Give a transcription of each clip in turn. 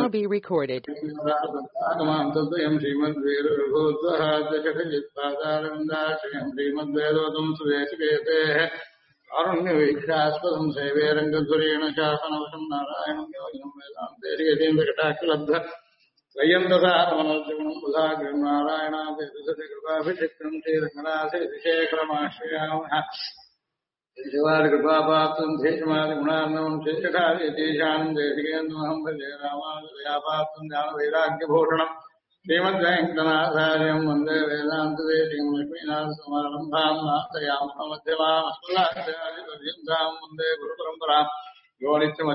now be recorded. ஆகமாந்தம் ஸ்ரீமத்வேதோதம் ஸ்ரீமத்வேதோதம் சுதேசிகேதே ஆரண்யவீக்ஷாஸ்பதம் சேவே ரங்கதுரேண சாசனவசம் நாராயணம் யோகினம் வேதாந்தேஷேந்திரகட்டாட்சலப்த வயந்தசாரமனோஜகுணம் புதாகிரம் நாராயணாதேசதி கிருபாபிஷிக்தம் ஸ்ரீரங்கநாதேதிசேகரமாஸ்ரயாமः शिवादि कृपापात्रं देशमादि गुणार्णवं शेषकार्यतीशानं देशिकेन्द्रमहं भजे रामानुजदयापात्रं ज्ञानवैराग्यभूषणं श्रीमद्वेङ्कटनाथार्यं वन्दे वेदान्तदेशिकं लक्ष्मीनाथसमारम्भां नाथयामध्यमाम् अस्मदाचार्यपर्यन्तां वन्दे गुरुपरम्परां यो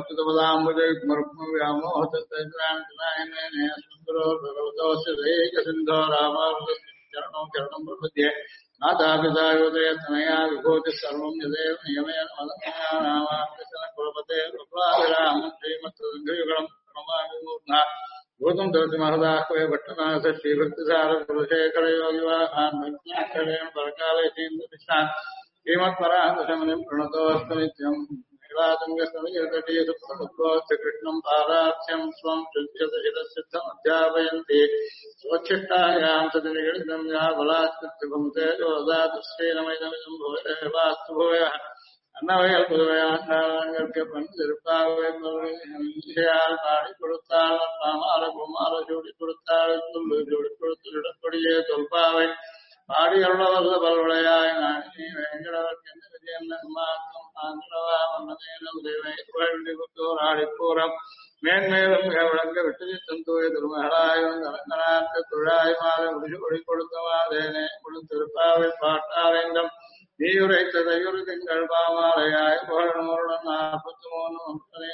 नित्यमच्युतपदाम्बुजयुग्मरुक्मव्यामोहतस्तैत्राणितनायनेन अस्मद्गुरो भगवतोऽस्य दैकसिन्धो रामानुजस्य चरणं प्रपद्ये मातापितायोदयतनया विभूतिः सर्वं यदेव नियमेन मदन्मया नामाकृष्ण कुलपते विप्लाभिरामं श्रीमत्तदङ्घ्रियुगलं प्रणमामिमूर्ध्ना भूतं दौति महदाह्वये भट्टनाथ श्रीभक्तिसारकुलशेखरयोगिवाहान् भक्त्याक्षरेण परकालेशीन्द्रनिष्ठान् श्रीमत्परान्तशमनिं प्रणतोऽस्तु नित्यम् नीलातुङ्गस्तनगिरितटीसुप्तमुद्बोध्य कृष्णं पारार्थ्यं स्वं शुद्ध्यतशिरसिद्धमध्यापयन्ति स्वच्छिष्टायां सतिनिगणितं या बलात्कृत्य भुङ्क्ते जोदातु श्रीनमैदमिदं भुवदेवास्तु भूयः அன்னவயல்புதுவையாண்டாளர்களுக்கு பணிந்திருப்பாவையால் பாடி கொடுத்தாள் பாமால குமார சூடி கொடுத்தாள் துள்ளு சூடி கொடுத்து இடப்படியே தொல்பாவை பாடி அருளவல்ல பல்வளையாய் நாணி வேங்கடவர்க்கென்று விஜயன்மார்க்கம் ஆங்கிலவா மன்னதேன உதவி புகழ்ந்துர் ஆடிப்பூரம் மேன்மேலும் விளங்க விட்டு தூய திருமகளாயும் கலங்கனார்க்க துழாய் மாலை முடிச்சு கொடுத்தவாதேனே கொடுத்திருப்பாவை பாட்டாரங்கம் நீயுரைத்த தையுறு திங்கள் பாமாலையாய் புகழனுடன் 43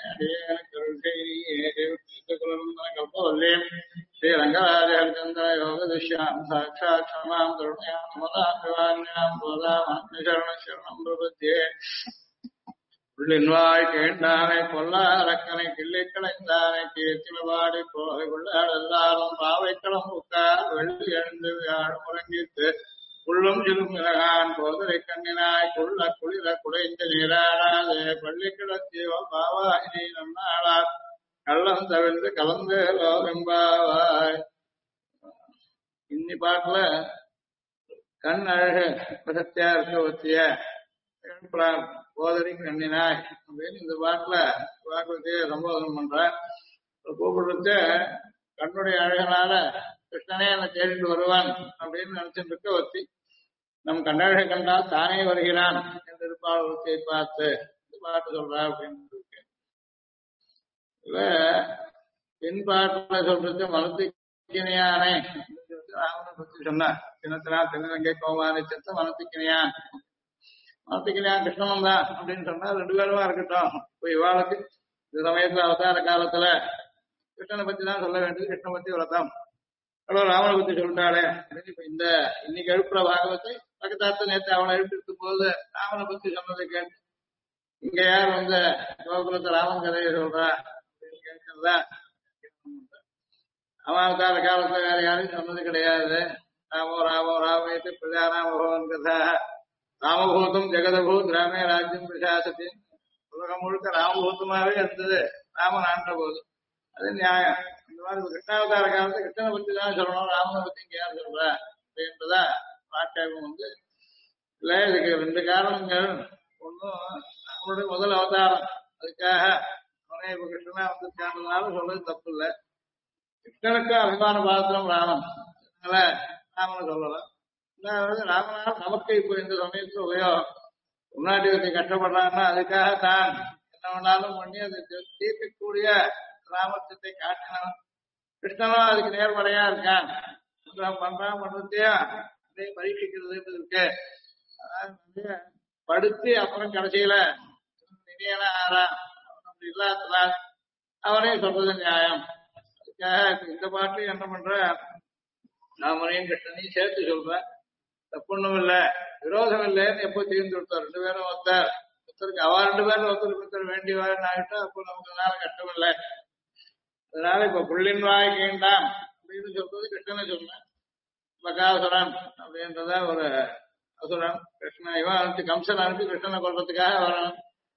கல்பவல்லியம் ஸ்ரீரங்கராஜஹரிச்சந்திர யோக துஷ்யாம் சாட்சாத் க்ஷமாம் கருணயாம் மதாபிவான்யாம் போதாமரணம் பிரபத்தியே உள்ளின்வாய் கேண்டானை பொல்லாரக்கனை கிள்ளி களைந்தானை கீர்த்தினவாடி போகை உள்ளாள் எல்லாரும் பாவைக்களம் உட்கார் வெள்ளி எழுந்து வியாழ் முழங்கித்து உள்ளும் சிலும் இலகான் போதரை கண்ணினாய் குள்ள குளிர குடைந்து நீராடாதே பள்ளி கிடத்தியோ பாவாயினி நன்னாளார் கள்ளம் தவிர்த்து கலந்து லோகம்பாவாய். இன்னி பாட்டுல கண் அழகு சத்தியாருக்கு ஒத்திய போதரி கண்ணினாய் அப்படின்னு இந்த பாட்டுல பாகவதிய சம்போதனம் பண்ற கூப்பிடுறத கண்ணுடைய அழகனால கிருஷ்ணனே என்னை தேடிட்டு வருவான் அப்படின்னு நினைச்சிட்டு இருக்க ஒத்தி நம் கண்ணழகை கண்டால் தானே வருகிறான் என்று இருப்பாள் ஒத்தியை பார்த்து இந்த பாட்டு சொல்றா அப்படின்னு இருக்கு. இல்ல பின் பாட்டுல சொல்றது மனத்துக்கினியானே ராமனை பத்தி சொன்னார். சின்னத்தினா தென்னங்கை கோமாரி செத்த மனத்துக்கினியான் மனத்துக்கினியான் கிருஷ்ணன் தான் அப்படின்னு சொன்னா 2 பேருமா இருக்கட்டும். இப்ப இவாளுக்கு இந்த சமயத்துல அவதார காலத்துல கிருஷ்ணனை பத்தி தான் சொல்ல வேண்டியது. கிருஷ்ணனை பத்தி விரதம் ராமனை பத்தி சொல்லிட்டாளே இப்ப இந்த இன்னைக்கு எழுப்புற பாகவத்தை பக்கத்தாத்து நேற்று அவனை எழுப்பிட்டு போது ராமனை பத்தி சொன்னதை கேட்டு இங்க யார் வந்து கோகுலத்தை ராமன் கதையை சொல்றா அப்படின்னு கேட்கறதா. அவன் அவதார காலத்துல வேற யாரையும் சொன்னது கிடையாது. ராமோ ராமோ ராமேத்து பிரஜாராமபவன் கதா ராமபூதம் ஜெகதபூத் ராமே ராஜ்யம் பிரசாசத்தி உலகம் முழுக்க ராமபூதமாவே இருந்தது ராமன் ஆண்ட போது. அது நியாயம். இந்த மாதிரி கிருஷ்ணாவதார காலத்தை கிருஷ்ணனை பத்தி தான் சொல்லணும், ராமனை பத்தி இங்க யார் சொல்ற அப்படின்றதா ஆட்சேபம் வந்து இல்ல. இதுக்கு 2 காரணங்கள். ஒன்னும் நம்மளுடைய முதல் அவதாரம், அதுக்காக அவனே இப்ப கிருஷ்ணனா வந்து சேர்ந்ததுனால சொல்றது தப்பு இல்லை. கிருஷ்ணனுக்கு அபிமான பாத்திரம் ராமன், அதனால ராமனை சொல்லலாம். ராமனால் நமக்கு இப்போ இந்த சமயத்துல உபயோகம். உள்நாட்டியத்தை கஷ்டப்படுறாங்கன்னா அதுக்காக தான் என்ன வேணாலும் பண்ணி அதை தீர்க்கக்கூடிய ராமத்தை காட்டினவன். கிருஷ்ணனும் அதுக்கு நேர்மறையா இருக்கான். பண்றான் பண்றதையும் அதே பரீட்சிக்கிறது இருக்கு. அதாவது படுத்தி அப்புறம் கடைசியில நினையன ஆறான் அப்படி இல்லாததால் அவனே சொல்றது நியாயம். அதுக்காக இந்த பாட்டுல என்ன பண்ற ராமனையும் கிருஷ்ணனையும் சேர்த்து சொல்ற. தப்புண்ணும் இல்லை, விரோதம் இல்லைன்னு எப்போ தீர்ந்து கொடுத்தார். 2 பேரும் ஒருத்தர் ஒருத்தருக்கு அவ 2 பேரும் ஒருத்தர் வேண்டியவான்னு ஆகிட்டா அப்போ நமக்கு அதனால கஷ்டம் இல்லை. அதனால இப்ப புள்ளின் வாய் கேண்டாம் அப்படின்னு சொல்றது கிருஷ்ணனை சொன்னேன். பகாசுரன் அப்படின்றத ஒரு அசுரன் கிருஷ்ணன் இவன் அனுப்பிச்சு கம்சன் அனுப்பி கிருஷ்ணனை கொள்றதுக்காக வரணும்.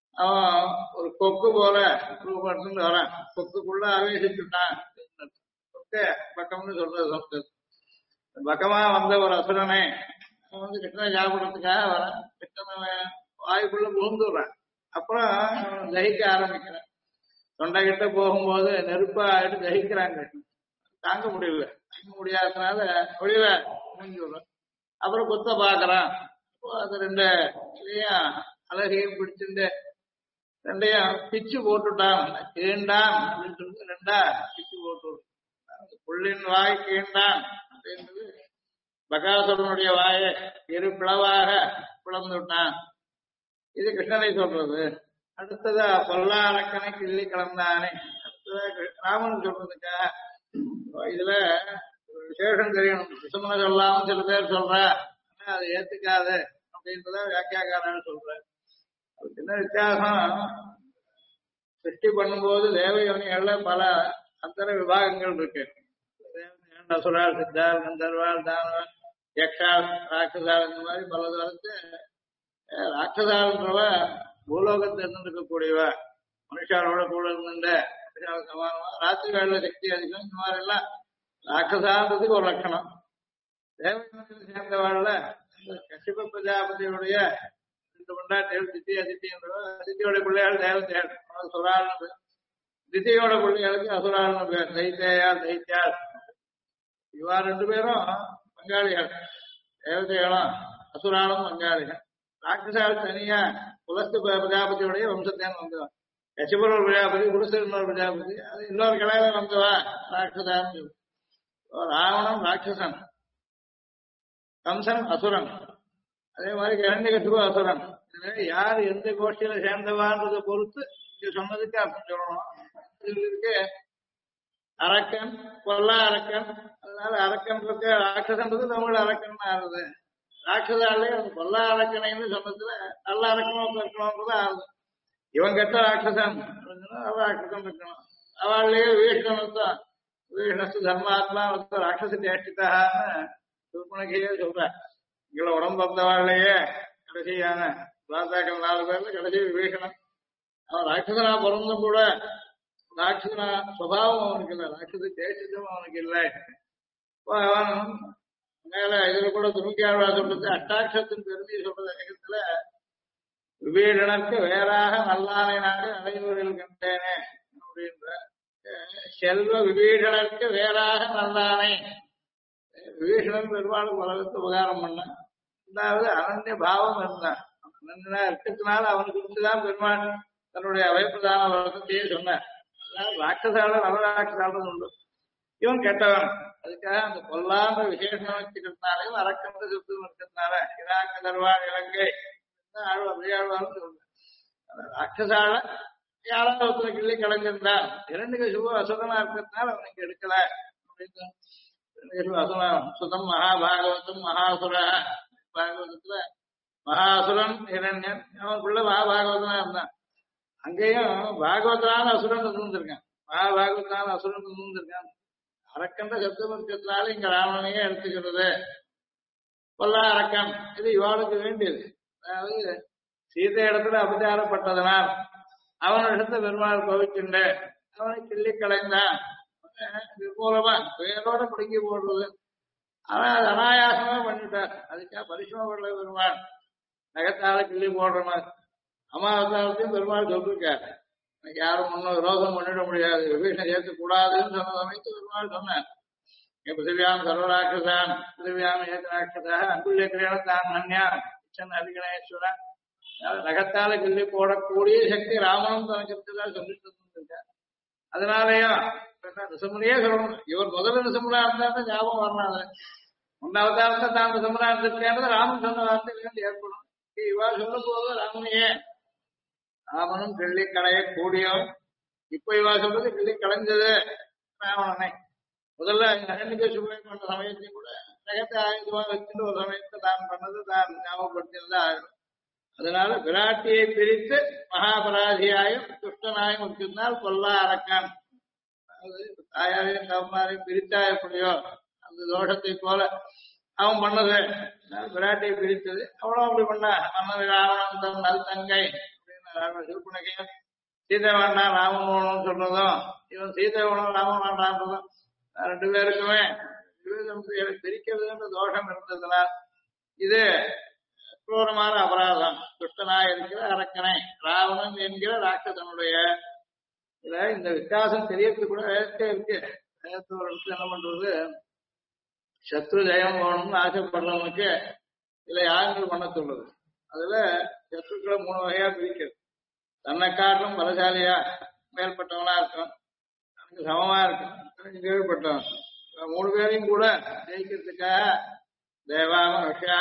அவன் ஒரு கொக்கு போல ரூபத்துன்னு வரான். கொக்குக்குள்ள ஆவேசிச்சுட்டான். கொக்க பக்கம்னு சொல்றது சம்ஸ்கிருதம். பக்கமா வந்த ஒரு அசுரனை அவன் வந்து கிருஷ்ணனை சாப்பிடுறதுக்காக வரான். கிருஷ்ணனை வாய்க்குள்ள புகுந்துடுறான். அப்புறம் அவன் தகிக்க ஆரம்பிக்கிறான். தொண்டை கிட்ட போகும்போது நெருப்பா ஆயிட்டு தகிக்கிறாங்க. தாங்க முடியல. தாங்க முடியாததுனால வெளியில முடிஞ்சு விடுறான். அப்புறம் குத்த பாக்குறான். அது ரெண்டு இதையும் அழகையும் பிடிச்சிட்டு ரெண்டையும் பிச்சு போட்டுட்டான். கீண்டான் அப்படின்னு சொல்லி ரெண்டா பிச்சு போட்டு புள்ளின் வாய் கீண்டான் அப்படின்றது பகாசுரனுடைய வாயை இரு பிளவாக பிளந்து விட்டான். இது கிருஷ்ணனை சொல்றது. அடுத்ததா பொல்லா அரக்கனை கிள்ளி கலந்தானே. அடுத்ததா ராமன் சொல்றதுக்கா இதுல ஒரு விசேஷம் தெரியணும். விசுமனை சொல்லாம சில பேர் சொல்ற அதை ஏத்துக்காது அப்படின்றத வியாக்கியாக்காரன் சொல்ற. அதுக்கு என்ன வித்தியாசம்? சிருஷ்டி பண்ணும்போது தேவயோனிகள்ல பல அந்தர விபாகங்கள் இருக்கு. அசுரால், சித்தால், கந்தர்வால், தானவால், யக்ஷால், ராட்சசால் இந்த மாதிரி பல தரத்து. ராட்சசால்ன்றவ பூலோகத்தில் இருந்துருக்கக்கூடியவ, மனுஷாரோட கூட இருந்துட்ட சமானமா ராத்திரி வேலை சக்தி அதிகம். இந்த மாதிரி எல்லாம் ராட்சசான்றதுக்கு ஒரு லட்சணம். தேவயோனிகள் சேர்ந்தவாழ்ல கசிப பிரஜாபதியுடைய ரெண்டு கொண்டாட்டிகள் தித்தி அதித்தின்றவ. அதித்தியோட பிள்ளையாள் தேவதையாள் சுராள்னு பேர். தித்தியோட பிள்ளைகளுக்கு அசுராள்னு பேர். தைத்தேயாள், தைத்தியாள். இவா ரெண்டு பேரும் பங்காளிகள். தேவதைகளும் அசுராலும் பங்காளிகள். ராட்சசால் தனியா புலஸ்து பிரஜாபதியுடைய வம்சத்தேன்னு வந்தவன். கசிபுர பிரஜாபதி, குருசர் பிரஜாபதி, அது இன்னொரு கலையில வந்தவா ராட்சசான்னு. ராவணன் ராட்சசன், கம்சன் அசுரன், அதே மாதிரி இரண்யகசிபு அசுரன். யார் எந்த கோஷ்டியில சேர்ந்தவான்றதை பொறுத்து இங்க சொன்னதுக்கு அர்த்தம் சொல்லணும். இதுக்கு அரக்கன், கொல்லா அரக்கன். அதனால அரக்கன் இருக்கு, ராட்சசன்றது தமிழ் அரக்கன் ஆறுது. ராட்சசாலே அது கொல்லா அரக்கனைன்னு சொன்னதுல நல்ல அரக்கணும் இருக்கணும்ன்றது ஆறுது. இவன் கெட்ட ராட்சசன் ராட்சசன் இருக்கணும். அவள்லயே வீஷ்ணனுத்தான் வீஷ்ணஸ்து தர்மாத்மா ராட்சச சேஷ்டிதான்னு திருப்பணகிரியே சொல்ற. இங்களை உடம்பு வந்தவாழ்லையே கடைசியான ராஜாக்கள் 4 பேர்ல கடைசி விபீஷணன். அவன் ராட்சசனா பிறந்தும் கூட ராட்சசனா சுபாவம் அவனுக்கு இல்லை, ராட்சச சேஷிதம் அவனுக்கு இல்லை. அவன் மேல இதுல கூட துணுக்கியாழ்வா சொல்றது அட்டாட்சத்தின் பெருமையை சொல்றது இடத்துல விபீஷணனுக்கு வேறாக நல்லானை நாடு நடைமுறையில் கண்டேனே அப்படின்ற. செல்வ விபீஷணனுக்கு வேறாக நல்லானை. விபீஷணன் பெருமாளுக்கு உலகத்து உபகாரம் பண்ண. ரெண்டாவது அனன்ய பாவம் இருந்தான். அனன்யா இருக்கிறதுனால அவனுக்கு இருந்துதான் பெருமாள் தன்னுடைய அவைப்பிரதான வழக்கத்தையே சொன்னார். ராட்சசால நவராட்சசாலும் உண்டு. இவன் கெட்டவன். அதுக்காக அந்த கொல்லான்ற விசேஷம் வச்சுக்கிறதுனாலையும் அரக்கன்ற சுத்தம் இருக்கிறதுனால இராக்க தருவாள் இலங்கை ஆழ்வாரும் சொல்றேன். ராட்சசால யாராவது ஒருத்தனை கிள்ளி கலைஞ்சிருந்தான். இரண்யகசிபு அசுரனா இருக்கிறதுனால அவனுக்கு எடுக்கல அப்படின்னு. அசுரம் சுதம் மகாபாகவதம் மகாசுர. பாகவதத்துல மகாசுரன் இரண்யன், அவனுக்குள்ள மகாபாகவதனா இருந்தான். அங்கேயும் பாகவதான அசுரன் இருந்திருக்கான், மகாபாகவதான அசுரன் இருந்திருக்கான். அரக்கன்ற சப்தம் இருக்கிறதுனால இங்க ராவணனையே எடுத்துக்கிறது. கொல்லா அரக்கன் இது இவாளுக்கு வேண்டியது. அதாவது சீதை இடத்துல அபச்சாரப்பட்டதனால் அவனிடத்த பெருமாள் கோவிச்சுண்ட அவனை கிள்ளி கலைந்தான். மூலமா வேரோட பிடுங்கி போடுறது. ஆனா அது அனாயாசமா பண்ணிட்டார். அதுக்காக பரிசுமப்படல பெருமாள் நகத்தால கிள்ளி போடுற மாதிரி. அமாவசாரத்தையும் பெருமாள் சொல்லிருக்காரு, எனக்கு யாரும் முன்ன விரோதம் பண்ணிட முடியாது, விபீஷன் ஏற்கக்கூடாதுன்னு சொன்ன சமயத்து பெருமாள் சொன்னார். பிருத்திவியாம் சர்வராட்சசான் பிருத்திவியாம் ஏகராட்சசா அங்குல்யக்கிரேன தான் நன்யான் அதிகணேஸ்வரன். நகத்தால கிள்ளி போடக்கூடிய சக்தி ராமனும் தனக்கு இருக்கிறதா சொல்லிட்டு இருந்திருக்கார். அதனாலயும் ரிசமுனையே சொல்லணும். இவர் முதல்ல ரிசமுனா இருந்தா ஞாபகம் வரணும். முன்னாவதாரத்தை தான் ரிசமுனா இருந்திருக்கேன்றது ராமன் சொன்ன வார்த்தையிலிருந்து ஏற்படும். இவா சொல்லும் போது ராமனையே ராமனும் கிள்ளி களைய கூடியவன். இப்ப இவா சொல்றது கிள்ளி களைஞ்சது ராவணனை. முதல்ல நகநிகழ்ச்சி பண்ண சமயத்தையும் கூட நகத்தை ஆயுதமா வச்சுட்டு ஒரு சமயத்தை தான் பண்ணது தான் ஞாபகப்படுத்தினதா ஆயிடும். அதனால பிராட்டியை பிரித்து மகாபராதியாயும் துஷ்டனாயும் வச்சிருந்தால் கொல்லா அரக்கான். தாயாரையும் தவமாரையும் பிரித்தா எப்படியோ அந்த தோஷத்தை போல அவன் பண்ணது. பிராட்டியை பிரித்தது அவ்வளவு அப்படி பண்ணா. மன்னன் ராவணன் தன் நல் தங்கை அப்படின்னு சிறுப்புனகையும் சீதை வேண்டாம் ராமன் வேணும்னு சொல்றதும் இவன் சீதை வேணும் ராமன் வேண்டான்றதும் ரெண்டு பேருக்குமே பிரிக்கிறதுன்ற தோஷம் இருந்ததுன்னா இது குரூரமான அபராதம். துஷ்டனாய் இருக்கிற அரக்கனை ராவணன் என்கிற ராட்சசனுடைய இதுல இந்த வித்தியாசம் தெரியறது கூட வேதத்தை இருக்கு. வேதத்தை ஒரு இடத்துல என்ன பண்றது, சத்ரு ஜெயம் போகணும்னு ஆசைப்படுறவனுக்கு இதுல யாகங்கள் பண்ண சொல்றது. அதுல சத்ருக்களை 3 வகையா பிரிக்கிறது. தன்னை காட்டிலும் பலசாலியா மேற்பட்டவனா இருக்கும், தனக்கு சமமா இருக்கும், தனக்கு கீழ்பட்டவன். 3 பேரையும் கூட ஜெயிக்கிறதுக்காக தேவா மனுஷா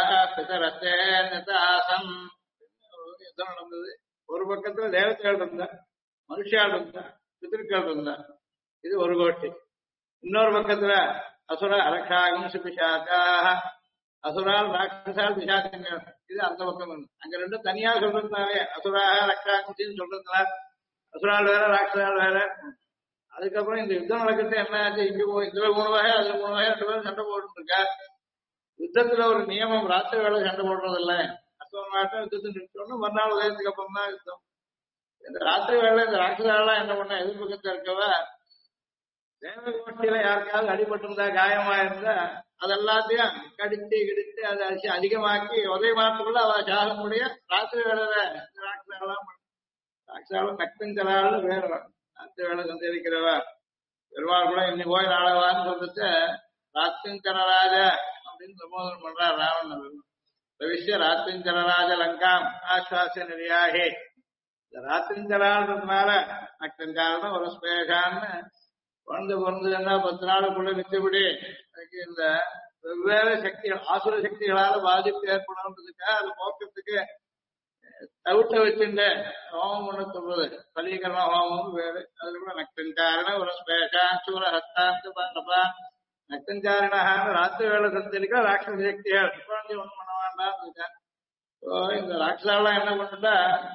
பிதரத்தேசம் யுத்தம் நடந்தது. ஒரு பக்கத்துல தேவதைகள் இருந்தா, மனுஷால் இருந்தா, பித்திருக்கள் இருந்தா, இது ஒரு கோஷ்டி. இன்னொரு பக்கத்துல அசுர அரக்ஷாகம் பிசாச்சாக, அசுரால் ராட்சசால் பிசாச்சங்கள், இது அந்த பக்கம் இருக்கு. அங்க ரெண்டும் தனியா சொல்றதுனாலே அசுராக ரக்ஷாகம் சொல்றதுனால அசுரால் வேற ராட்சசால் வேற. அதுக்கப்புறம் இந்த யுத்தம் நடக்கிறது என்ன ஆச்சு, இங்க இதுல 3 வகை அதுல 3 வகை 2 பேரும் சண்டை போட்டு இருக்கா. யுத்தத்துல ஒரு நியமம், ராத்திரி வேலை சண்டை போடுறது இல்லை. அசோக நாட்டம் யுத்தத்தை நிறுத்தணும், மறுநாள் உதயத்துக்கு அப்புறம் தான் யுத்தம். இந்த ராத்திரி வேலை இந்த ராட்சசாலாம் என்ன பண்ண, எதிர்பக்கத்துல இருக்கவ தேவகோஷ்டியில யாருக்காவது அடிபட்டிருந்தா காயமா இருந்தா அது எல்லாத்தையும் கடிச்சு கிடிச்சு அதை அரிசி அதிகமாக்கி உதவி மாற்றக்குள்ள அவ சாகக்கூடிய ராத்திரி வேலையில ராட்சசாலாம் ராட்சசாலும் நக்தஞ்சலாலும் வேறு ராத்திரி வேலை சந்தேகிக்கிறவ பெருமாள் கூட இன்னி போய் நாளவான்னு சொல்லிட்டு ராத்திங்கரராஜ அப்படின்னு சம்போதனம் பண்றார் ராவணன். பவிஷ்ய ராத்திங்கரராஜ லங்காம் ஆஸ்வாச நிரியாகி. இந்த ராத்திரிஞ்சலான்றதுனால நக்தஞ்சாலன்னு ஒரு ஸ்பேஷான்னு குழந்தை பிறந்ததுன்னா 10 நாளுக்குள்ள நிச்சயப்படி அதுக்கு இந்த வெவ்வேறு சக்திகள் ஆசுர சக்திகளால பாதிப்பு ஏற்படுறதுக்காக அது போக்குறதுக்கு தவிட்ட வச்சுட்டு ஹோமம் பண்ண சொல்றது பலீகரண ஹோமம் வேறு. அதுல கூட நக்தஞ்சாரண ஒரு ஸ்பேஷான் சூர ஹஸ்தாந்து பாண்டபா நக்தஞ்சாரணான ராத்திரி வேலை சந்திரிக்கா ராட்சச சக்திகள் குழந்தை ஒண்ணும் பண்ண வேண்டாம்னு இருக்கேன். இந்த ராட்சசாலாம் என்ன பண்ணுட்டா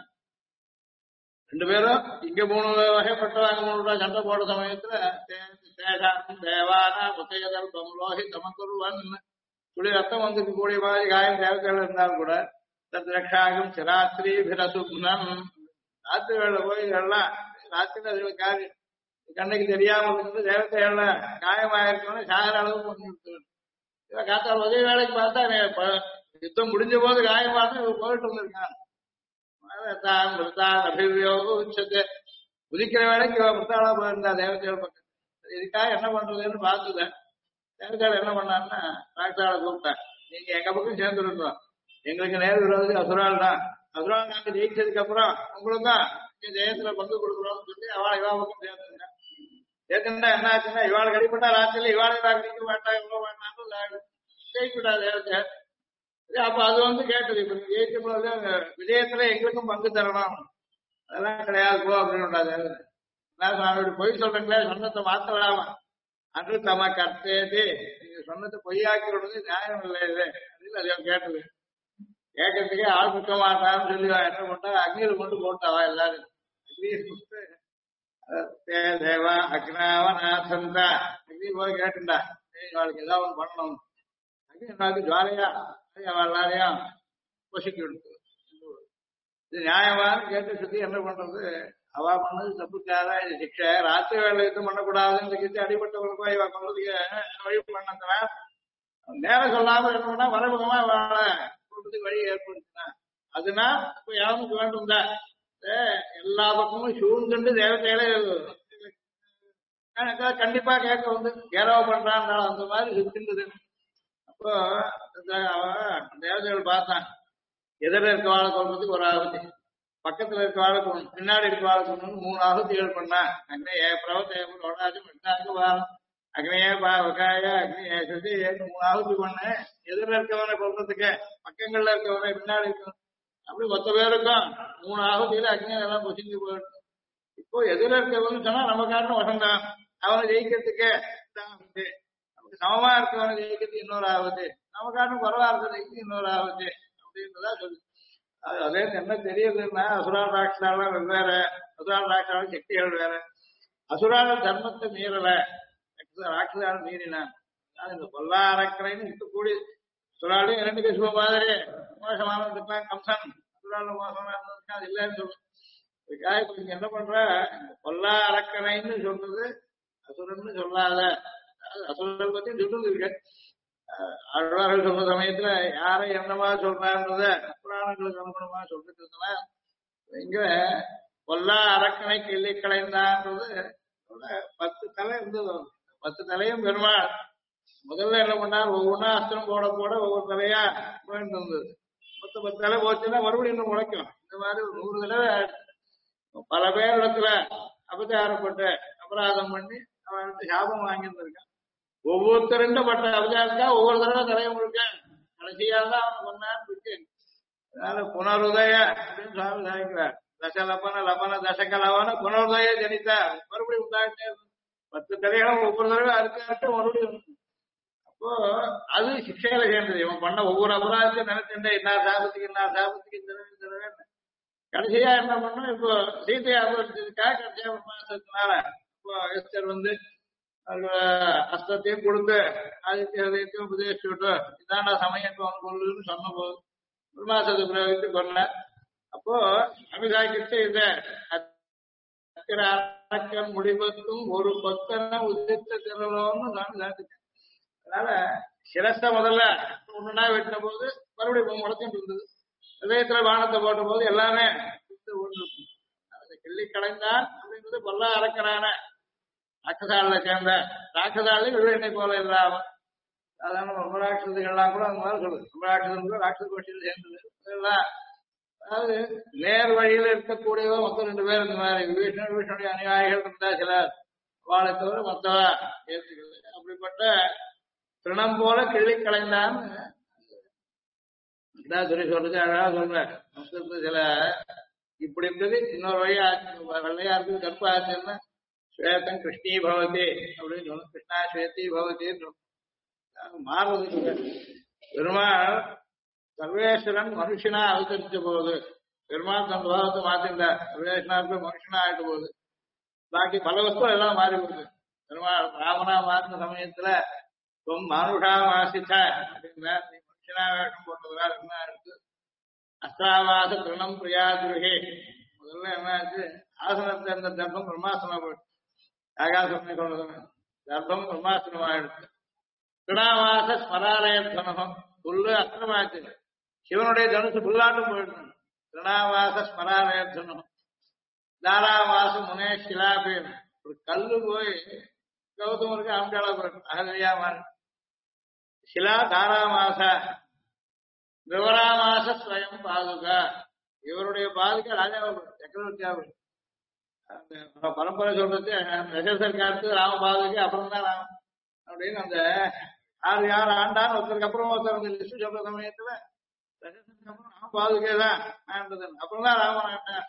2 பேரும் இங்க 3 வகைப்பட்டவாங்க 3 ரூபாய் சண்டை போட சமயத்துல தேவான முத்தையதல் பம்லோகி தமக்குருவன் துளி ரத்தம் வந்துட்டு கூடிய மாதிரி காயம் தேவதைகள் இருந்தாலும் கூட தத்ரக்ஷாகம் சிராத்திரி பிரசுப்னம் ராத்திரி வேலை போய் எல்லாம் ராத்திரி அது காரி கண்ணுக்கு தெரியாம இருந்து தேவதைகள்ல காயமாயிருக்கணும் சாகர அளவு பண்ணிட்டு காத்தால் உதவி வேலைக்கு பார்த்தா யுத்தம் முடிஞ்ச போது காயமாக போயிட்டு வந்திருக்காங்க. உதிக்கிற வேலைக்கு மிருத்தாளா போயிருந்தா தேவதைகள் பக்கம். இதுக்காக என்ன பண்றதுன்னு பார்த்துதான் தேவதைகள் என்ன பண்ணாருன்னா ராட்சாளை கூப்பிட்டேன், நீங்க எங்க பக்கம் சேர்ந்துருக்கோம், எங்களுக்கு நேர் விரோதி அசுரால் தான், அசுரால் நாங்க ஜெயிச்சதுக்கு அப்புறம் உங்களுக்கு தான் ஜெயத்துல பங்கு கொடுக்குறோம்னு சொல்லி அவளை இவா பக்கம் சேர்ந்துருங்க. சேர்த்துட்டா என்ன ஆச்சுன்னா இவாளுக்கு அடிப்பட்டா ராத்திரில இவாளை அடிக்க வேண்டாம் இவ்வளவு வேண்டாம்னு ஜெயிக்கிட்டா தேவதை. அப்ப அது கேட்டது, இப்ப ஜெயிச்ச போது விஜயத்துல எங்களுக்கும் பங்கு தரணும், அதெல்லாம் கிடையாது போ அப்படின்னு சுவாமியோட பொய் சொல்றீங்களே, சொன்னத்தை மாத்த விடாம அன்று தம கர்த்தேது, நீங்க சொன்னதை பொய்யாக்கி விடுறது நியாயம் இல்லை இது அப்படின்னு அது கேட்டது. கேட்கறதுக்கே ஆள் இருக்க மாட்டான்னு சொல்லி என்ன பண்ணா அக்னியில கொண்டு போட்டாவா எல்லாரும். தேவா அக்னாவநாசந்தா அக்னி போய் கேட்டுண்டா, அவளுக்கு ஏதாவது ஒண்ணு பண்ணணும், அக்னி ஜுவாலையா எல்லாரையும் பொசிக்கி விடுத்து. இது நியாயமானு கேட்டு சுத்தி என்ன பண்றது, அவ பண்ணது தப்புக்காத இது சிக்ஷை. ராத்திரி வேலை எதுவும் பண்ணக்கூடாதுன்னு கிட்ட அடிபட்டவங்களுக்கோ இவ கொண்டதுக்கு வழி பண்ணதுனா நேரம் சொல்லாம என்ன பண்ணா மறைமுகமா அவளை சொல்றதுக்கு வழி ஏற்படுத்தினா அதுனா இப்ப யாருக்கு வேண்டும் தான் எல்லா பக்கமும் சூழ்ந்துட்டு தேவதைகளே கண்டிப்பா கேட்க கேரவ பண்றான் அந்த மாதிரி சுத்தின்றது. அப்போ தேவதைகள் பார்த்தான், எதிர இருக்க வாழை கொள்றதுக்கு ஒரு ஆகுதி, பக்கத்துல இருக்க வாழை கொண்டு பின்னாடி இருக்க வாழை கொண்டு 3 ஆகுதிகள் பண்ணா. அக்னியே பிரவத்தேஜம் வாரம் அக்னியே பாவகாய அக்னியே சுத்தி 3 ஆகுதி பண்ணு. எதிர இருக்கவனை கொள்றதுக்கு பக்கங்கள்ல இருக்கவனை பின்னாடி இருக்கவன் அப்படி 10 பேருக்கும் 3 ஆகுதியில அக்னியை எல்லாம் பொசிஞ்சு போயிடும். இப்போ எதிர இருக்கவன்னு சொன்னா நம்ம காரணம் வசந்தான், அவனை ஜெயிக்கிறதுக்கு நமக்கு சமமா இருக்கவனை ஜெயிக்கிறது இன்னொரு ஆகுது, நம்ம காரணம் குறவா இருக்கிறதுக்கு இன்னொரு ஆகுது அப்படின்றதா சொல்லு. அதே என்ன தெரியுதுன்னா அசுரால் ராட்சாலாம் வெவ்வேறு, அசுரால் ராட்சால சக்திகள் வேற. அசுரால தர்மத்தை மீறல, ராட்சால மீறினான். இந்த கொல்லா அரக்கரைன்னு இருக்கக்கூடிய சுராலையும் 2 கசுவ மாதிரி மோசமானதுக்கெல்லாம் கம்சன் அசுரால மோசமா இருந்ததுக்கு அது இல்லைன்னு சொல்லு. இதுக்காக இப்ப நீங்க என்ன பண்ற, பொல்லா அரக்கனைன்னு சொல்றது அசுரன்னு சொல்லாத. அசுரர்கள் பத்தி சொல்றது இருக்கு. ஆழ்வார்கள் சொல்ற சமயத்துல யாரை என்னமா சொல்றான்றத புராணங்களுக்கு அனுகுணமா சொல்லிட்டு இருக்கலாம். இங்க பொல்லா அரக்கனை கிள்ளி களைந்தான்றது 10 தலை இருந்தது. 10 தலையும் பெருமாள் முதல்ல என்ன பண்ணார், ஒவ்வொன்றா அஸ்திரம் போட போட ஒவ்வொரு தலையா போயிட்டு இருந்தது. 10 தலை போச்சுன்னா மறுபடியும் இன்னும் முளைக்கும். இந்த மாதிரி ஒரு 100 தடவை பல பேர் இடத்துல அபச்சாரப்பட்டு அபராதம் பண்ணி அவன் சாபம் வாங்கியிருந்திருக்கான். ஒவ்வொருத்தருண்ட பட்ட அபச்சாரத்தா ஒவ்வொரு தடவை தலைய முழுக்க கடைசியாக தான் அவன் பண்ணான்னு இருக்கு. அதனால புனருதய அப்படின்னு சுவாமி சாதிக்கிறார். தசலபன லபன தசகலவன புனருதய ஜனிதா, மறுபடியும் உண்டாகிட்டே 10 தலைகளும் ஒவ்வொரு தடவை அறுக்க மறுபடியும். அப்போ அது சிக்ஷையில சேர்ந்தது. இவன் பண்ண ஒவ்வொரு அபராதத்தையும் நினைச்சுட்டே இன்னார் சாபத்துக்கு இன்னார் சாபத்துக்கு இந்த தடவை கடைசியா என்ன பண்ணோம், இப்போ சீதையை அபகரிச்சதுக்காக கடைசியா ஒரு மாசத்தினால இப்போ எஸ்டர் அஸ்தத்தையும் கொடுத்து ஆதித்யத்தையும் உபதேசிச்சு விட்டு இதாண்டா சமயம் கொள்ளுன்னு சொன்ன போது ஒரு மாசத்துக்கு பிரயோகித்து கொள்ள. அப்போ அபிசாக்கிட்டு இத அரக்கன் முடிவத்தும் ஒரு கொத்தன உதித்த திரளோன்னு நான் சாதிச்சேன். அதனால சிரஸ்த முதல்ல ஒண்ணுனா வெட்டின போது மறுபடியும் முடச்சிட்டு இருந்தது. இதயத்துல பானத்தை போட்ட போது எல்லாமே ஒன்று கிள்ளி கலைந்தான் அப்படின்றது பொல்லா அரக்கனான ராட்சசால சேர்ந்த ராட்சசாலை விழுவெண்ணை போல இல்லாம சாதாரண பிரம்மராட்சதுகள்லாம் கூட அந்த மாதிரி சொல்லுது. பிரம்மராட்சதம் ராட்சத கோஷ்டியில் சேர்ந்தது இதெல்லாம். அதாவது நேர் வழியில இருக்கக்கூடியவோ மொத்தம் 2 பேர் இந்த மாதிரி விபீஷனுடைய அநியாயிகள் இருந்தா சிலர் வாழை தவிர மொத்தவா ஏற்றுக்கிறது. அப்படிப்பட்ட திருணம் போல கிள்ளி கலைந்தான்னு துறை சொல்றது அழகா சொல்ற. சில இப்படி இருந்தது இன்னொரு வழியா வெள்ளையா இருக்குது கருப்பா ஆச்சுன்னா ஸ்வேதம் கிருஷ்ணி பவதி அப்படின்னு சொல்லணும். கிருஷ்ணா ஸ்வேதி பவதின்னு மாறுறது. பெருமாள் சர்வேஸ்வரன் மனுஷனா அவதரிச்ச போது பெருமாள் தன் பாவத்தை மாத்திருந்தார். சர்வேஸ்வரனுக்கு மனுஷனா ஆயிட்ட போது பாக்கி பல வஸ்துவம் எல்லாம் மாறி போகுது. பெருமாள் ராமனா மாறின சமயத்துல மானுஷா வாசிச்ச அப்படின்னா நீ மனுஷனா வேஷம் போட்டதுனால என்ன இருக்கு. அஷ்டாவாச திருணம் பிரியாதுருகே முதல்ல என்ன ஆச்சு, ஆசனத்தை இருந்த தர்ப்பம் பிரம்மாசனம் போயிடுச்சு. ஆகாசமே சொல்றது தர்ப்பம் பிரம்மாசனம் ஆயிடுச்சு. திருணாவாச ஸ்மராலயத்தனம் புல்லு அஸ்திரமாச்சு. சிவனுடைய தனுசு புல்லாட்டும் போயிடுச்சு. திருணாவாச ஸ்மராலயத்தனம் தாராவாச முனே சிலாபேன் ஒரு கல்லு போய் கௌதமருக்கு அம்பாளா போயிடும். அகலியா மாறி சிலா தாராமாச விவராமாச ஸ்வயம் பாதுகா இவருடைய பாதுகா ராஜாவை சக்கரவர்த்தியாவை பரம்பரை சொல்றது தசரதருக்கு அடுத்து ராம பாதுகை அப்புறம் தான் ராமன் அப்படின்னு அந்த யார் ஆண்டான்னு ஒருத்தருக்கு அப்புறம் ஒருத்தர் லிஸ்ட் சொல்ற சமயத்துல தசரதருக்கு அப்புறம் ராம பாதுகை தான் ஆண்டது. அப்புறம் தான் ராமன் ஆண்டான்.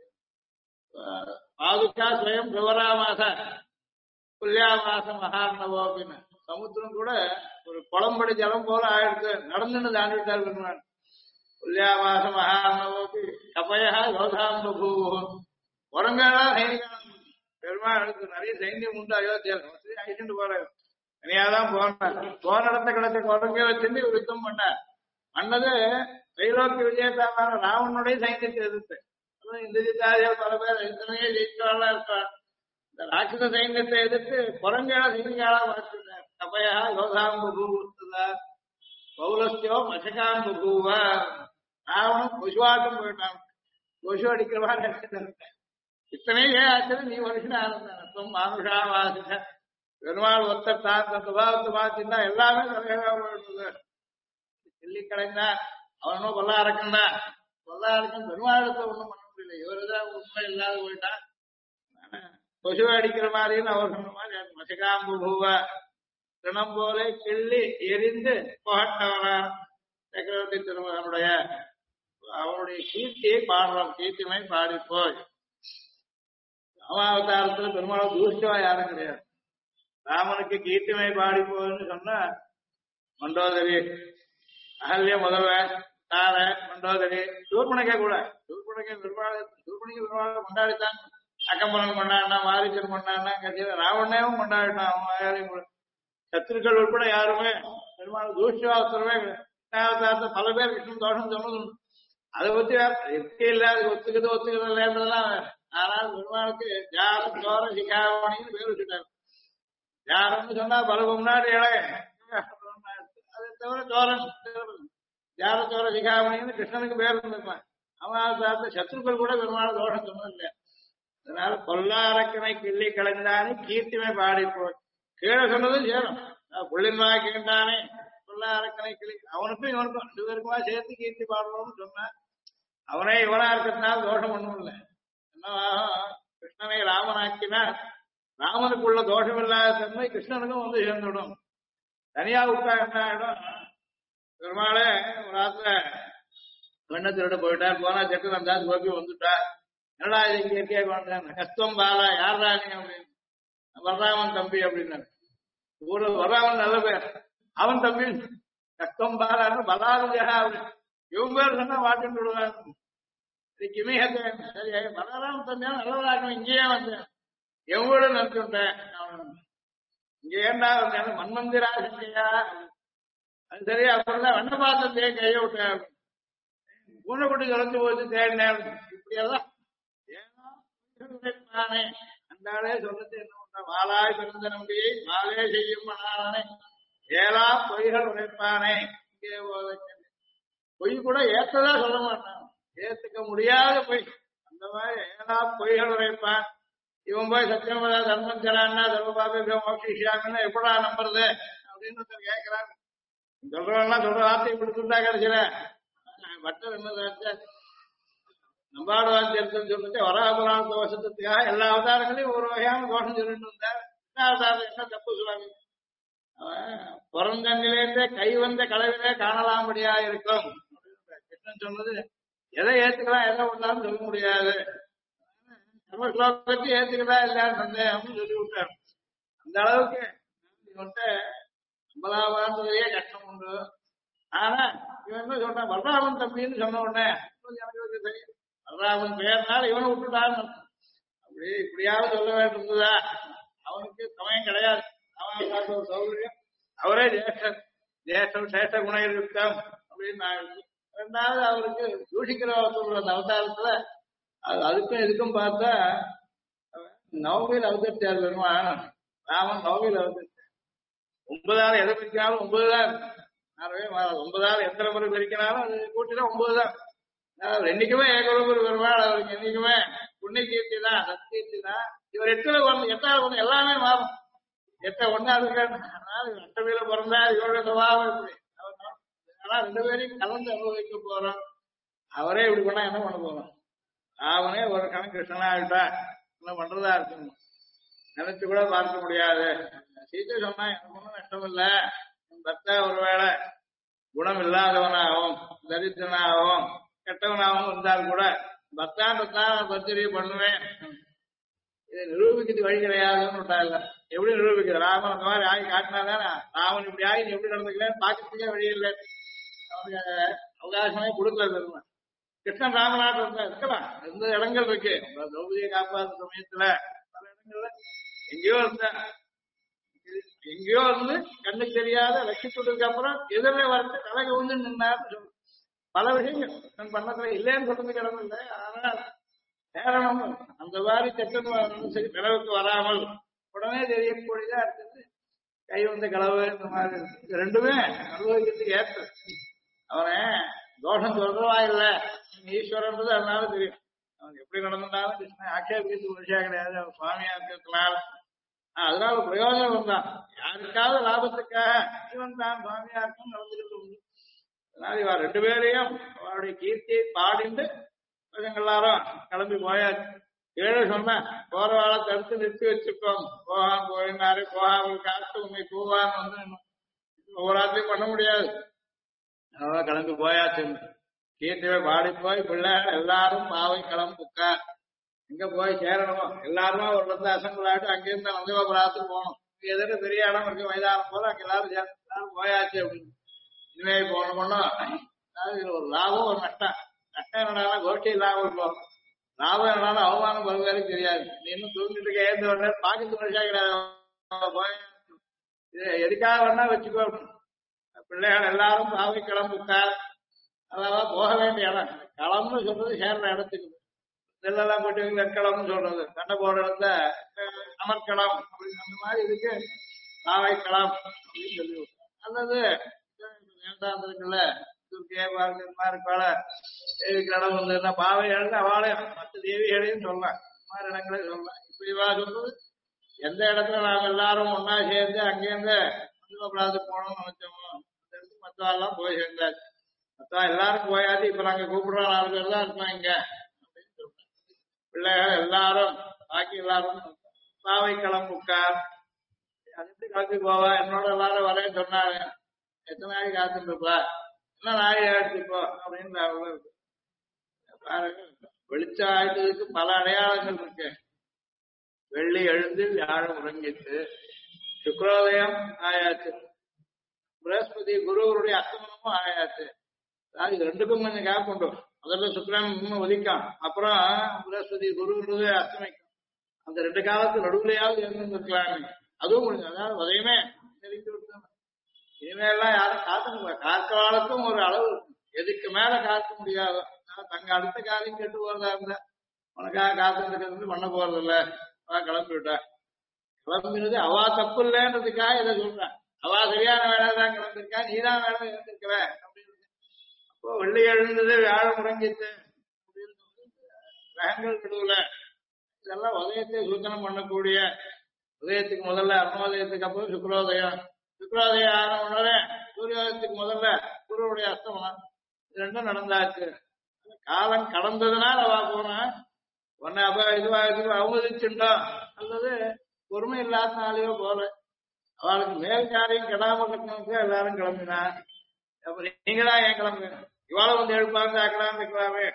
பாதுகா ஸ்வயம் விவராமாச புல்யாமாச மகார்ணவோ அப்படின்னு சமுத்திரம் கூட ஒரு குளம்படி ஜலம் போல ஆயிடுச்சு. நடந்துன்னு தாண்டிவிட்டார் பெருமாள். புல்யாமாச மகார்ணவோக்கு கபயா யோதாம் பபூவம் உரங்கெல்லாம் சைனிகம். பெருமாளுக்கு நிறைய சைன்யம் உண்டு. அயோத்தியால் அழிச்சுட்டு போறாரு. தனியாதான் போனார். போன இடத்த கிடைச்ச குரங்க வச்சிருந்து இவர் யுத்தம் பண்ணார். பண்ணது தைலோக்கிய விஜயதாமான ராவனுடைய சைன்யத்தை எதிர்த்து. இந்த ஜித்தாதிகள் பல பேர் எத்தனையோ ஜெயிச்சவாளா இருப்பார். இந்த ராட்சத சைன்யத்தை எதிர்த்து குரங்கேளா சைனிகாலா மாற்றினார். கபயா யோதாம் பபூவா பௌலஸ்தியோ மசகாம் பபூவ ராவனும் கொசுவாட்டம் போயிட்டான். கொசு அடிக்கிற மாதிரி நினைச்சிட்டு இத்தனையும் ஏன் ஆச்சு, நீ மனுஷனா இருந்தான் மானுஷா வாசிச்ச பெருமாள் ஒருத்தர் தான் தன் சுபாவத்தை மாத்திருந்தா எல்லாமே தலையாக போயிடுது. கிள்ளி கலைந்தா அவனும் கொல்லா அரக்கண்டா. கொல்லா அரக்கன் பெருமாளத்தை ஒண்ணும் பண்ண முடியல. இவருதான் உண்மை இல்லாத போயிட்டான். கொசுவை அடிக்கிற மாதிரின்னு அவர் சொன்ன மாதிரி மசகாம்பு பூவ தினம் போல கிள்ளி எரிந்து புகட்டவனா சக்கரவர்த்தி திருமகனுடைய அவனுடைய கீர்த்தியை பாடுறோம். கீர்த்திமை பாடிப்போய் ராமாவதாரத்துல பெருமாளை தூஷ்டவா யாரும் கிடையாது. ராமனுக்கு கீர்த்திமை பாடிப்போன்னு சொன்னா மண்டோதரி அகல்ய முதல்வ தார மண்டோதரி சூர்பனக்கே கூட சூர்பனக்கே பெருமாளை கொண்டாடித்தான். அக்கம்பலம் கொண்டாடினா மாரிச்சன் கொண்டாடினா கட்சியில ராவணேவும் கொண்டாடினான். அவன் கூட சத்துருக்கள் உட்பட யாருமே பெருமாள் தூஷ்டவாசரமே அவதாரத்தை பல பேர் விஷ்ணு தோஷம் சொன்னது. அதை பத்தி வேற இருக்கே இல்ல அது ஒத்துக்கிறது இல்லைன்றதெல்லாம் ஆனால் பெருமாளுக்கு ஜார சோர சிகாமணின்னு பேர் வச்சுட்டாரு. ஜாரம்னு சொன்னா பலவு முன்னாடி இளைய அதை தவிர சோரன் ஜார சோர சிகாமணின்னு கிருஷ்ணனுக்கு பேர் இருந்திருப்பான். அவன் சார்ந்த சத்ருக்கள் கூட பெருமாள் தோஷம் சொன்னதில்லை. அதனால பொல்லாரக்கனை கிள்ளி கலைந்தானே கீர்த்திமை பாடி போய் கீழே சொன்னதும் சேரும். புள்ளின்மா கேட்டானே பொல்லாரக்கனை கிள்ளி அவனுக்கும் இவனுக்கும் 2 பேருக்குமா சேர்த்து கீர்த்தி பாடணும்னு சொன்னான். அவனே இவனா இருக்கிறதுனால தோஷம் ஒண்ணும் இல்லை. என்னவா கிருஷ்ணனை ராமனாக்கினா ராமனுக்குள்ள தோஷம் இல்லாத தன்மை கிருஷ்ணனுக்கும் வந்து சேர்ந்துவிடும். தனியா விட்டா என்ன ஆயிடும்? பெருமாளே ஒரு ஆத்துல வெண்ண திருட போயிட்டார். போனா செட்டு அந்த கோபி வந்துட்டா. என்னடா இது இங்க இருக்கே கொண்டாங்க கஸ்தம் பாலா யாரா நீ அப்படின்னு. வர்றாமன் தம்பி அப்படின்னாரு. ஒரு வர்றாமன் நல்ல பேர். அவன் தம்பி கஸ்தம் பாலான்னு பலாருஜா அப்படின்னு இவன் பேர் சொன்னா வாட்டுன்னு விடுவாங்க. கிமிஹத்தை சரி பலராமன் தம்பியா நல்லவராக்கணும். இங்கேயே வந்தேன் எவ்வளவு நினைச்சுட்டேன். இங்க ஏண்டா வந்தேன் மன்மந்திரா செஞ்சையா அது சரியா அப்புறம் வண்ண பாத்திரத்தையே கைய விட்டேன். பூனைக்குட்டி தொலைஞ்சு போச்சு தேடினேன். இப்படியெல்லாம் ஏனே அந்த ஆளே சொல்றது என்ன பண்ற மாலாய் பிறந்த நம்பியை மாலே செய்யும் மனானே ஏலா பொய்கள் உரைப்பானே. இங்கே பொய் கூட ஏற்றதா சொல்ல மாட்டான். ஏத்துக்க முடியாத பொய். அந்த மாதிரி ஏலா பொய்கள் உரைப்பான். இவன் போய் சத்தியமதா தர்மம் தரான்னா தர்மபாபி மோட்சிஷாமின்னு எப்படா நம்புறது அப்படின்னு கேட்கிறான். சொல்றவெல்லாம் சொல்ற வார்த்தையை கொடுத்துட்டா கிடைச்சிட பட்டம் என்ன நம்பாடு வார்த்தை சொல்லிட்டு வராபுராண தோஷத்துக்காக எல்லா அவதாரங்களையும் ஒரு வகையான தோஷம் சொல்லிட்டு இருந்தார். என்ன அவதாரம் என்ன தப்பு சுவாமி? பிறந்தன்னிலேருந்தே கை வந்த கலவிலே காணலாம்படியா இருக்கும். கிருஷ்ணன் சொன்னது எதை ஏத்துக்கலாம் எதை ஒன்றாலும் சொல்ல முடியாது. நம்ம ஸ்லோகத்தை ஏத்துக்கிறதா இல்லையான்னு சந்தேகம்னு சொல்லி விட்டார். அந்த அளவுக்கு இவன்ட்ட 50ஆம் கஷ்டம் உண்டு. ஆனா இவன் என்ன சொல்றான் பலராமன் தம்பின்னு சொன்ன உடனே எனக்கு தெரியும் பலராமன் பெயர்னால இவனை விட்டுட்டான்னு அப்படி இப்படியாவது சொல்ல வேண்டியிருந்ததா? அவனுக்கு சமயம் கிடையாது. அவன் பார்த்த ஒரு சௌகரியம். அவரே ஜேஷ்டர் ஜேஷ்டம் சேஷ்ட குணம் அப்படின்னு நான் 2வது அவருக்கு தூஷிக்கிற அந்த அவதாரத்துல அதுக்கும் இதுக்கும் பார்த்தா நவமியில் அவதரிச்சார் பெருமான். ராமன் நவமியில் அவதரிச்சார். 9ஆவது எதை பிரிக்கிறாலும் 9 தான். 9ஆவது எத்தனை முறை பிரிக்கிறாலும் அது கூட்டினா 9 தான். என்னைக்குமே ஏகரூபர் பெருமாள். அவருக்கு என்னைக்குமே புண்ணிய கீர்த்தி தான் சத்கீர்த்தி தான். இவர் 8வது எல்லாமே மாறும். 8 ஒன்னா இருக்காரு. அதனால 8 பிறந்தா இவருடைய சுபாவம் இப்படி. ஆனா 2 பேரையும் கலந்து அனுபவிக்க போறோம். அவரே இப்படி பண்ணா என்ன பண்ண போறோம்? அவனே ஒரு கணக்கு கிருஷ்ணனா ஆகிட்டா என்ன பண்றதா இருக்கணும் நினைச்சு கூட பார்க்க முடியாது. சீத்தை சொன்னா எனக்கு ஒன்றும் நஷ்டம் இல்லை. என் பர்த்தா ஒருவேளை குணம் இல்லாதவனாகவும் தரித்திரனாகவும் கெட்டவனாகவும் இருந்தால் கூட பர்த்தான்றதான் பர்த்தரியை பண்ணுவேன். இதை நிரூபிக்கிறது வழி கிடையாதுன்னு விட்டா இல்ல. எப்படி நிரூபிக்கிறது? ராமன் அந்த மாதிரி ஆகி காட்டினாதானே ராமன் இப்படி ஆகி எப்படி நடந்துக்கலன்னு பாக்கிறதுக்கே வழி இல்லை. அவனுக்கு அவகாசமே கொடுக்கல பெருமை. கிருஷ்ணன் ராமநாதன் இருந்தா இருக்கலாம். எந்த இடங்கள் இருக்கு திரௌபதியை காப்பாற்ற சமயத்துல பல இடங்கள்ல எங்கேயோ இருந்து கண்ணுக்கு தெரியாத லட்சியத்துக்கு அப்புறம் எதிரில் வரட்டு தலைக வந்து நின்னார்னு சொல்லு. பல விஷயங்கள் நான் பண்ணத்துல இல்லைன்னு சொல்றது கிடந்து இல்லை. ஆனால் சேரணம் அந்த மாதிரி சட்டம் சரி பிளவுக்கு வராமல் உடனே தெரியக்கூடியதா இருக்குது. கை வந்த களவு இந்த மாதிரி இருக்கு. 2மே அனுபவிக்கிறதுக்கு ஏற்ற. அவனை தோஷம் சொல்றவா இல்ல ஈஸ்வரன்றது அதனால தெரியும். அவன் எப்படி நடந்தாலும் கிருஷ்ணன் ஆட்சேபிக்கிறது ஒரு விஷயம் கிடையாது. அவன் சுவாமியா இருக்கிறதுனால அதனால பிரயோஜனம் தான். யாருக்காவது லாபத்துக்காக இவன் தான் சுவாமியா இருக்கும் நடந்துகிட்டு உண்டு. அதனால இவன் 2 பேரையும் அவருடைய கீர்த்தியை பாடிண்டு எல்லாரும் கிளம்பி போயாச்சு. ஏழு சொன்ன போறவாளை தடுத்து நிறுத்தி வச்சுக்கோம். போகாம போயினாரு போகாமல் காத்து உண்மை கூவான்னு வந்து ஒவ்வொரு ஆத்திலையும் பண்ண முடியாது. அதான் கிளம்பி போயாச்சு. கீர்த்தியை பாடி போய் பிள்ளை எல்லாரும் பாவை கிளம்புக்கா எங்க போய் சேரணும். எல்லாருமே ஒரு இடத்துல அசம்பிள் ஆகிட்டு அங்கிருந்து நந்தகோபுரத்துக்கு போகணும். எதிர பெரிய இடம் இருக்கு மைதானம் போல அங்க எல்லாரும் போயாச்சு அப்படின்னு இனிமே போனோம்னா இதுல ஒரு லாபம் ஒரு நஷ்டம். நஷ்டம் என்னன்னா கோஷ்டி லாபம் இருக்கும். லாபம் என்னன்னா அவமானம் பல்வேறு தெரியாது. நீ இன்னும் தூங்கிட்டு இருக்க ஏந்து வர பாக்கெட்டு மனுஷாக்கிறாங்க. இது எதுக்காக வேணா வச்சுக்கோ. பிள்ளைகள் எல்லாரும் பாவை கிளம்புக்கா அதாவது போக வேண்டிய இடம் கிளம்புன்னு சொல்றது சேர்ற இடத்துக்கு நெல்லெல்லாம் கொட்டி வெற்களம்னு சொல்றது, சண்டை போடுற இடத்த அமர்க்களம் அப்படின்னு அந்த மாதிரி இதுக்கு பாவைக்களம் அப்படின்னு சொல்லி அல்லது வேண்டாந்திருக்குல்ல துர்க்கையே பாருங்க இருப்பாள தேவிக்கு இடம் வந்ததுன்னா பாவை எழுந்து அவளையும் மற்ற தேவிகளையும் சொல்லலாம், இந்த மாதிரி இடங்களே சொல்லலாம். இப்படி வா சொல்றது எந்த இடத்துல நாம் எல்லாரும் ஒன்னா சேர்ந்து அங்கேருந்து மஞ்சள் போனோம்னு நினைச்சோமோ அந்த இடத்துக்கு மற்றவாள்லாம் போய் சேர்ந்தாச்சு. மற்றவா எல்லாரும் போயாச்சு, இப்ப நாங்க கூப்பிடுறோம் 4 பேர் தான் இருக்கோம் இங்க அப்படின்னு சொல்றோம். பிள்ளைகள் எல்லாரும் பாக்கி எல்லாரும் பாவை கிளம்புக்கார் அதுக்கு கிளம்பி போவா, என்னோட எல்லாரும் வரேன்னு சொன்னாங்க. எத்தனை நாளைக்கு காத்துட்டு இருப்பா, என்ன நாய் ஆயிடுச்சுப்போ அப்படின்னு இருக்கு. பாருங்க, வெளிச்சம் ஆயிட்டதுக்கு பல அடையாளங்கள் இருக்கு. வெள்ளி எழுந்து வியாழம் உறங்கிட்டு சுக்ரோதயம் ஆயாச்சு, பிரகஸ்பதி குருவருடைய அஸ்தமனமும் ஆயாச்சு. அதாவது இது ரெண்டுக்கும் கொஞ்சம் கேப் உண்டு. முதல்ல சுக்கிரன் உதிக்கும், அப்புறம் பிரகஸ்பதி குருவருடைய அஸ்தமிக்கும். அந்த 2 காலத்து நடுவுலையாவது இருந்துருக்கலாமே, அதுவும் முடிஞ்சு. அதாவது உதயமே நெருங்கி விட்டு இனிமேலாம் யாரும் காத்துக்க காக்காலத்தும் ஒரு அளவு எதுக்கு மேல காக்க முடியாது. தங்க அடுத்த காரியம் கெட்டு போறதா இருந்தா உனக்காக காத்துக்கிறது பண்ண போறது இல்ல, கிளம்பி விட்டா. கிளம்பினது அவா தப்பு இல்லைன்றதுக்காக இதை சொல்றேன். அவா சரியான வேலை தான் கிளம்பிருக்கா, நீதான் வேலை இருந்திருக்கிற அப்படின்னு. அப்போ வெள்ளி எழுந்தது வியாழம் முடங்கிச்சு அப்படின்னு கிரகங்கள் நடுவுல இதெல்லாம் உதயத்தை சூச்சனம் பண்ணக்கூடிய. உதயத்துக்கு முதல்ல அருணோதயத்துக்கு அப்புறம் சுக்ரோதயம், சுக்ரோதயம் ஆன உடனே சூரியோதயத்துக்கு முதல்ல குருவுடைய அஸ்தமனம், இது ரெண்டும் நடந்தாச்சு. காலம் கடந்ததுனால அவ போனா உன்னை இதுவா அவமதிச்சுட்டோ அல்லது பொறுமை இல்லாதனாலேயோ போல. அவளுக்கு மேல் காரியம் கெடாம இருக்கணும்னு எல்லாரும் கிளம்பினா. அப்புறம் நீங்கதான் ஏன் கிளம்புங்க, இவாள வந்து எழுப்பாங்க ஆக்கலாம் இருக்கலாமே.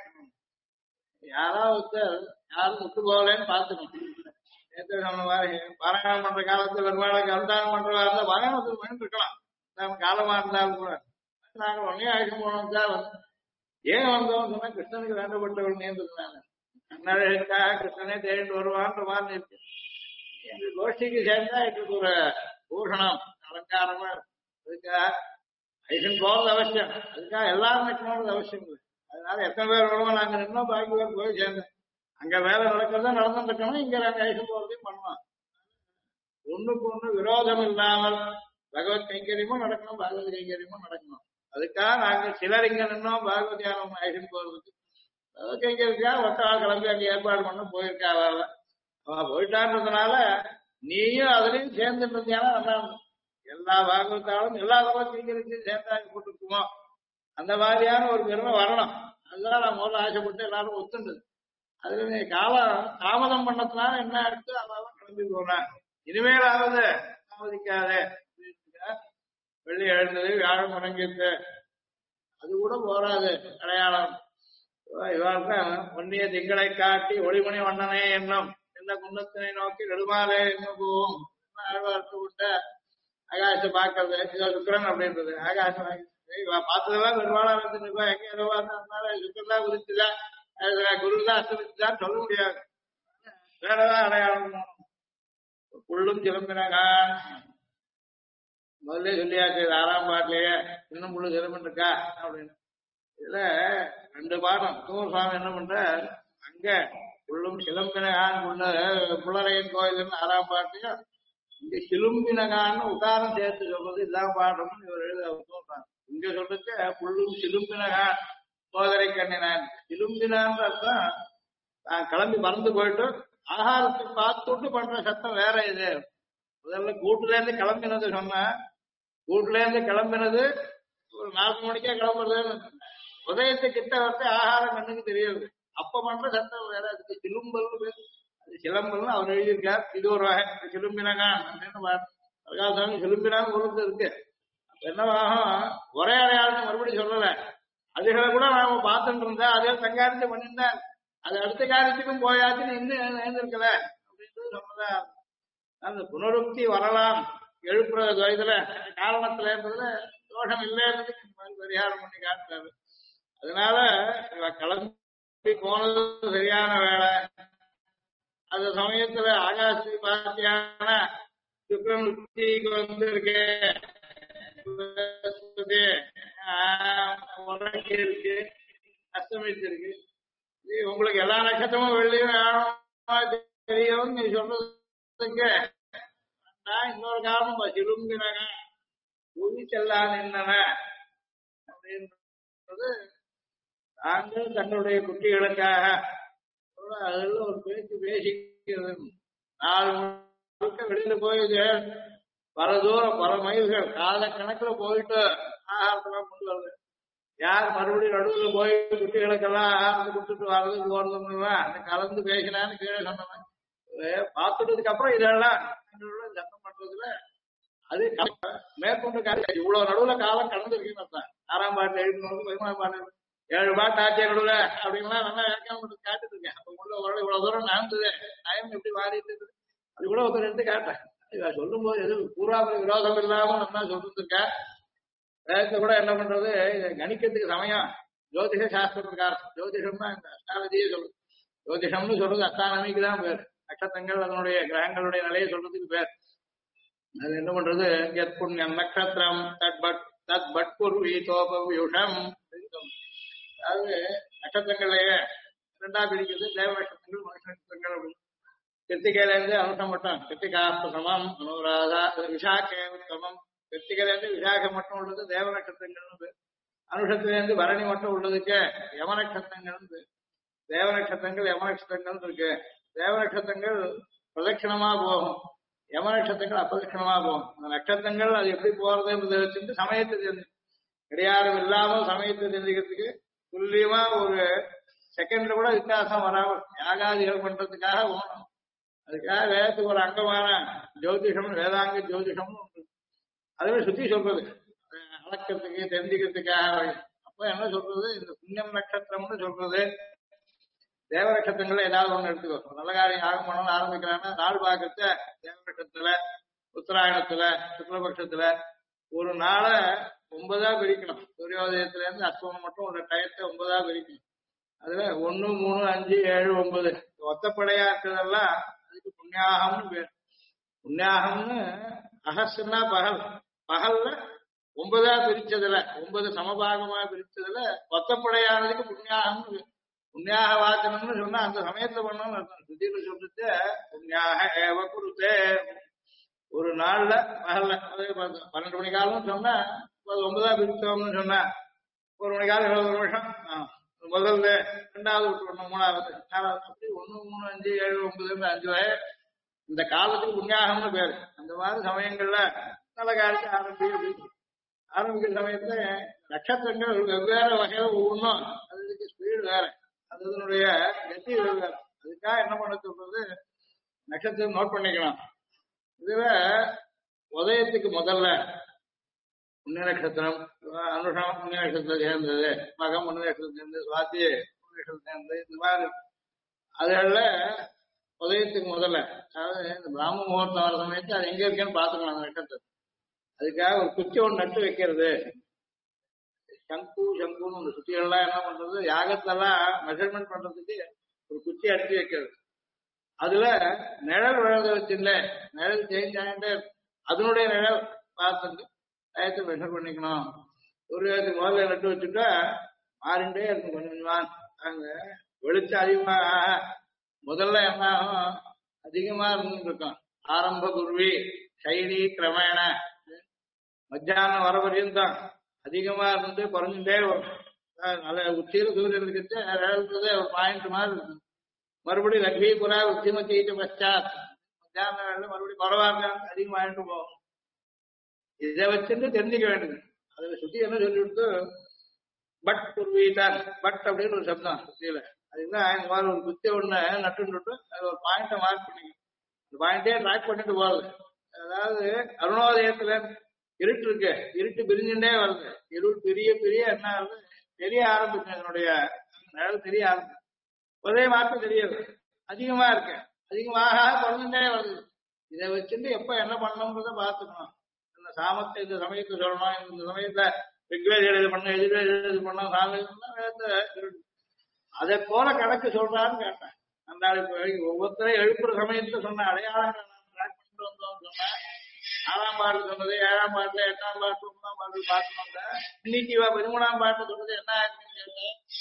யாராவது யாரும் விட்டு போகலன்னு பாத்துக்கணும். நேற்று சொன்ன மாதிரி பாராயணம் பண்ற காலத்துல பெருமாளுக்கு அனுதானம் பண்றதா இருந்தா பாராயணத்துக்கு பண்ணிட்டு இருக்கலாம். நம்ம காலமா இருந்தாலும் கூட நாங்க உடனே அழைக்க போனோம் சார். ஏன் வந்தோம் சொன்னா கிருஷ்ணனுக்கு வேண்டப்பட்டவள் நேர்ந்துருந்தாங்க. கண்ணழகா கிருஷ்ணனே தேடிட்டு வருவான்ற மாதிரி இருக்கு. எங்க கோஷ்டிக்கு சேர்ந்தா எங்களுக்கு ஒரு பூஷணம் அலங்காரமா அதுக்காக ஐசன் போறது அவசியம். அதுக்காக எல்லாரும் நிற்கணும்னு அவசியம் இல்லை. அதனால எத்தனை பேர் வருவோம் நாங்க நின்னோம், பாக்கி பேர் போய் சேர்ந்தேன். அங்க வேலை நடக்கிறதா நடந்துட்டு இருக்கணும், இங்க நாங்க ஐசன் போறதையும் பண்ணலாம். ஒண்ணுக்கு ஒண்ணு விரோதம் இல்லாமல் பகவத் கைங்கரியமும் நடக்கணும், பாகவத் கைங்கரியமும் நடக்கணும். அதுக்காக நாங்க சிலர் இங்க நின்னோம் பாகவத் யானம் ஐசன் போறதுக்கு. பகவத் கைங்கரியத்துக்காக ஒத்தவா கிளம்பி அங்க ஏற்பாடு பண்ண போயிருக்கா. அவ போயிட்டான்றதுனால நீயும் அதுலயும் சேர்ந்துட்டு இருந்தியானா நல்லா இருக்கும். எல்லா பாகவத்தாலும் எல்லா பகவத் கைங்கரியத்தையும் சேர்ந்தாங்க போட்டுக்குவோம். அந்த மாதிரியான ஒரு பெருமை வரணும். அதுதான் நான் முதல்ல ஆசைப்பட்டு எல்லாரும் ஒத்துண்டது. அதுல நீ காலம் தாமதம் பண்ணதுனால என்ன எடுத்து அதான் கிளம்பி போனேன். இனிமேலாவது தாமதிக்காத. வெள்ளி எழுந்தது வியாழம் முடங்கிட்டு அது கூட போராது அடையாளம். இவாழ்க்க ஒன்னிய திங்களை காட்டி ஒளிமணி வண்ணனே என்னும் இந்த குண்டத்தினை நோக்கி நெடுமாலே என்ன போவோம் ஆழ்வார்த்து விட்ட ஆகாச பாக்குறது. இதோ சுக்கரன் அப்படின்றது ஆகாசம் பார்த்ததெல்லாம் பெருமாளா இருந்துருப்பா. எங்க எதுவாக சுக்கரன் தான் குறிச்சுதான் குருதான் அஸ்தமிச்சுதான் சொல்ல முடியாது. வேறதான் அடையாளம். புள்ளும் சிலம்பினகான் முதல்ல சொல்லியாச்சு 6ஆம் பாட்டிலேயே, இன்னும் புள்ளு சிலம்பன் இருக்கா அப்படின்னு. இதுல 2 பாடம். தூர் சுவாமி என்ன பண்ற, அங்க புள்ளும் சிலம்பினகான் புள்ளரையன் கோயில் 6ஆம் பாட்டையும் இங்க சிலும்பினகான்னு உதாரணம் சேர்த்து சொல்றது இதான் பாடம்னு இவர் எழுத சொல்றாங்க. இங்க சொல்றதுக்கு புள்ளும் சிலும்பினகான் சோதரை கண்ணினான். சிலும்பினான்ற அர்த்தம் நான் கிளம்பி மறந்து போயிட்டு ஆகாரத்தை பார்த்துட்டு பண்ற சத்தம் வேற. இது முதல்ல கூட்டுல இருந்து கிளம்பினது சொன்னா, கூட்டுல இருந்து கிளம்பினது ஒரு 4 மணிக்கே கிளம்புறது. உதயத்து கிட்ட வந்து ஆகாரம் கண்ணுக்கு தெரியாது, அப்ப பண்ற சத்தம் வேற. அதுக்கு சிலும்பல், அது சிலம்பல்னு அவர் எழுதியிருக்கார். இது ஒரு வகை சிலும்பினகான் அப்படின்னு பிரகாசாமி சிலும்பினான்னு பொருள் இருக்கு. என்னவாகும், ஒரே அடையாளத்தை மறுபடியும் சொல்லல. அதுகளை கூட நாம பார்த்துட்டு இருந்தா அதே சங்காரத்தை பண்ணிருந்தா அது அடுத்த காரியத்துக்கும் போயாச்சுன்னு இன்னும் நேர்ந்திருக்கல அப்படின்னு சொன்னதா. அந்த புனருக்தி வரலாம் எழுப்புற இதுல காரணத்துல இருந்ததுல தோஷம் இல்லைன்னு பரிகாரம் பண்ணி காட்டுறாரு. அதனால இவ கிளம்பி போனது சரியான வேலை. அந்த சமயத்துல ஆகாசி பாத்தியான சுக்ரன் உச்சிக்கு வந்திருக்கு, இருக்கு, அஸ்தமிச்சிருக்கு. உங்களுக்கு எல்லா நட்சத்திரமும் வெள்ளியும் ஆழமா தெரியும் நீ சொல்றதுக்கு நான் இன்னொரு காரணம் சிலும்பினக உரி செல்லான் என்னன அப்படின்றது தாங்கள் தங்களுடைய குட்டிகளுக்காக அதில் ஒரு பேச்சு பேசிக்கிறது. நாலு முழுக்க வெளியில போய் பல தூரம் பல மைல்கள் கால கணக்குல போயிட்டு ஆகாரத்தெல்லாம் கொண்டு வருது. யார் மறுபடியும் நடுவில் போய் குட்டிகளுக்கெல்லாம் ஆகாரத்தை கொடுத்துட்டு வர்றது போறதுன்னா அந்த கலந்து பேசினான்னு கீழே சொன்னவன் பார்த்துட்டதுக்கு அப்புறம் இதெல்லாம் சத்தம் பண்றதுல அது மேற்கொண்டு இவ்வளவு நடுவுல காலம் கடந்துருக்குன்னு ஆறாம் பாட்டு எழுதினோம் 11ஆம் பாட்டு 7 பாட்டு ஆட்சிய நடுவுல அப்படின்லாம் நல்லா விளக்கம் காட்டுட்டு இருக்கேன். அப்ப உள்ள இவ்வளவு தூரம் நடந்தது டைம் எப்படி மாறிட்டு இருக்குது அது கூட ஒருத்தர் எடுத்து காட்டேன். சொல்லும் போது எது பூராபுர விரோதம் இல்லாம நம்ம சொல்லிட்டு இருக்கேன். வேதத்தை கூட என்ன பண்றது கணிக்கிறதுக்கு சமயம் ஜோதிஷ சாஸ்திரத்துக்காரன் ஜோதிஷம்னா இந்த அஸ்ட்ராலஜியே சொல்லுது. ஜோதிஷம்னு சொல்றது அஸ்ட்ரானமிக்கு தான் பேர். நட்சத்திரங்கள் அதனுடைய கிரகங்களுடைய நிலையை சொல்றதுக்கு பேர். அது என்ன பண்றது எத் புண்ணியம் நட்சத்திரம் தத் பட் பூர்வீதோபவியுஷம். அதாவது நட்சத்திரங்களையே இரண்டா பிரிக்கிறது தேவ நட்சத்திரங்கள் மனுஷ நட்சத்திரங்கள் அப்படின்னு. கிருத்திகையில இருந்து அனுஷம் மட்டும் கிருத்திகாஸ்தமம் அனுராதா விசாகே உத்தமம். கிருத்திகையில இருந்து விசாகம் மட்டும் உள்ளது தேவ நட்சத்திரங்கள். அனுஷத்துல இருந்து பரணி மட்டும் உள்ளதுக்கு யம நட்சத்திரங்கள். தேவ நட்சத்திரங்கள் யம நட்சத்திரங்கள் இருக்கு. தேவ நட்சத்திரங்கள் பிரதட்சிணமா போகும், யம நட்சத்திரங்கள் அப்பிரதட்சிணமா போகும். அந்த நட்சத்திரங்கள் அது எப்படி போறதுன்றதை வச்சுட்டு சமயத்தை தெரிஞ்சு கிடையாரம் இல்லாமல் சமயத்தை தெரிஞ்சுக்கிறதுக்கு துல்லியமா ஒரு செகண்ட்ல கூட வித்தியாசம் வராமல் யாகாதிகள் பண்றதுக்காக போகணும். அதுக்காக வேதத்துக்கு ஒரு அங்கமான ஜோதிஷம் வேதாங்க ஜோதிஷம் அதுவே சுத்தி சொல்றது அளக்கிறதுக்கு தெரிஞ்சுக்கிறதுக்காக. அப்ப என்ன சொல்றது இந்த புண்ணியம் நட்சத்திரம்னு சொல்றது தேவ நட்சத்திரங்கள்ல ஏதாவது ஒண்ணு எடுத்துக்கோ. நல்ல காரியம் ஆகும் பண்ணணும்னு ஆரம்பிக்கிறாங்கன்னா நாள் பாக்கத்த தேவ நட்சத்திரத்துல உத்தராயணத்துல சுக்லபட்சத்துல ஒரு நாளை 9ஆ பிரிக்கணும். சூரியோதயத்துல இருந்து அஸ்தமனம் மட்டும் ஒரு டயத்தை 9ஆ பிரிக்கணும். அதுல 1, 3, 5, 7, 9 ஒத்தப்படையா இருக்கிறதெல்லாம் அதுக்கு புண்ணியாகம்னு பேர். புண்ணியாகம்னு அகசுன்னா பகல், பகல்ல 9ஆ பிரிச்சதுல 9 சமபாகமா பிரிச்சதுல ஒத்தப்படையானதுக்கு புண்ணியாகம்னு பேர். புண்ணியாக வாச்சனம்னு சொன்னா அந்த சமயத்துல பண்ணணும்னு அர்த்தம். திடீர்னு சொல்லிட்டு புண்ணியாக ஏவ குருத்தே ஒரு நாள்ல பகல்ல 12 மணி காலம்னு சொன்னா 9ஆ பிரிச்சோம்னு சொன்னா 1 மணி காலம் 20 நிமிஷம் முதல்ல, 2வது விட்டுறணும், 3வது 4வது அப்படி 1, 3, 5, 7, 9 5 வரை இந்த காலத்துக்கு புண்ணியாகம்னு பேரு. அந்த மாதிரி சமயங்கள்ல நல்ல காலத்து ஆரம்பிக்கிற சமயத்துல நட்சத்திரங்கள் வெவ்வேறு வகையில ஒவ்வொன்றும் அதுக்கு ஸ்பீடு வேற, அதனுடைய கத்தி வேற. அதுக்காக என்ன பண்ண சொல்றது நட்சத்திரம் நோட் பண்ணிக்கலாம். இதுல உதயத்துக்கு முதல்ல புண்ணிய நட்சத்திரம் அனுஷம் புண்ணிய நட்சத்திரம் சேர்ந்தது, மகம் புண்ணிய நட்சத்திரம் சேர்ந்தது, சுவாத்தி புண்ணிய நட்சத்திரம் சேர்ந்தது. இந்த மாதிரி அதுல உதயத்துக்கு முதல்ல அதாவது இந்த பிராம முகூர்த்தம் வர சமயத்து அது எங்க இருக்குன்னு பாத்துக்கலாம். அந்த நட்சத்திரம் அதுக்காக ஒரு குச்சி ஒன்று நட்டு வைக்கிறது. சங்குன்னு அந்த குச்சிகள்லாம் என்ன பண்றது யாகத்தெல்லாம் மெஷர்மெண்ட் பண்றதுக்கு ஒரு குச்சி அடிச்சு வைக்கிறது. அதுல நிழல் விழுத வச்சுல நிழல் சேஞ்ச் ஆகிட்டு அதனுடைய நிழல் பார்த்துட்டு டயத்தை மெஷர் பண்ணிக்கணும். சூரியத்துக்கு முதல்ல நட்டு வச்சுட்டா மாறிண்டே இருக்கும் கொஞ்சம் கொஞ்சமா. அங்க வெளிச்சம் அதிகமாக முதல்ல என்ன ஆகும் அதிகமா இருந்துட்டு இருக்கும். ஆரம்ப குருவி சைனி கிரமேண மத்தியானம் வர வரையும் தான் அதிகமா இருந்து குறைஞ்சுட்டே வரும். நல்ல உச்சியில சூரியன் இருக்கிறது ஒரு பாயிண்ட் மாதிரி இருக்கும். மறுபடியும் லக்ஷ்மிபுரா உச்சிமத்திட்டு பச்சாத் மத்தியானம் வேலை மறுபடியும் குறவாக அதிகமாயிட்டு போகும். இதை வச்சுட்டு தெரிஞ்சுக்க வேண்டியது. அதுல சுத்தி என்ன சொல்லி கொடுத்து பட் குருவிதான் பட் அப்படின்னு ஒரு சப்தம் சுத்தியில அதுதான் இந்த மாதிரி ஒரு குத்தி ஒண்ணு நட்டுட்டு அது ஒரு பாயிண்ட மார்க் பண்ணிக்கணும். அந்த பாயிண்டே ட்ராக் பண்ணிட்டு போகுது. அதாவது அருணோதயத்துல இருட்டு இருக்கு, இருட்டு பிரிஞ்சுட்டே வருது. இருட்டு பெரிய பெரிய என்ன ஆகுது தெரிய ஆரம்பிச்சு அதனுடைய நிழல் தெரிய ஆரம்பிச்சு ஒரே மாற்றம் தெரியாது. அதிகமா இருக்கு, அதிகமாக குறைஞ்சுட்டே வருது. இதை வச்சுட்டு எப்ப என்ன பண்ணணும்ன்றத பாத்துக்கணும். இந்த சாமத்தை இந்த சமயத்தை சொல்லணும், இந்த சமயத்துல ரிக்வேதிகள் இது பண்ண எதிர்வேதிகள் இது பண்ணோம் சாமி அதை போல கணக்கு சொல்றான்னு கேட்டேன். அந்த ஒவ்வொருத்தரையும் எழுப்புற சமயத்துல சொன்ன அடையாளங்களை நான் பண்ணிட்டு வந்தோம் சொன்னேன். 4ஆம் பாட்டு சொன்னது 7ஆம் பாட்டுல 8ஆம் பாட்டு 9ஆம் பாட்டு பார்க்கணும். இன்னைக்கு 13ஆம் பாட்டு சொன்னது என்ன ஆகுதுன்னு கேட்டேன்.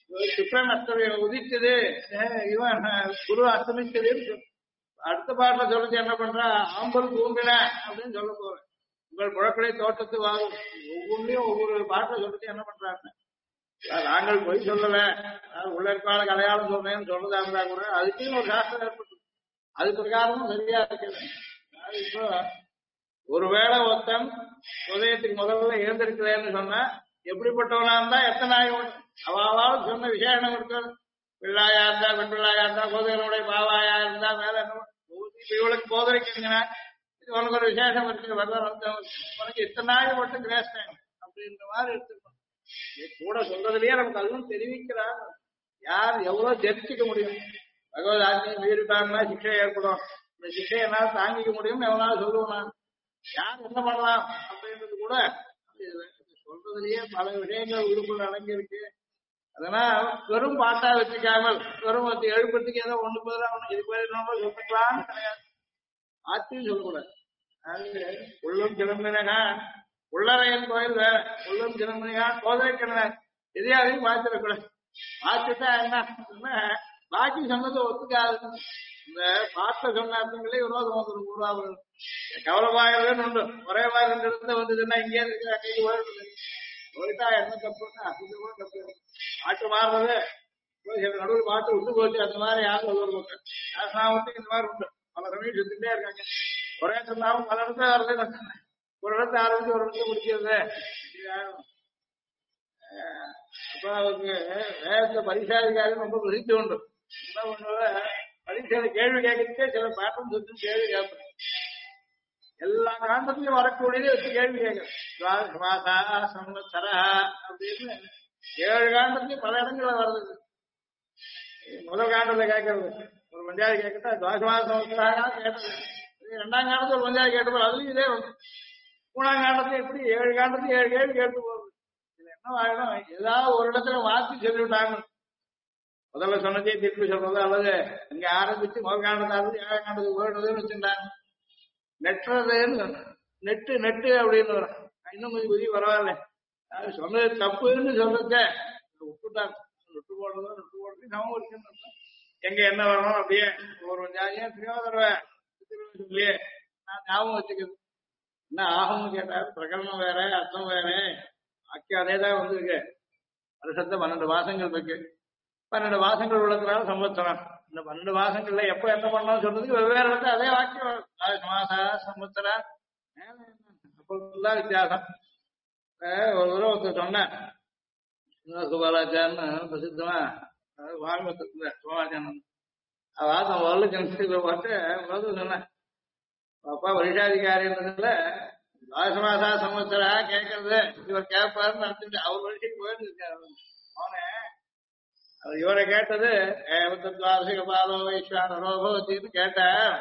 சுக்ரன் உதிச்சது, இவன் குரு அஸ்தமிச்சதுன்னு அடுத்த பாட்டுல சொல்லிச்சு என்ன பண்றா, ஆம்பல் பூம்பின அப்படின்னு சொல்ல போறேன். உங்கள் புழக்கடை தோட்டத்து வாழும் ஒவ்வொன்றையும் ஒவ்வொரு பாட்டுல சொல்லிச்சு என்ன பண்றாங்க. நாங்கள் போய் சொல்லல, உள்ள இருக்கால அடையாளம் சொல்றேன்னு சொல்றதா இருந்தா கூட அதுக்குன்னு ஒரு சாஸ்திரம் ஏற்பட்டு அது பிரகாரமும் சரியா இருக்கு. இப்போ ஒருவேளை ஒருத்தன் உதயத்துக்கு முதல்ல எழுந்திருக்கிறேன்னு சொன்னா எப்படிப்பட்டவனா இருந்தா எத்தனை ஆகும். அவாவாலும் சொன்ன விசேஷம் இருக்கு. பிள்ளாயா இருந்தா, பெண் பிள்ளாயா இருந்தா, கோதகனுடைய பாவாயா இருந்தா மேல என்ன இவளுக்கு போதரிக்குங்கன்னா இது உனக்கு ஒரு விசேஷம் இருக்கு. உனக்கு இத்தனை நாள் மட்டும் கிரேஸ்டன் அப்படின்ற மாதிரி எடுத்துக்கணும். கூட சொல்றதுலயே நமக்கு அதுவும் தெரிவிக்கிறார். யார் எவ்வளவு தெரிஞ்சுக்க முடியும். பகவத் ஆஜ்ஞையை மீறிட்டாங்கன்னா சிக்ஷை ஏற்படும். இந்த சிக்ஷை என்னால தாங்கிக்க முடியும் எவனாலும் சொல்லுவோம். நான் யார் என்ன பண்ணலாம் அப்படின்றது கூட சொல்றதுலயே பல விஷயங்கள் உள்ளுக்குள்ள அடங்கி இருக்கு. அதனால் வெறும் பாட்டா வச்சுக்காமல் வெறும் எழுப்பத்துக்கு ஏதோ ஒண்ணு போதா ஒண்ணு இது மாதிரி சொல்லிக்கலாம்னு கிடையாது. ஆத்தியும் சொல்லக்கூடாது. உள்ளும் கிளம்பினா உள்ளறையன் கோயில் வேற, உள்ளும் கிளம்பினா கோதை கிணறு எதையாதையும் பார்த்துடக்கூடாது. பார்த்துட்டா என்ன பாக்கி சொன்னது ஒத்துக்காது. இந்த பாட்டை சொன்ன அர்த்தங்களே விரோதம் வந்துடும். கூடாது கவலைமாகவே உண்டு. ஒரே மாதிரி ரெண்டு இடத்துல வந்ததுன்னா இங்கே இருக்கிற கைக்கு போயிட்டா என்ன தப்புன்னா அது கூட தப்பு. பாட்டு மாறுறது நடுவில் பாட்டு விட்டு போச்சு. அந்த மாதிரி யாரும் சொல்லுவாங்க. வந்து இந்த மாதிரி உண்டு. பல சமயம் சுத்திட்டே இருக்காங்க. ஒரே சொன்னாலும் பல இடத்துல வருது. ஒரு இடத்துல ஆரம்பிச்சு ஒரு இடத்துல முடிக்கிறது. அப்ப அவருக்கு வேகத்துல பரிசாதிகாரி ரொம்ப பிரசித்தி உண்டு. என்ன பண்ணுவ பரீட்சையில கேள்வி கேட்கறதுக்கே சில பாட்டம் சொல்லி கேள்வி கேட்பேன். எல்லா காண்டத்திலையும் வரக்கூடியதே வச்சு கேள்வி கேட்கறேன். அப்படின்னு 7 காண்டத்திலையும் பல இடங்கள்ல வருது. முதல் காண்டத்துல கேட்கறது ஒரு பஞ்சாயத்து கேட்கட்டா துவாசமாசம் கேட்டது. 2ஆம் காண்டத்துல ஒரு பஞ்சாயத்து கேட்டப்போ அதுலயும் இதே வந்து 3ஆம் காண்டத்துல இப்படி 7 காண்டத்தையும் 7 கேள்வி கேட்டு போகுது. இதுல என்ன ஆகிடும், ஏதாவது ஒரு இடத்துல மாற்றி சொல்லிவிட்டாங்க. முதல்ல சொன்னதே திருப்பி சொல்றது அல்லது இங்க ஆரம்பிச்சு முதல் காண்டத்தாரு 7ஆம் காண்டத்துக்கு போயிடுறதுன்னு வச்சுட்டாங்க. நெட்டுறதுன்னு நெட்டு நெட்டு அப்படின்னு வரும். இன்னும் கொஞ்சம் புதிய பரவாயில்ல. சொன்னது தப்புன்னு சொல்றத விட்டுட்டாங்க. நொட்டு போடுறது சமம் இருக்குன்னு எங்க என்ன வரணும் அப்படியே ஒரு ஜாதியா திரியோதரவை சொல்லியே நான் ஞாபகம் வச்சுக்கிறது. என்ன ஆகும்னு கேட்டா பிரகடனம் வேற அர்த்தம் வேற ஆக்கிய அதேதான் வந்திருக்கு. வருஷத்துல 12 மாசங்கள் இருக்கு. 12 மாசங்கள் உள்ளதுனால சம்பத்சரம். இந்த 12 மாசங்கள்ல எப்ப என்ன பண்ணணும் சொல்றதுக்கு வெவ்வேறு இடத்துல அதே வாக்கியம் மாசா சம்பத்சரா அப்பதான் வித்தியாசம். ஒரு தடவை ஒருத்தர் சொன்னேன். சுபாலாச்சாரன்னு பிரசித்தமா வால்மீகத்துல சுபாலாச்சாரன் வாசம் முதல்ல கிணத்துல பார்த்து முதல்ல சொன்னேன். அப்பா வருஷாதிகாரின்றதுல மாசா சம்பத்சரா கேட்கறது இவர் கேட்பாருன்னு நினைச்சிட்டு அவர் வருஷத்துக்கு போயிட்டு இருக்காரு. அவனை இவரை கேட்டது பாலோ வைஸ்வானரோபத்தின்னு கேட்ட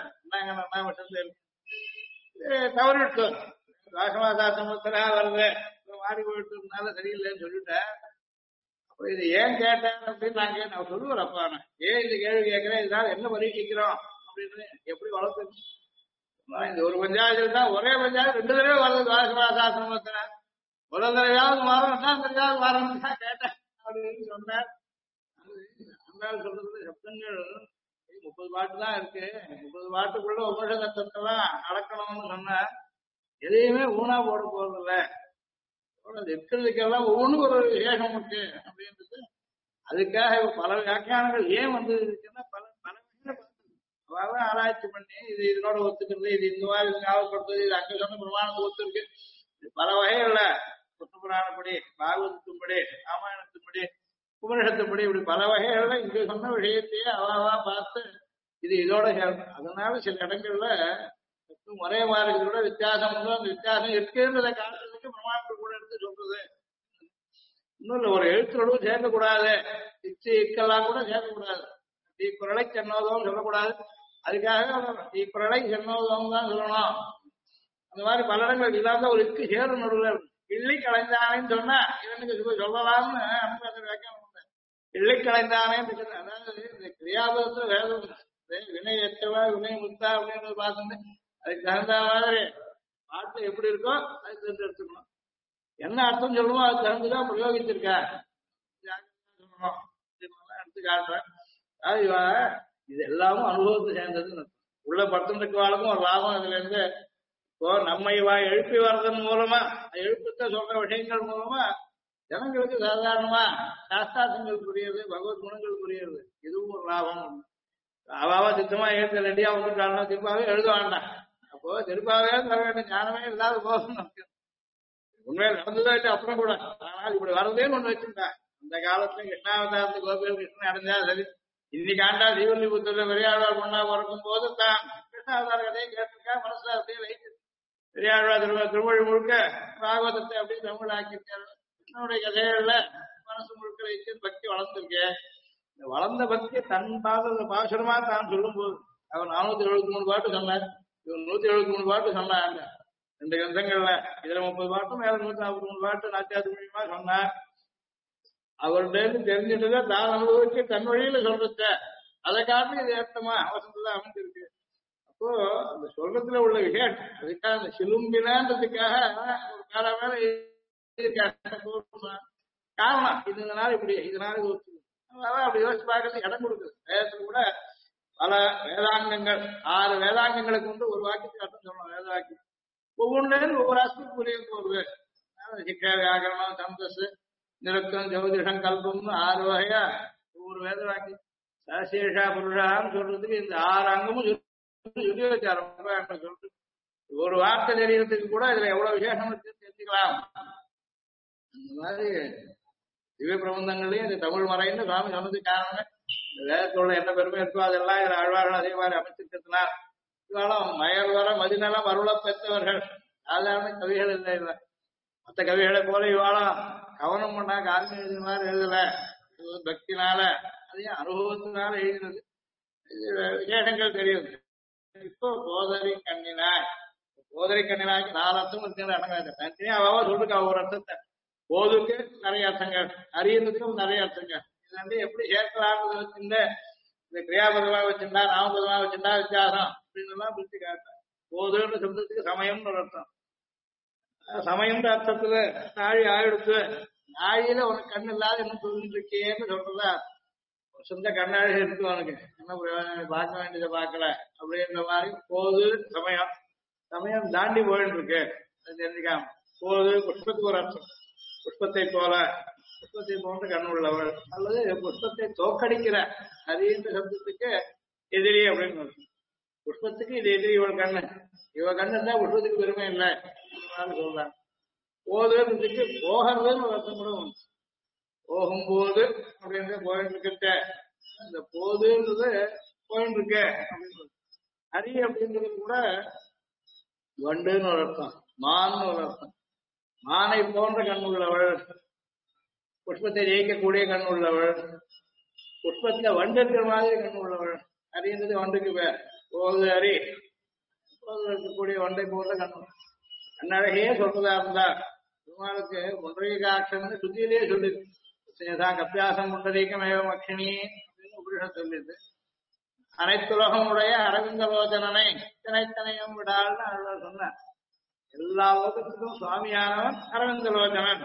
தவறிட்டு ராசமாசா சம்பத்சரா வருது மாறி போயிட்டுனால சரியில்லைன்னு சொல்லிட்டேன். அப்ப இது ஏன் கேட்டேன் அப்படின்னு நான் கேட்டேன். அவர் சொல்லுவார் அப்பா நான் ஏன் இந்த கேள்வி கேட்கிறேன், இதனால என்ன பரீட்சிக்கிறோம் அப்படின்னு எப்படி வளர்த்து. இந்த ஒரு பஞ்சாயத்து தான் ஒரே பஞ்சாயத்து 2 தடவை வருது. ராசமாசா சம்பத்சரா முதல் தடவையாவது மாறும் 2ஆம் தடவையாவது மாறும் தான் கேட்டேன் அப்படின்னு சொன்னார். அந்தாள் சொல்றது சப்தங்கள் 30 பாட்டு தான் இருக்கு. 30 பாட்டுக்குள்ள உபநிஷதத்தெல்லாம் அடக்கணும்னு சொன்னா எதையுமே ஊனா போட போறது இல்ல. இருக்கிறதுக்கெல்லாம் ஒவ்வொன்றும் ஒரு விசேஷம் இருக்கு அப்படின்றது. அதுக்காக பல வியாக்கியானங்கள் ஏன் வந்து இருக்குன்னா பல பல ஆராய்ச்சி பண்ணி இது இதனோட ஒத்துக்கிறது, இது இந்த மாதிரி ஞாபகப்படுத்துறது, இது அங்க சொன்ன பிரமாணத்தை ஒத்துருக்கு. பல வகைகள்ல புத்த புராணப்படி, பாகவதத்தின்படி, ராமாயணத்தின்படி, உபனிஷத்துப்படி இப்படி பல வகைகள்ல இங்க சொன்ன விஷயத்தையே அவாவா பார்த்து இது இதோட சேர்க்கணும். அதனால சில இடங்கள்ல ஒரே மாதிரி கூட வித்தியாசம் உண்டு. அந்த வித்தியாசம் இருக்குன்றதை காட்டுறதுக்கு பிரமாணங்கள் கூட எடுத்து சொல்றது. இன்னொரு ஒரு எழுத்துறவும் சேர்க்கக்கூடாது. இக்கெல்லாம் கூட சேர்க்கக்கூடாது. குரலை சென்னோதம் சொல்லக்கூடாது. அதுக்காக குரலை சென்னோதம் தான் சொல்லணும். அந்த மாதிரி பல இடங்கள் இல்லாத ஒரு இக்கு சேரும் நடுவில் கிள்ளி கலைந்தானேன்னு சொன்னா இவனுக்கு சொல்லலாம்னு அந்த வியாக்கியம் கிள்ளி கலைந்தானேன்னு. அதாவது இந்த கிரியாபதத்துல வேதம் வினை எத்தவா வினை முத்தா அப்படின்னு பார்த்துட்டு அதுக்கு தகுந்த மாதிரி பாட்டு எப்படி இருக்கோ அதுக்கு தெரிஞ்சு எடுத்துக்கணும். என்ன அர்த்தம் சொல்லணுமோ அது தகுந்துதான் பிரயோகிச்சிருக்கா சொல்லணும். எடுத்து காட்டுறேன். அதாவது இவ இது எல்லாமும் அனுபவத்தை சேர்ந்ததுன்னு அர்த்தம். உள்ள படுத்துட்டு வாழ்க்கும் ஒரு லாபம் இதுல இருந்து. இப்போ நம்ம இவ எழுப்பி வர்றதன் மூலமா எழுப்பத்தை சொல்ற விஷயங்கள் மூலமா ஜனங்களுக்கு சாதாரணமா சாஸ்திரார்த்தங்கள் புரியுது, பகவத் குணங்கள் புரியுது. இதுவும் ஒரு லாபம். அவாவா சித்தமா ஏற்க ரெடியா வந்துட்டாங்கன்னா திருப்பாவே எழுத வேண்டாம். அப்போ திருப்பாவே தர வேண்டிய ஞானமே இல்லாத போதும் நமக்கு. உண்மையில நடந்ததாச்சு அப்புறம் கூட. ஆனால் இப்படி வரதேன்னு ஒண்ணு வச்சுட்டா. அந்த காலத்துல கிருஷ்ணாவதாரத்து கோபிகள் கிருஷ்ணன் அடைஞ்சா சரி. இன்னைக்கு ஆண்டா தீவல்லிபுத்தூர்ல பெரியாழ்வார் பொண்ணா பிறக்கும் போது தான் கிருஷ்ணாவதார கதையை கேட்டிருக்கா. மனசுல அப்படியே வைத்து பெரியாழ்வார் திருமொழி முழுக்க பாகவதத்தை அப்படியே தமிழ் ஆக்கியிருக்காரு. கிருஷ்ணனுடைய கதைகள்ல மனசு முழுக்க வைத்து பக்தி வளர்ந்துருக்கேன். இந்த வளர்ந்த பக்தி தன் பாசுரமா தான் சொல்லும் போது அவர் 473 பாட்டு சொன்னார். இவர் 173 பாட்டு சொன்னாங்க. 2 கிரந்தங்கள்ல இதுல 30 பாட்டும் மேல 143 பாட்டு நாச்சியார் மூலியமா சொன்னார். அவர்கிட்ட இருந்து தெரிஞ்சுட்டு தான் அனுபவிச்சு தன் வழியில சொல்றத அதை காட்டி இது ஏற்றமா அவசரத்துல அமைஞ்சிருக்கு. அப்போ அந்த சொல்றதுல உள்ள விஷயம் அதுக்காக அந்த சிலும்பினான்றதுக்காக ஒரு கால மேல காரணம் இதனால இப்படி இதனால அப்படி யோசிச்சு பார்க்கறது இடம் கொடுக்குது. வேதத்துல கூட பல வேதாங்கங்கள் 6 வேதாங்கங்களுக்கு வந்து ஒரு வாக்கியத்துக்கு அர்த்தம் சொல்லணும். வேத வாக்கியம் ஒவ்வொன்றும் ஒவ்வொரு ஆஸ்திக்கு புரிய போகுது. சிக்கா வியாகரணம் சந்தஸ் நிருத்தம் ஜோதிஷம் கல்பம்னு 6 வகையா ஒவ்வொரு வேத வாக்கியம் சசேஷா புருஷான்னு சொல்றதுக்கு இந்த 6 அங்கமும் சொல்லி வச்சாரு. சொல்றது ஒரு வார்த்தை தெரியறதுக்கு கூட இதுல எவ்வளவு விசேஷம் தெரிஞ்சுக்கலாம். அந்த மாதிரி திவ்ய பிரபந்தங்களையும் இந்த தமிழ் மறைன்னு சுவாமி சொன்னது காரணமே இந்த வேதத்தோட என்ன பெருமை இருக்கோ அதெல்லாம் இதுல ஆழ்வார்கள் அதே மாதிரி அமைச்சிருக்கிறதுனால இவாளும் மயல் வர மதிநலம் அருள பெற்றவர்கள் சாதாரண கவிகள் இல்லை. இல்ல மற்ற கவிகளை போல இவாளும் கவனம் பண்ணா காரணம் எழுதின மாதிரி எழுதல. பக்தினால அதையும் அனுபவத்தினால எழுதினது விசேஷங்கள் தெரியுது. இப்போ போதரி கண்ணினாய் போதரி கண்ணினாய்க்கு 4 அர்த்தம் இருக்கு. அடங்காது தனியா அவாவா சொல்லிருக்கா ஒரு அர்த்தத்தை. போதுக்கு நிறைய அர்த்தங்கள், அறியறதுக்கும் நிறைய அர்த்தங்கள். இது வந்து எப்படி சேர்க்கலாம் வச்சிருந்த இந்த கிரியாபதமா வச்சிருந்தா நாமபதமா வச்சிருந்தா வித்தியாசம் அப்படின்னு எல்லாம் பிரிச்சு காட்டுறேன். போதுன்னு சொல்றதுக்கு சமயம்னு ஒரு அர்த்தம். சமயம்ன்ற அர்த்தத்துல நாழி ஆயிடுத்து. நாழியில உனக்கு கண் இல்லாத என்ன சொல்லிட்டு இருக்கேன்னு சொல்றதா சொந்த கண்ணாடி இருக்கு உனக்கு என்ன பார்க்க வேண்டியதை பார்க்கல அப்படின்ற மாதிரி போது சமயம். சமயம் தாண்டி போயிட்டு இருக்கு அது தெரிஞ்சுக்காம போது புஷ்பத்துக்கு ஒரு அர்த்தம். புஷ்பத்தை போல புஷ்பத்தை போன்ற கண் உள்ளவள் அல்லது புஷ்பத்தை தோக்கடிக்கிற அறிந்த சப்தத்துக்கு எதிரி அப்படின்னு புஷ்பத்துக்கு இது எதிரி இவள் கண்ணு. இவ கண்ணு இருந்தா புஷ்பத்துக்கு பெருமை இல்லை சொல்றாங்க. போதுன்றதுக்கு போகிறதுன்னு ஒரு அர்த்தம் கூட உண்டு. போகும்போது அப்படின்ற போயிட்டு இருக்க இந்த போதுன்றது போயிட்டு இருக்க அப்படின்னு அரி அப்படின்றது கூட வண்டுன்னு ஒரு அர்த்தம், மான்னு ஒரு அர்த்தம். மானை போன்ற கண் உள்ளவள், புஷ்பத்தை ஜெயிக்கக்கூடிய கண் உள்ளவள், புஷ்பத்துல வண்டு இருக்கிற மாதிரி கண் உள்ளவள். அறின்றது வண்டுக்கு பேர். போது அறி போது இருக்கக்கூடிய வண்டை போன்ற கண். கண்ணழகையே சொல்றதா இருந்தா பெருமாளுக்கு முண்டரீகாட்சன்னு சுத்தியிலேயே சொல்லிது. கப்பியாசம் முண்டரீகமேவ மக்ஷினி அப்படின்னு உபனிஷத் சொல்லிது. அனைத்துலகம் உடைய அரவிந்தலோச்சனனை இத்தனைத்தனையும் விடாள்னு அழுவ சொன்னார். எல்லா லோகத்துக்கும் சுவாமியானவன் அரவிந்தலோச்சனன்.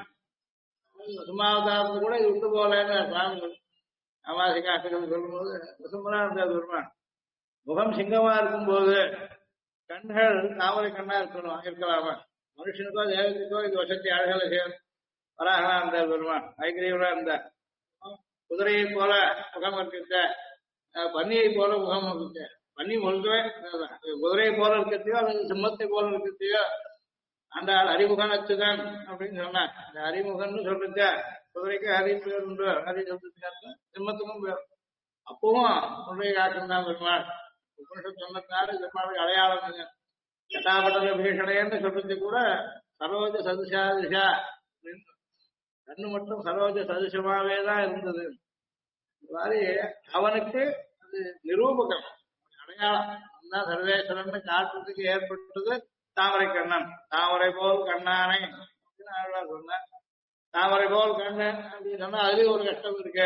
சுமாவதாரத்து கூட இது விட்டு போலன்னு சுவாமிகள் அமாசிகாட்டுகள் சொல்லும்போது சுமராந்த பெருமான் முகம் சிங்கமா இருக்கும்போது கண்கள் தாமரை கண்ணா இருக்கலாமா? மனுஷனுக்கோ தேவத்துக்கோ இது வசதி அழகல சேரும். வராகனா இருந்தார் பெருமான், ஐக்கிரீவனா இருந்தார். குதிரையை போல முகம் இருக்க, பன்னியை போல முகம் இருக்கு. பன்னி முழுக்கவே குதிரையை போல இருக்கிறதையோ அல்லது சிம்மத்தை போல இருக்கிறதையோ அந்த அறிமுகன் அச்சுதான் அப்படின்னு சொன்னான். அந்த அறிமுகன்னு சொல்லிருக்க குதிரைக்கு ஹரி பேர் உண்டு, ஹரி சொல்றதுக்கு சிம்மத்துக்கும் பேர். அப்பவும் உன்னுடைய காட்டம் தான் பெருமாள். உபனிஷத் சொன்னதுனால பெருமாளுக்கு அடையாளம் கட்டாபட்ட பீஷணைன்னு சொல்றது கூட சரோஜ சதுஷா திஷா அப்படின்னு கண்ணு மட்டும் சரோஜ சதுசமாவே தான் இருந்தது. இந்த மாதிரி அவனுக்கு அது நிரூபகம் அடையாளம் தான் சர்வேஸ்வரன் காட்டுறதுக்கு ஏற்பட்டது தாமரை கண்ணன். தாமரை போல் கண்ணானை அப்படின்னு ஆழ்வார் சொன்னார். தாமரை போல் கண்ணன் அப்படின்னு சொன்னா அதுலயும் ஒரு கஷ்டம் இருக்கு.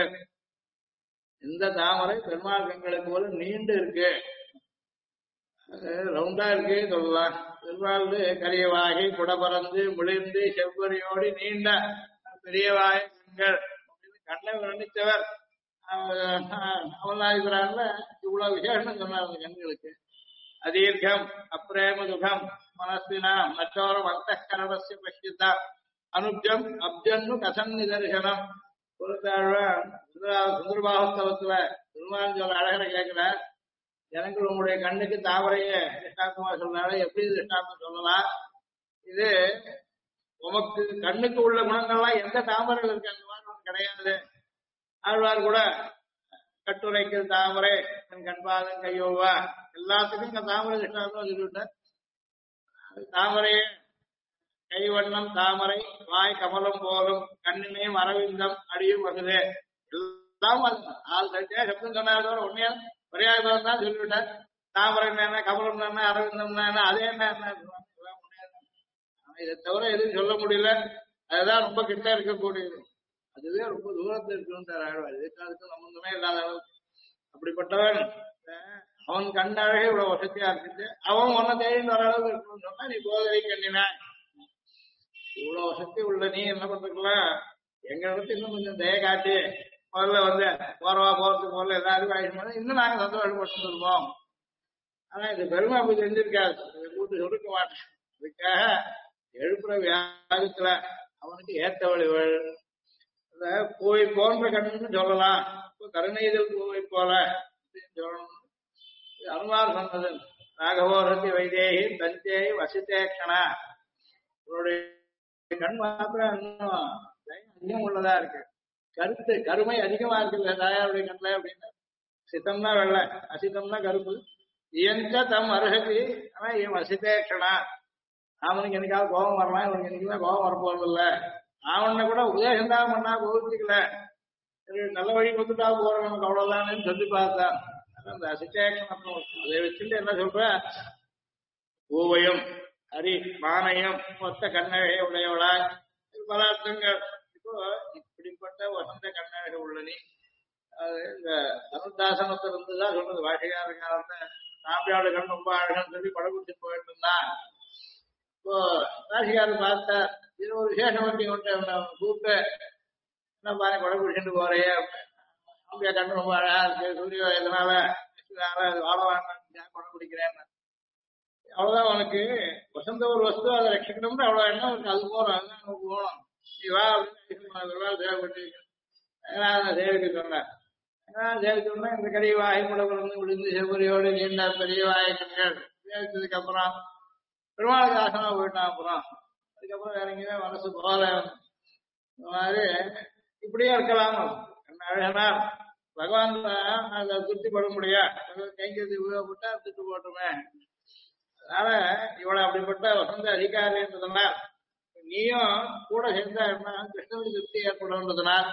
இந்த தாமரை பெருமாள் கண்களை போல நீண்டு இருக்கு, ரவுண்டா இருக்கு சொல்லலாம். பெருமாள் கரியவாகி குடபறந்து முழிந்து செவ்வரியோடு நீண்ட பெரியவாய் கண்கள் அப்படின்னு கண்ணை வர்ணித்தவர் அவனாதிபுரான்ல இவ்வளவு விசேஷம் சொன்னார் அந்த கண்களுக்கு. அதீர்க்கம் அப்ரேம துகம் மனஸ்வினா மற்றோரம் அந்த கரணசிய பஷ்யதா அனுப்ஜம் அப்ஜன்னு கசன் நிதர்சனம். சுந்தரபாகத்தவத்துல திருமான் சொல்ல அழகரை கேட்கிறார். ஜனங்கள் உங்களுடைய கண்ணுக்கு தாமரையே திருஷ்டாந்தமா சொல்றாரு, எப்படி திருஷ்டாந்தம் சொல்லலாம்? இது உமக்கு கண்ணுக்கு உள்ள குணங்கள்லாம் எந்த தாமரையில் இருக்கு அந்த மாதிரி ஒண்ணு கிடையாது. ஆழ்வார் கூட கட்டுரைக்கு தாமரை என் கண்பாதம் கையோவா எல்லாத்துக்கும் இந்த தாமரை திருஷ்டாந்தம் சொல்லிவிட்டார். தாமரை கைவண்ணம் தாமரை வாய் கமலம் போலும் கண்ணினையும் அரவிந்தம் அடியும் வகுதே எல்லாம் ஆள் தட்டியா சப்தம் சொன்னார். உண்மையா மரியாதை தான் சொல்லிவிட்டார். தாமரை என்ன கமலம் என்ன அரவிந்தம் என்ன அதே என்ன இதை தவிர எதுவும் சொல்ல முடியல. அதுதான் ரொம்ப கிட்ட இருக்கக்கூடியது. அதுவே ரொம்ப தூரத்தில் இருக்குன்னு ஆழ்வார். இதுக்காக சம்பந்தமே இல்லாத அளவுக்கு அப்படிப்பட்டவன் அவன் கண்ணழகே இவ்வளவு வசதியா இருக்குது. அவன் ஒன்ன தேடின்னு வர அளவுக்கு இருக்கணும்னு சொன்னா நீ போதரை கண்ணினாய். இவ்வளவு வசதி உள்ள நீ என்ன பண்றதுலாம் எங்க இடத்துல இன்னும் கொஞ்சம் தய காட்டி முதல்ல வந்து போறவா போறதுக்கு முதல்ல ஏதாவது ஆயிடுச்சு இன்னும் நாங்க சந்தோஷப்பட்டு இருப்போம். ஆனா இது பெருமை அப்படி செஞ்சிருக்காது. கூட்டு சொல்லிக்க மாட்டேன். அதுக்காக எழுப்புற வியாகத்துல அவனுக்கு ஏற்றவழிவள் பூவை போன்ற கண்ணுன்னு சொல்லலாம். கருணைதல் பூவை போல சொல்லணும். அனுமார் சொன்னது ராகவோரத்தி வைதேகி தஞ்சேகி வசித்தேக்ஷனா. அவருடைய கண் மாத்திரம் இன்னும் அதிகம் உள்ளதா இருக்கு. கருத்து கருமை அதிகமா இருக்குல்ல தாயாருடைய கண்ல அப்படின்னு. சித்தம்னா வெள்ளை, அசித்தம்னா கருப்பு. இயந்த தம் அருகதி. ஆனா இவன் வசித்தேக்ஷனா. அவனுக்கு என்னைக்காவது கோபம் வரலாம், இவனுக்கு என்னைக்குமே கோபம் வரப்போறது இல்ல. அவனை கூட உபதேசம் தான் பண்ணா கோபிச்சுக்கல, நல்ல வழி கொடுத்துட்டா போறோம் நமக்கு அவ்வளவுதானு சொல்லி பார்த்தான். அந்த அசித்தேக்ஷன் அதை வச்சுட்டு என்ன சொல்ற, பூவையும் ஹரி மானையும் மொத்த கண்ணழகை உடையவளா பல அர்த்தங்கள். இப்போ இப்படிப்பட்ட வசந்த கண்ணழகை உள்ள நீ இந்த அனுதாசனத்துல இருந்துதான் சொல்றது. பாஷைக்கார காலத்தை சாம்பியாளு கண் ரொம்ப அழகன்னு சொல்லி படகுடிச்சு போயிட்டு இருந்தான். இப்போ ராசிக்காரர் பார்த்தா இது ஒரு விசேஷம் வண்டி கொண்டு கூப்பிட்டு என்ன பாரு கொடை குடிச்சுட்டு போறையே அப்படியே கண்ணு ரொம்ப அழகா இருக்கு, சூரிய இதனால வாழ வேண்டாம் கொடை குடிக்கிறேன். அவ்வளவுதான் உனக்கு வசந்த ஒரு வஸ்து அதை ரட்சிக்கணும்னு அவ்வளவு எண்ணம் இருக்கு. அது போறோம் அதுதான் நமக்கு போகணும். நீ வா அப்படின்னு தேவைப்பட்டு சேவிக்க சொன்னேன். சேவிச்சோம்னா இந்த கறி வாய் கூட விழுந்து விழுந்து செவ்வரியோடு நீண்ட பெரிய வாய்க்கண்கள் சேவிச்சதுக்கு அப்புறம் பெருமாளுக்கு ஆசனமா போயிட்டான். அப்புறம் அதுக்கப்புறம் வேற எங்கேயுமே மனசு போல. இந்த மாதிரி இப்படியே இருக்கலாம். அழகனா பகவான் அதை திருப்திப்பட முடியா கைங்கிறது உபயோகப்பட்டா திட்டு போட்டுமே. அதனால இவ்வளவு அப்படிப்பட்ட வசந்த அதிகாரி இருந்ததுனால் நீயும் கூட சேர்ந்தா என்ன கிருஷ்ணனுக்கு திருப்தி ஏற்படுன்றதுனால்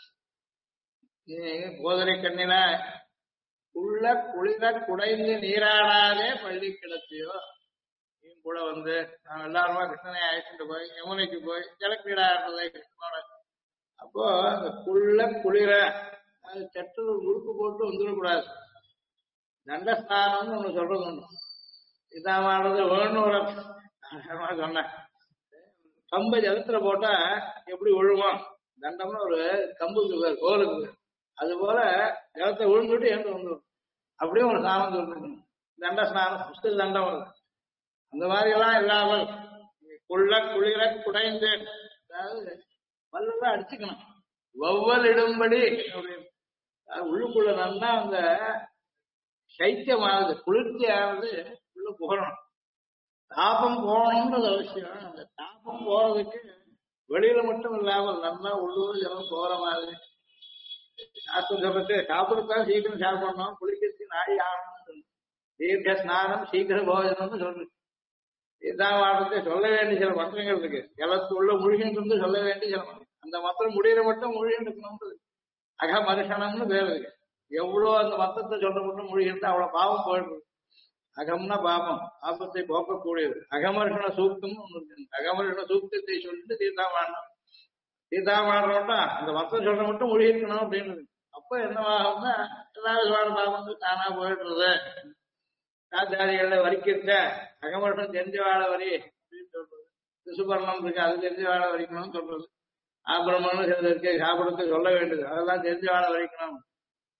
போதரை கண்ணின உள்ள குளிர குடைந்து நீராடாதே பள்ளி கிடத்தியோ. நீயும் கூட வந்து நான் எல்லாருமா கிருஷ்ணனை அழைச்சிட்டு போய் யமுனைக்கு போய் ஜலக்கிரீடா இருந்ததை கிருஷ்ணனோட. அப்போ அந்த குளிர அது சற்று உறுப்பு போட்டு வந்துடக்கூடாது. தண்டஸ்தானம்னு ஒண்ணு சொல்றது உண்டு. இதான் ஆடுறது வேணும் சொன்னேன். கம்பு ஜலத்துல போட்டா எப்படி விழுவோம், தண்டம்னு ஒரு கம்புக்கு பேர் கோலுக்கு பேர். அது போல ஜலத்தை விழுந்துட்டு ஏந்து வந்துடும். அப்படியே ஒரு ஸ்நானம் சொல்றது தண்ட ஸ்நானம், புஸ்தக தண்டம் வருது. அந்த மாதிரி எல்லாம் இல்லாமல் குளிர குடைந்து, அதாவது பல்லெல்லாம் அடிச்சுக்கணும் வவ்வல் இடும்படி அப்படின்னு. உள்ளுக்குள்ள நல்லா அந்த சைத்தியமானது குளிர்ச்சியானது உள்ள புகழணும். தாபம் போகணும்ன்றது அவசியம். அந்த தாபம் போறதுக்கு வெளியில மட்டும் இல்லாமல் நல்லா உள்ளூர் ஜலம் போற மாதிரி சாஸ்திரம் சொல்றது. சாப்பிடத்தான் சீக்கிரம் சாப்பிடணும், குளிக்கிறதுக்கு நாடி ஆகணும்னு சொல்லு. தீர்க்க ஸ்நானம் சீக்கிர போஜனம்னு சொல்லு. இதான் வாழ்றதை சொல்ல வேண்டிய சில மந்திரங்கள் இருக்கு. ஜலத்துள்ள முழுகின்னு சொல்ல வேண்டிய சில மந்திரம். அந்த மந்திரம் முடிகிற மட்டும் முழுகின்னு இருக்கணும். அகமருஷனம்னு பேர் இருக்கு. எவ்வளவு அந்த மந்திரத்தை சொல்ற மட்டும் முழுகிட்டு அவ்வளவு பாவம் போயிடுது. அகம்னா பாபம், ஆபத்தை போக்கக்கூடியது. அகமர்ஷண சூக்தம் ஒண்ணு இருக்கு. அகமர்ஷண சூக்தத்தை சொல்லிட்டு தீர்த்தாமாடணும். தீர்த்தாமாடணும்னா அந்த மந்திரம் சொல்ற மட்டும் மொழி இருக்கணும் அப்படின்னு. அப்ப என்னவாகும்னா எல்லா விதமான பாபங்கள் தானா போயிடுறது. காத்தாரிகளை வரிக்கிட்ட அகமர்ஷம் தெரிஞ்ச வாழ வரி அப்படின்னு சொல்றது. திசுபர்ணம் இருக்கு, அது தெரிஞ்ச வாழ வரிக்கணும்னு சொல்றது. ஆபிரமணம் சிலது இருக்கு, சாப்பிடறதுக்கு சொல்ல வேண்டியது, அதெல்லாம் தெரிஞ்ச வாழ வரிக்கணும்.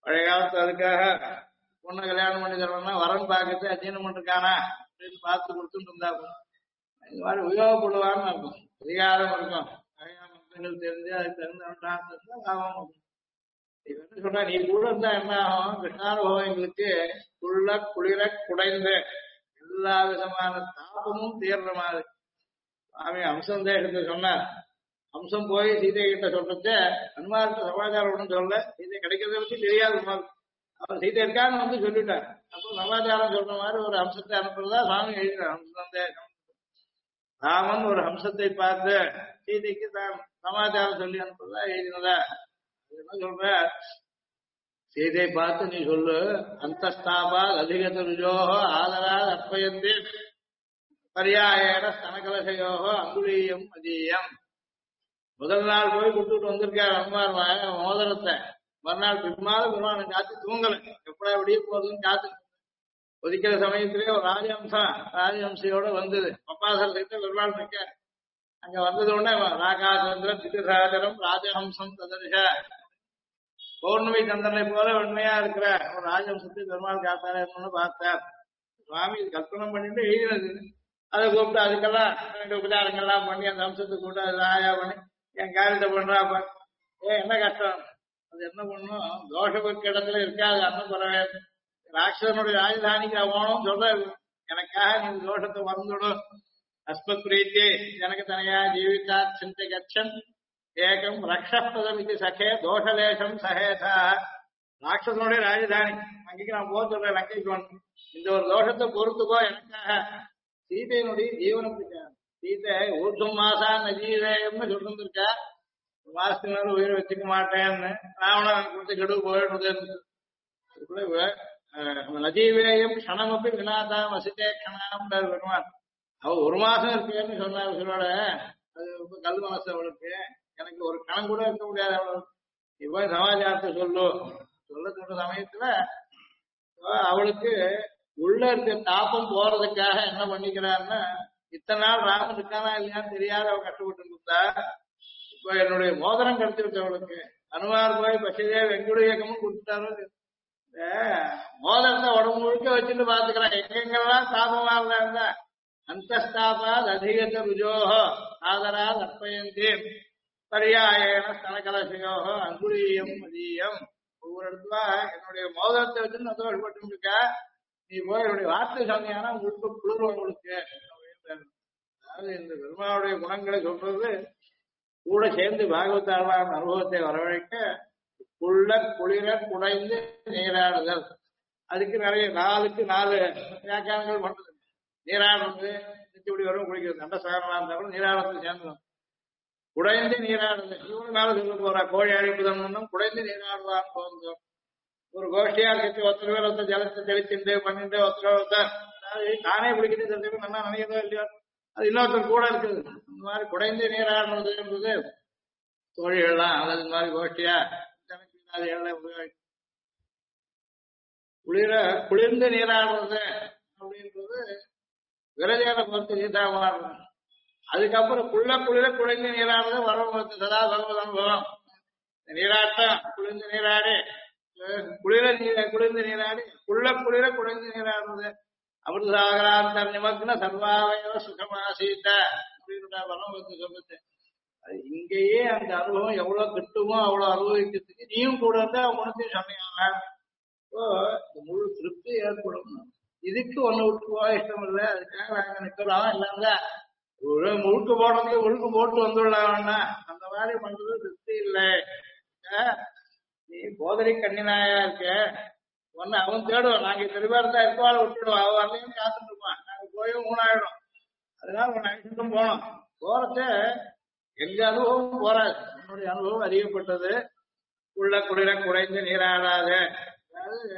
பழைய காலத்து அதுக்காக பொண்ணை கல்யாணம் பண்ணி தரணும்னா வரன் பார்க்கறது அஜீனம் பண்ணிருக்கானா அப்படின்னு பார்த்து கொடுத்துட்டு இருந்தாங்க. இந்த மாதிரி உபயோகப்படுவான்னு இருக்கும், அதிகாரம் இருக்கும், நிறைய மந்திரங்கள் தெரிஞ்சு அதுக்கு தகுந்த லாபம். என்ன சொல்ற, நீ கூட இருந்தா என்ன ஆகும், கிருஷ்ணானுபவம் எங்களுக்கு குள்ள குளிர குடைந்து எல்லா விதமான தாபமும் தீர்ற மாதிரி. சுவாமி அம்சம் தேசத்தை சொன்னார். அம்சம் போய் சீதை கிட்ட சொல்றத ஹனுமார்கிட்ட சமாச்சாரம் ஒன்றும் சொல்ல, சீதை கிடைக்கிறத பத்தி தெரியாது. அவர் சீதை இருக்கான்னு வந்து சொல்லிட்டார். அப்போ சமாச்சாரம் சொல்ற மாதிரி ஒரு அம்சத்தை அனுப்புறதா சுவாமி எழுதினார். அம்சம் தேசம் ராமன் ஒரு ஹம்சத்தை பார்த்து சீதைக்கு தான் சமாச்சாரம் சொல்லி அனுப்புறதா எழுதினதா. என்ன சொல்ற, சீதை பார்த்து நீ சொல்லு, அந்தஸ்தாபா அதிகத ருஜோகோ ஆதரால் அற்பயந்தி பரியாயன ஸ்தனகலசையோகோ அங்குலீயம் அதீயம். முதல் நாள் போய் கொடுத்துட்டு வந்திருக்காரு அனுமார் மோதிரத்தை. மறுநாள் பின்மாத பெருமானை காத்து தூங்கல, எப்படா விடிய போகுதுன்னு காத்து ஒதுக்கிற சமயத்திலே ஒரு ராஜஹம்சையோட வந்தது. பப்பாசல் கிட்ட பெருமாள் இருக்க அங்க வந்தது உடனே ராகாச்சந்திரன் திட்டுசாகரம் ராஜஹம்சம் ததர்ஷ, பௌர்ணமி சந்திரனை போல உண்மையா இருக்கிற ஒரு ராஜஹம்சத்தை பெருமாள் காத்தாரு என்னன்னு பார்த்தார். சுவாமி இது கல்பனை பண்ணிட்டு எழுதினது. அதை கூப்பிட்டு அதுக்கெல்லாம் ரெண்டு உபச்சாரங்கள்லாம் பண்ணி அந்த அம்சத்தை கூப்பிட்டு அது ராயா பண்ணி என் காரியத்தை பண்றாப்ப. என்ன கஷ்டம், அது என்ன பண்ணும், தோஷப்பட்ட இடத்துல இருக்காது அன்னம் பரவே. ராட்சசனுடைய ராஜதானிக்கு போனோம் சொல்றாரு, எனக்காக நீ தோஷத்தை மறந்துடும். அஸ்மத் பிரீத்தி எனக்கு தனியா ஜீவிதா சிந்தை கச்சன் ஏகம் ரக்ஷப்பதம் இது சகே தோஷலேஷம் சகேதா. ராட்சசனுடைய ராஜதானி அங்கேக்கு நான் போக சொல்றேன், லங்கைக்கு வந்து இந்த ஒரு தோஷத்தை பொறுத்துக்கோ எனக்காக. சீதையினுடைய ஜீவனத்துக்காக. சீதை ஊர்தும் மாசா நஜீவேயம்னு சொல்லிருந்திருக்கா, மாசத்துக்கு மேல உயிரை வச்சுக்க மாட்டேன்னு. ராவணன் கொடுத்து கெடு போயிடுறது. நஜீவேயம் க்ஷணமப்பி வினாதா வசித்தே க்ஷணம் பெருமான். அவ ஒரு மாசம் இருக்கேன்னு சொன்னார் உங்களோட. அது ரொம்ப கல் மனசு அவளுக்கு, எனக்கு ஒரு கணம் கூட இருக்க முடியாது அவளுக்கு. இப்போ சமாச்சாரத்தை சொல்ல சொல்ற சமயத்துல அவளுக்கு உள்ள இருக்க தாப்பம் போறதுக்காக என்ன பண்ணிக்கிறான்னா, இத்தனை நாள் ராமன் இருக்கானா இல்லையான்னு தெரியாத அவ கஷ்டப்பட்டு இருந்தா. இப்ப என்னுடைய மோதிரம் கிடைச்சிருக்கு அவளுக்கு. அனுமார் போய் பசிதே வெங்குடு இயக்கமும் கொடுத்துட்டாரு. மோதிரத்தை உடம்பு முழுக்க வச்சுட்டு பாத்துக்கிறான், எங்கெங்கெல்லாம் தாபமா இருந்தா. அந்தஸ்தாபாத் அதிகத ருஜோஹோ ஆதராத் அர்ப்பயந்தி பரியாயன ஸ்தனகலசயோஹோ அங்குலீயம் மதீயம். ஒவ்வொரு இடத்துல என்னுடைய மோதிரத்தை வச்சுன்னு சந்தோஷப்பட்டு இருக்கா. நீ போய் என்னுடைய வார்த்தை சொன்னீங்கன்னா உங்களுக்கு குளிர் உங்களுக்கு. அதாவது இந்த பெருமாவுடைய குணங்களை சொல்றது கூட சேர்ந்து பாகவதான அனுபவத்தை வரவழைக்க குள்ள குளிர குடைந்து நீராடுதல். அதுக்கு நிறைய 4க்கு 4 வியாக்கியானங்கள் பண்றது. நீராடுறது நிச்சயப்படி வரும், குளிக்கிறது நல்ல சாகரமா இருந்தாலும் நீராடத்துக்கு சேர்ந்து குடைந்து நீராடுது. இவனு மேல சொல்ல போறா, கோழி அழிப்புதன் குடைந்து நீராடுவான்னு தோன்றும். ஒரு கோஷ்டியா இருக்கு, ஒருத்தர் பேர் ஒருத்தர் ஜலத்தை தெளிச்சுட்டு பண்ணிட்டு ஒருத்தர் நானே குளிக்கிறது நல்லா நினைக்கிறதோ இல்லையோ, அது இன்னொருத்தர் கூட இருக்குது. இந்த மாதிரி குடைந்து நீராடுறதுன்றது தோழிகள்லாம் அல்லது இந்த மாதிரி கோஷ்டியா குளிர்ந்து நீராடுறது அப்படின்றது விரதியான பொறுத்து நீதாமாடுறது. அதுக்கப்புறம் குளிர குளிர்ந்து நீராடுறது வரவங்களுக்கு சதா பகவத் அனுபவம். நீராட்டம் குளிர்ந்து நீராடி குளிர்ந்து நீராடி குளிர குளிர்ந்து நீராடுறது. அமிர்தாகராந்தர் நிமக்ன சர்வாவயவ சுகமாசீத்த அப்படின்னு வரவங்களுக்கு சொல்லுது. இங்கேயே அந்த அனுபவம் எவ்வளவு கிட்டுமோ அவ்வளவு அனுபவிக்கிறதுக்கு நீயும் கூட இருந்தா உனத்தையும் சொன்னீங்க. முழு திருப்தி ஏற்படும். இதுக்கு ஒண்ணு விட்டு போக இஷ்டம் இல்லை, அதுக்காக நாங்க நிக்கலாம். இல்லாம ஒரு முழுக்கு போடுறதுக்கு முழுக்கு போட்டு வந்துடலாம்னா அந்த மாதிரி பண்றது திருப்தி இல்லை. நீ போதரி கண்ணினாயா இருக்க, ஒன்னு அவன் தேடுவான். நாங்க இத்தனை பேர் தான் இருக்கவாள் விட்டுடுவோம், அவன் வரலையும் காத்துட்டு இருப்பான். நாங்க போய் 3 ஆயிடும். அதனால ஒன்னு அழிச்சுட்டும் போனோம். போறத எங்க அனுபவம் போறாது, என்னுடைய அனுபவம் அதிகப்பட்டது. உள்ள குளிர குறைந்து நீராடாத. அதாவது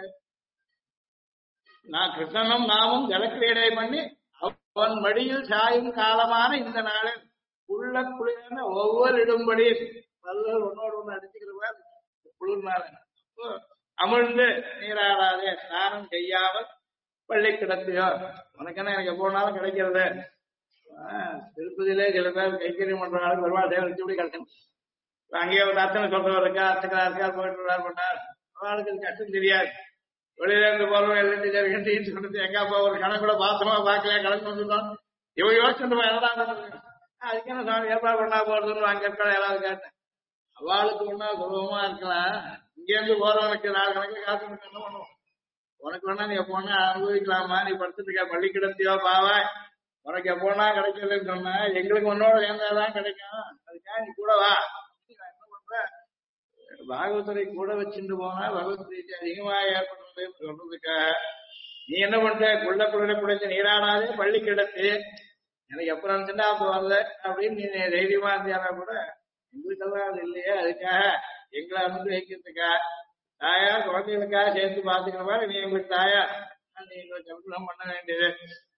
நான் கிருஷ்ணனும் நாமும் ஜலக்கிரீடை பண்ணி அவன் மடியில் சாயும் காலமான இந்த நாளில் உள்ள குளிரான ஒவ்வொரு இடும்படி பல்வர் ஒன்னோடு ஒண்ணு அடிச்சுக்கிறவா குளிர்னால அமிழ்ந்து நீராடாதே. ஸ்நானம் செய்யாமல் பள்ளி கிடத்தியோ. உனக்குன்னா எனக்கு எப்போனாலும் கிடைக்கிறது. திருப்பதியிலே சில பேர் கைக்கறி பண்றாங்க, பெருமாள் சேவை வச்சு கிடைக்கணும். அங்கேயே ஒரு அர்ச்சனை சொல்றவர் இருக்கா, அர்ச்சகரா இருக்கா, போயிட்டு பண்ணார். அவளுக்கு அது கஷ்டம் தெரியாது. வெளியில இருந்து போறவங்க எல்லாத்தையும் சொல்றது எங்க அப்பா ஒரு கணக்கு கூட பாத்திரமா பாக்கல கலந்து வந்துட்டோம் இவன் யோசிச்சுட்டு என்னடா அதுக்கு என்ன சாமி ஏற்பாடு பண்ணா போறதுன்னு அங்க இருக்க யாராவது கேட்டேன். அவளுக்கு ஒன்னா சுலபமா இருக்கலாம். இங்க இருந்து போறவனுக்கு 4 கணக்குல காசு என்ன பண்ணுவோம். உனக்கு வேணா நீ எப்போனா அனுபவிக்கலாமா, நீ படுத்துட்டு இருக்க பள்ளி கிடத்தியோ பாவா, உனக்கு எப்போனா கிடைக்கலன்னு சொன்னா எங்களுக்கு உன்னோட சேர்ந்தாதான் கிடைக்கும். அதுக்காக நீ கூட வா. நான் என்ன பண்றேன், பாகவதரை கூட வச்சுட்டு போனா பகவத் பிரீத்தி அதிகமா ஏற்படுறதுன்னு சொல்றதுக்காக நீ என்ன பண்ற, குள்ள குடைச்சு நீராடாதே பள்ளி கிடத்து எனக்கு எப்ப நினைச்சுட்டா அப்ப வரல அப்படின்னு நீ தைரியமா இருந்தா கூட எங்களுக்கெல்லாம் அது இல்லையே. அதுக்காக எங்களை அனுபவிக்கிறதுக்கா தாயா குழந்தைகளுக்காக சேர்த்து பாத்துக்கிற மாதிரி நீ எங்களுக்கு தாயா நீ கொஞ்சம் பண்ண வேண்டியது.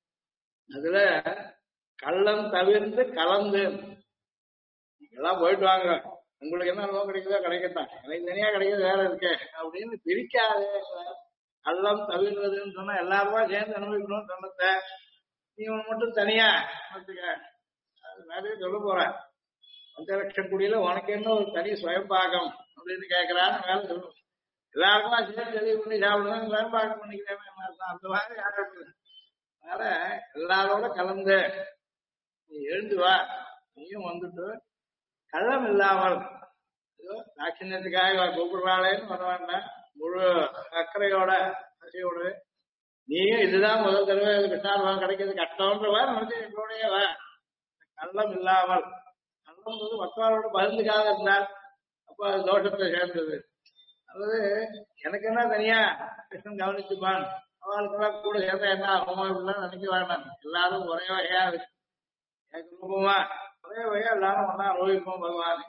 அதுல கள்ளம் தவிர்த்து கலந்து எல்லாம் போயிட்டு வாங்க, உங்களுக்கு என்ன அனுபவம் கிடைக்குதோ கிடைக்கத்தான், எனக்கு தனியா கிடைக்கிறது வேற இருக்கு அப்படின்னு பிரிக்காதே. கள்ளம் தவிர்றதுன்னு சொன்னா எல்லாருமா சேர்ந்து அனுபவிக்கணும்னு சொன்னத நீ மட்டும் தனியா அது நிறைய சொல்ல போற. 5 லட்சம் குடியில உனக்கு என்ன ஒரு தனி சுயம்பாகம் அப்படின்னு கேட்கறான்னு வேலை சொல்லணும். எல்லாருக்குமா சேர்ந்து தெளிவு பண்ணி சாப்பிடுதான் சுயம்பாகம் பண்ணிக்கிறேன் அந்த மாதிரி யாரும். அதனால எல்லாரோட கலந்து நீ எழுந்து வா, நீயும் வந்துட்டு கள்ளம் இல்லாமல் தாட்சியத்துக்காக கூப்பிடுறாளேன்னு வர வேண்டாம், முழு அக்கறையோட அசையோடு நீயும் இதுதான் முதல் தடவை கிருஷ்ணார்வம் கிடைக்கிறது கஷ்டம்ன்ற மாதிரி நினைச்சு எங்களுடைய கள்ளம் இல்லாமல். கள்ளம் மற்றவரோட பகிர்ந்துக்காக இருந்தால் அப்ப அது தோஷத்தை சேர்ந்தது. அதாவது எனக்கு என்ன தனியா கிருஷ்ணன் கவனிச்சுப்பான், அவளுக்கெல்லாம் கூட சேர்ந்தா என்ன ஆகுமா இப்படிலாம் நினைக்க வேண்டாம். எல்லாரும் ஒரே வகையா இருக்கு, எனக்கு ரூபமா ஒரே வகையா எல்லாரும் ஒன்னா அனுபவிப்போம் பகவான்.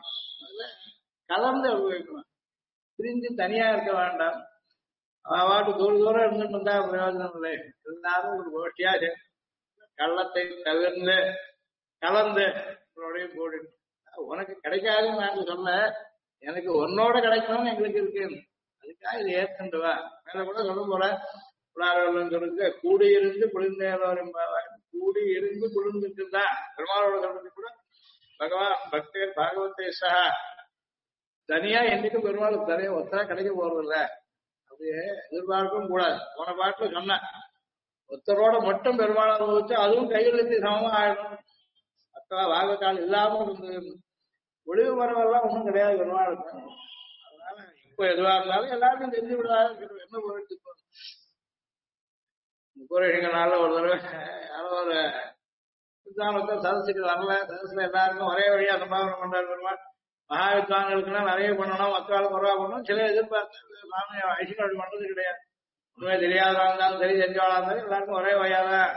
கலந்து அனுபவிக்கணும், பிரிஞ்சு தனியா இருக்க வேண்டாம். அவாட்டு தூரம் இருந்துட்டு இருந்தா பிரயோஜனம் இல்லை. எல்லாரும் ஒரு கோஷ்டியா கள்ளத்தை தவிர்ந்து கலந்து போடு. உனக்கு கிடைக்காதுன்னு நாங்க சொல்ல, எனக்கு உன்னோட கிடைக்கணும்னு எங்களுக்கு இருக்கு. அதுக்காக இது ஏற்கண்டு வா. மேல கூட சொல்ல போல சொல்லுங்க, கூடியிருந்து குளிர்ந்தேன், கூடி இருந்து குளிர்ந்துட்டு தான் பெருமாளோட சொல்றது கூட பகவான் பக்தர் பாகவத்தை சகா தனியா என்னைக்கும் பெருமாளுக்கு தனியா ஒத்தரா கிடைக்க போறதில்ல, அப்படியே எதிர்பார்க்கவும் கூடாது. போன பாட்டுல சொன்ன ஒருத்தரோட மட்டும் பெருமாள் அனுபவிச்சு அதுவும் கையெழுத்து சமமா ஆயிடும். அத்தா வாகத்தால் இல்லாம இருந்தது ஒளிவு மரவெல்லாம் ஒன்றும் கிடையாது பெருமாளுக்கு. அதனால இப்ப எதுவா இருந்தாலும் எல்லாருக்கும் தெரிஞ்சு விடாது. என்ன போயிட்டு முப்பரேஷங்கனால ஒரு தடவை யாரோ ஒரு வித்வானத்தை சதசுக்கு வரல, சதசுல எல்லாருக்கும் ஒரே வழியா சம்பாவனை பண்றாரு பெருமாள். மகா வித்வான்களுக்குலாம் நிறைய பண்ணணும், மற்றாலும் குறவா பண்ணணும். சில எதிர்பார்த்து சாமி ஐசிகள் பண்றது கிடையாது. உண்மை தெரியாதவா இருந்தாலும் சரி, தெரிஞ்சவாளா இருந்தாலும் எல்லாருக்கும் ஒரே வழியாதான்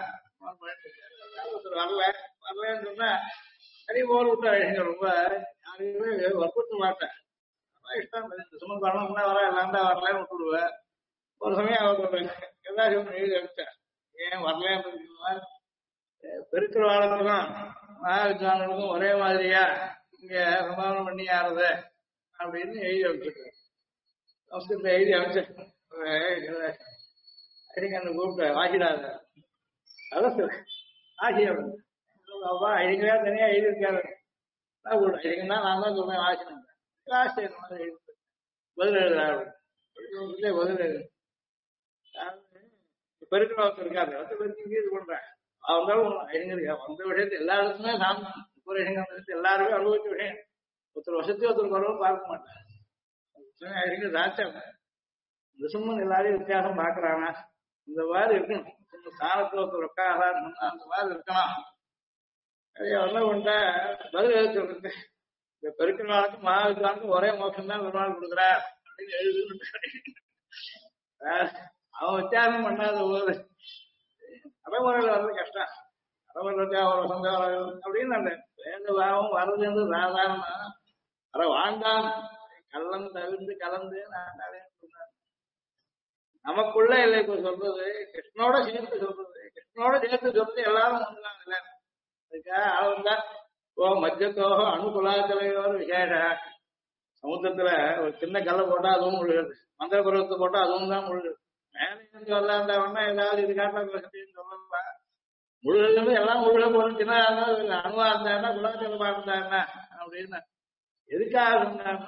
வரல. வரலன்னு சொன்னா நிறைய போர் விட்ட ஐசிகள் ரொம்ப யாரையுமே வற்புறுத்த மாட்டேன். இஷ்டம் சுமன் பண்ணணும்னா வர எல்லாம் தான் வரலன்னு விட்டுடுவேன். ஒரு சமயம் அவர் எல்லாரும் எழுதி அனுப்பிச்சேன், ஏன் வரலன்னு பெருக்கிற வாழ்க்கணும் மகாவித்வான்களுக்கும் ஒரே மாதிரியா இங்க சமாதானம் பண்ணி ஆறுது அப்படின்னு எழுதி அனுப்பிச்சிருக்கேன். சம்ஸ்கிருத எழுதி அனுப்பிச்சேன். அடிக்கன்னு கூப்பிட்டு வாசிடாத அதான் ஆசி அப்பா அழிக்கா தனியா எழுதியிருக்காரு. அழிக்கன்னா நான் தான் சொல்றேன் வாசினேன். காசு பதில் எழுதுறாரு, பதில் எழுது பெருக்கிற ஒருத்தர் இருக்காரு, பெருக்கி இது பண்றேன். அவங்களும் அறிஞர்கள் வந்த விஷயத்தை எல்லா இடத்துமே சாமி உபரேஷங்கள் எல்லாருமே அனுபவிச்ச விஷயம். ஒருத்தர் வருஷத்தையும் ஒருத்தர் குறவும் பார்க்க மாட்டேன். அறிஞர் ராஜாங்க நிசும்மன் எல்லாரையும் வித்தியாசம் பாக்குறாங்க. இந்த மாதிரி இருக்கணும், ஸ்தானத்துல ஒருத்தர் உட்காரான்னு அந்த மாதிரி இருக்கணும். என்ன பண்ற பதில் எழுத்து இந்த பெருக்கிற நாளுக்கும் மகாவித்வானுக்கும் ஒரே மோட்சம் தான் பெருமாள் கொடுக்குறார் அப்படின்னு எழுது. அவன் வித்தியாசம் பண்ணாத போது நடைமுறையில வந்து கஷ்டம். நடைமுறை ஒரு சந்தேகம் அப்படின்னு அந்த வேந்த பாவம் வர்றது சாதாரண அற வாண்டாம் கள்ளம் தவிர்த்து கலந்து நமக்குள்ள இல்லை. இப்ப சொல்றது கிருஷ்ணோட சேர்த்து சொல்றது, கிருஷ்ணோட சேர்த்து சொல்றது எல்லாரும் வந்துதான் இல்லை. அதுக்காக அளவுல மத்தியத்தோக அணுகுலாத்தலையோர் விசேஷ சமுத்திரத்துல ஒரு சின்ன கல்லை போட்டா அதுவும் முழுகுது, மந்திர பருவத்தை போட்டா அதுவும் தான் முழுகுது. மேலே இருந்து வரலாண்டா ஏதாவது இது காட்டா சொல்லலாம். முழுகிறது எல்லாம் முழுக போச்சுன்னா அணுவா இருந்தாருன்னா குலாச்சலமா இருந்தாருன்னா அப்படின்னு எதுக்காக சொன்னாருன்னா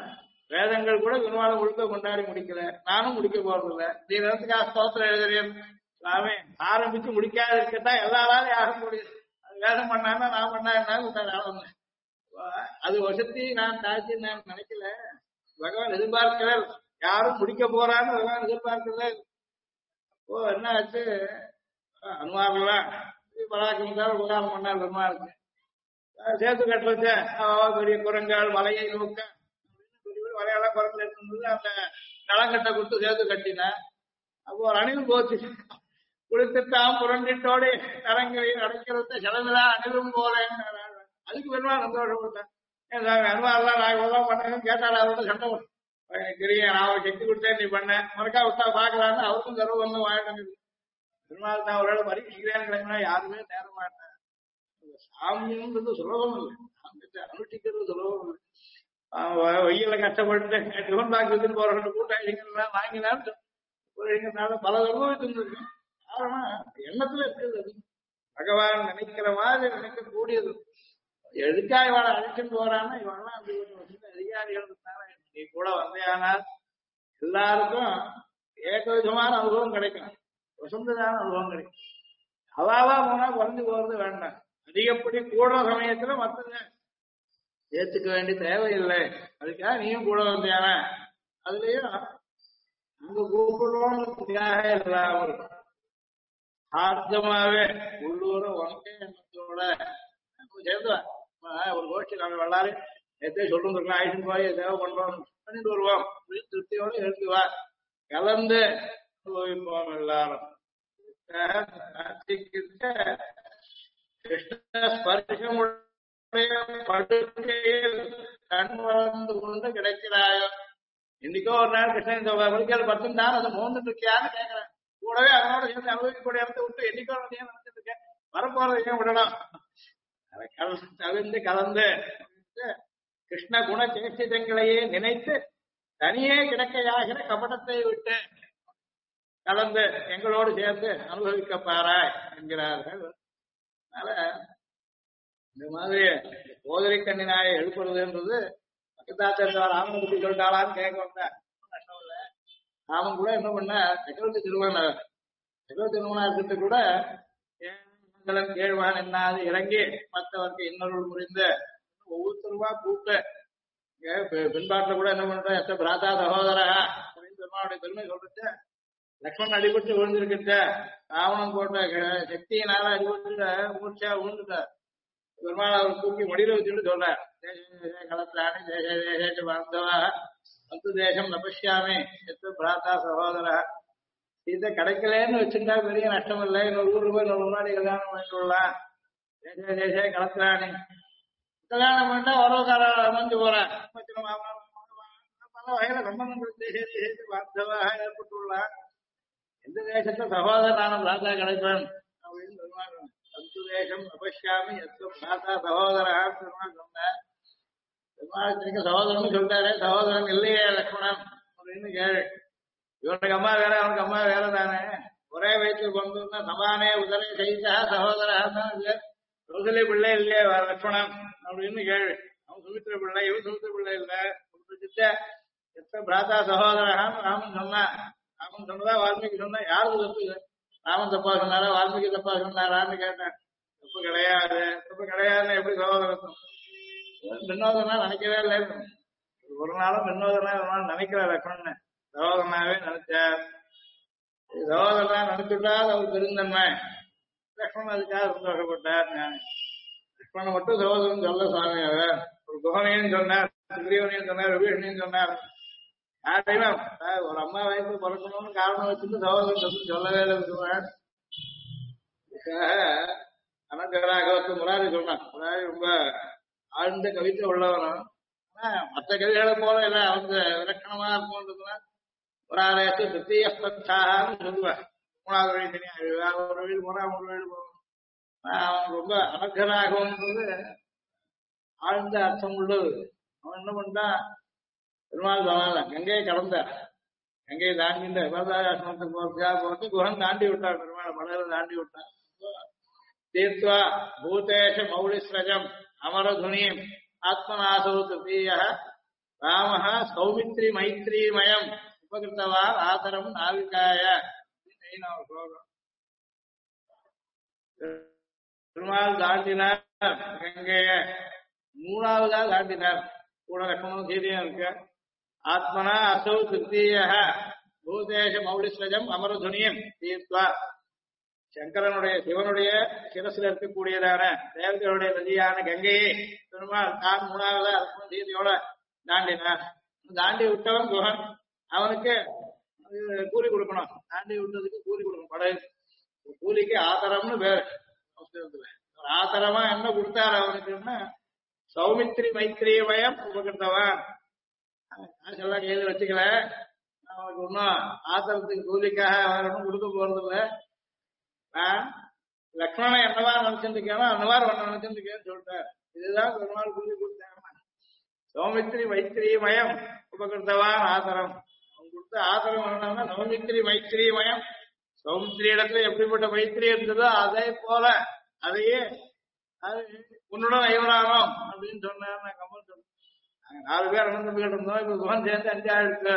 வேதங்கள் கூட பெருமாளை முழுக்க கொண்டாடி முடிக்கல, நானும் முடிக்க போறதில்ல. நீ நேரத்துக்காக ஸ்தோத்திரம் எழுதுறேன் சாமி, ஆரம்பிச்சு முடிக்காத இருக்கத்தான் எல்லாராலும் ஆக முடியும். அது வேதம் பண்ணான்னா நான் பண்ணா என்ன அது வசதி நான் தாழ்த்தி நான் நினைக்கல. பகவான் எதிர்பார்க்கவே இல்லை. யாரும் முடிக்க போறான்னு பகவான் எதிர்பார்க்கல. ஓ என்ன ஆச்சு, அனுமாரெல்லாம் பராக்கிரமத்தால் உபகாரம் பண்ணார் பெருமாளுக்கு. சேத்து கட்டுறச்ச பெரிய குரங்கால் மலையை நோக்க வரையெல்லாம் குரங்கு இருந்தது. அந்த நலங்கட்டை கொடுத்து சேத்து கட்டினேன். அப்போ ஒரு அணில் போச்சு. குளித்துத்தான் புரண்டிட்டோடு நரங்களையும் அடைக்கிறத செலவிலா அணிலும் போல. அதுக்கு பெருமாள் சந்தோஷப்பட்டேன். அனுமாரெல்லாம் நான் இவ்வளவு பண்ணேன்னு கேட்டாள். அவரோட சண்டை தெரியும், நான் ஒரு சக்தி கொடுத்தேன் நீ பண்ண மறக்கா விட்டா பாக்கலான்னு அவருக்கும் கர்வம் வந்து வாங்கிட்டு பெருமாள் தான் ஒரு பரீட்சிக்கிறேன்னு கிளம்பினா யாருமே தேர மாட்டேன். சாமின்றது சுலபம் இல்லை, அனுஷ்டிக்கிறது சுலபம் இல்லை. வெயில கஷ்டப்பட்டு டிஃபன் பாக்ஸ் எடுத்துன்னு போறவங்க கூட்டம் வாங்கினாலும் பல அனுபவித்து இருந்திருக்கேன். காரணம் எண்ணத்துல இருக்குது. அது பகவான் நினைக்கிற மாதிரி நினைக்கக்கூடியது. எதுக்காக இவளை அழைச்சிட்டு போறான்னா இவெல்லாம் அப்படி ஒரு வசதி அதிகாரிகள் இருந்தாலும் நீ கூட வந்தையானால் எல்லாருக்கும் ஏகவிதமான அனுபவம் கிடைக்கும், வசந்ததான அனுபவம் கிடைக்கும். அவாவா போனா குறைஞ்சு போறது வேண்டாம். அதிகப்படி கூடுற சமயத்துல மத்தங்க ஏத்துக்க வேண்டிய தேவையில்லை. அதுக்காக நீயும் கூட வந்தியான அதுலயும் அங்க கூப்பிடுறோம்னுக்காக இல்லாம ஆர்த்தமாவே உள்ளூர உனக்கே எண்ணத்தோட சேர்ந்துவான். ஒரு கோஷ்டி நாங்கள் எல்லாரும் எத்தனை சொல்லிருக்கோம், ஆயிரம் ரூபாய் தேவை பண்றோம் பண்ணிட்டு வருவோம் அப்படின்னு திருப்தியோட எழுதுவா. கலந்து அனுபவிப்போம் எல்லாரும். கிருஷ்ண ஸ்பர்ஷமுடைய படுக்கையில் கண் வளர்ந்து கொண்டு கிடைக்கிறாயோ. இன்னைக்கோ ஒரு நாள் கிருஷ்ணன் இந்த படுக்கையில் படுத்துட்டான், அதை மோந்துட்டு இருக்கியான்னு கேட்கிறேன். கூடவே அதனோட சேர்ந்து அனுபவிக்கக்கூடிய இடத்த விட்டு என்னைக்கோ நினைச்சிட்டு இருக்கேன், வரப்போறது ஏன் விடலாம். கலந்து கலந்து கிருஷ்ண குண சேஷ்டிதங்களையே நினைத்து தனியே கிடக்கையாகிற கபடத்தை விட்டு கலந்து எங்களோடு சேர்ந்து அனுபவிக்க பாராய் என்கிறார்கள். அதனால இந்த மாதிரி போதரி கண்ணினாயை எழுப்புறதுன்றது பக்கத்தாச்சர் ராமனை பத்தி சொல்லிட்டாளான்னு கேட்க வந்தேன். கஷ்டம் இல்லை. ராமன் கூட என்ன பண்ண சக்கரவர்த்தி திருமணம் இருக்கிறது கூட மங்களன் கேழ்வான் என்னாது இறங்கி மற்றவருக்கு இன்னொருள் முறிந்து ஒவ்வொருத்தருவா கூப்பிட்டு பின்பாட்டில் கூட என்ன பண்ற எத்த பிராத்தா சகோதரா அப்படின்னு பெருமாளுடைய பெருமை சொல்றது. லக்ஷ்மணன் அடிபட்டு விழுந்திருக்கிட்ட ராவணன் போட்ட சக்தியினால அடிபட்டு மூர்ச்சா விழுந்துட்டார். பெருமாள் அவர் தூக்கி மடியில வச்சுட்டு சொல்றார், களத்திலானி தேச தேச பாந்தவா அந்த தேசம் நபஷ்யாமே எத்த பிராத்தா சகோதரா. இதை கிடைக்கலன்னு வச்சுட்டா பெரிய நஷ்டம் இல்லை, இன்னொரு ஊர் ரூபாய் முன்னாடி கல்யாணம் பண்ணிட்டு விடலாம். தேச தேச களத்திலானி கல்யாணம் பண்ணிட்டா உறவுக்கார அமைஞ்சு போறேன். பல வகையில சம்பந்தங்கள் தேச தேசத்து பாந்தவாக ஏற்பட்டுள்ளார். எந்த தேசத்தை சகோதரனான பிராத்தா கிடைப்பேன் அப்படின்னு சொல்லுவாங்க. அந்த தேசம் அபஷ்யாமி எத்த பிராத்தா சகோதரான்னு பெருமாள் சொன்னார். பெருமாள் சகோதரன் சொல்லிட்டாரே, சகோதரன் இல்லையே லக்ஷ்மணன் அப்படின்னு கேளு. இவனுக்கு அம்மா வேற அவனுக்கு அம்மா வேற தானே, ஒரே வயிற்றுக்கு கொண்டு சமானே உதரை செய்தா சகோதரா தான் கௌசல்ய பிள்ளை இல்லையே லக்ஷ்மணன் அப்படின்னு கேள்வி. அவன் சுமித்திர பிள்ளை, இவன் சுமித்திர பிள்ளை இல்ல. எத்த பிராத்தா சகோதரகான்னு ராமன் சொன்னான். ராமன் சொன்னதா வால்மீகி சொன்னா யாருக்கு தப்பு? ராமன் தப்பா சொன்னாரா வால்மீகி தப்பா சொன்னாரான்னு கேட்டேன். தப்பு கிடையாது. தப்பு கிடையாதுன்னு எப்படி சகோதரத்துவம்? வினோதனா நினைக்கவே இல்லை. ஒரு நாளும் வினோதனா நினைக்கிற லக்ஷ்மணன் சகோதரனாவே நினைச்சார். சகோதரனா நினைச்சுட்டா அவர் பெருந்தன்மை. லக்ஷ்மணன் அதுக்காக சந்தோஷப்பட்டார். லக்ஷ்மணன் மட்டும் சகோதரன் சொல்ல சுவாமி. அவர் ஒரு குகனையும் சொன்னார், சுக்ரீவனையும் சொன்னார், விபீஷனையும் சொன்னார். யாரையும் ஒரு அம்மா வயசு பிறக்கணும்னு காரணம் வச்சுட்டு சகோதரன் சொல்லவே இல்லை. அனந்தராகவத்து முராரி சொன்னான். முராரி ரொம்ப ஆழ்ந்த கவிதை உள்ளவனும், ஆனா மற்ற கவிகளை போல இல்ல அவங்க விலட்சணமா இருக்கும்ன்றதுனா முராரேசு திருத்தீயஸ்தான்னு சொல்லுவேன். மூணாவது வழி தனியா ஒரு வழி போனா ஒரு வழி போகணும். அவன் ரொம்ப அனர்கனாகன்றது ஆழ்ந்த அர்த்தம் உள்ளது. அவன் என்ன பண்ணான், பெருமாள் சொன்னால கங்கையை கடந்த கங்கையை தாண்டின்ற விவசாயாசிரமத்துக்கு போறது குஹன் தாண்டி விட்டான். பெருமாள் மலையில தாண்டி விட்டான். தீர்த்வா பூதேஷ மௌலிஸ்ரஜம் அமரதுனியும் ஆத்மநாசோ திருத்தீய ராமஹ சௌமித்ரி மைத்ரீமயம் உபகிருத்தவான் ஆதரம் நாவிகாய. ஸ்லோகம். பெருமாள் தாண்டினார் கங்கைய, மூணாவதா தாண்டினார். கூட லட்சணம் சீதையும் இருக்கு. ஆத்மனா அசௌ திருத்தீய பூதேஷ மௌலிஸ்வஜம் அமரதுனியம் தீர்த்வா. சங்கரனுடைய சிவனுடைய சிரசில் இருக்கக்கூடியதான தேவதைகளுடைய நதியான கங்கையை பெருமாள் தான் மூணாவதா லட்சணம் சீதையோட தாண்டினார். தாண்டி விட்டவன் குகன். அவனுக்கு கூலி கொடுக்கணும். தாண்டி விட்டதுக்கு கூலி கொடுக்கணும். படகு கூலிக்கு ஆதரம்னு பேர். ஆதரமா என்ன கொடுத்தாரு அவனுக்குன்னா சௌமித்ரி மைத்ரீமயம் உபகிருத்தவன். காசெல்லாம் கையில் வச்சுக்கல. அவனுக்கு ஒன்னும் ஆதரத்துக்கு கூலிக்காக அவர் ஒன்றும் கொடுக்க போறது இல்லை. நான் லக்ஷ்மணன் என்னவா நினைச்சிருக்கேனோ அந்தவாறு ஒன்ன நினைச்சிருக்கேன்னு சொல்லிட்டார். இதுதான் பெருமாள் கூலி கொடுத்தாங்க. சௌமித்ரி மைத்ரீமயம் உபகிருத்தவான் ஆதரம். அவன் கொடுத்த ஆதரம் என்னன்னா சௌமித்ரி மைத்ரீமயம். சௌமித்ரி இடத்துல எப்படிப்பட்ட மைத்திரி இருந்ததோ அதே போல அதையே அது உன்னுடன் ஐவரானோம் அப்படின்னு சொன்னார். நான் கமல் சொன்னேன். நாங்க 4 பேர் அண்ணன் தம்பிகள் இருந்தோம். இப்ப குகன் சேர்ந்து 5 ஆயிடுச்சு.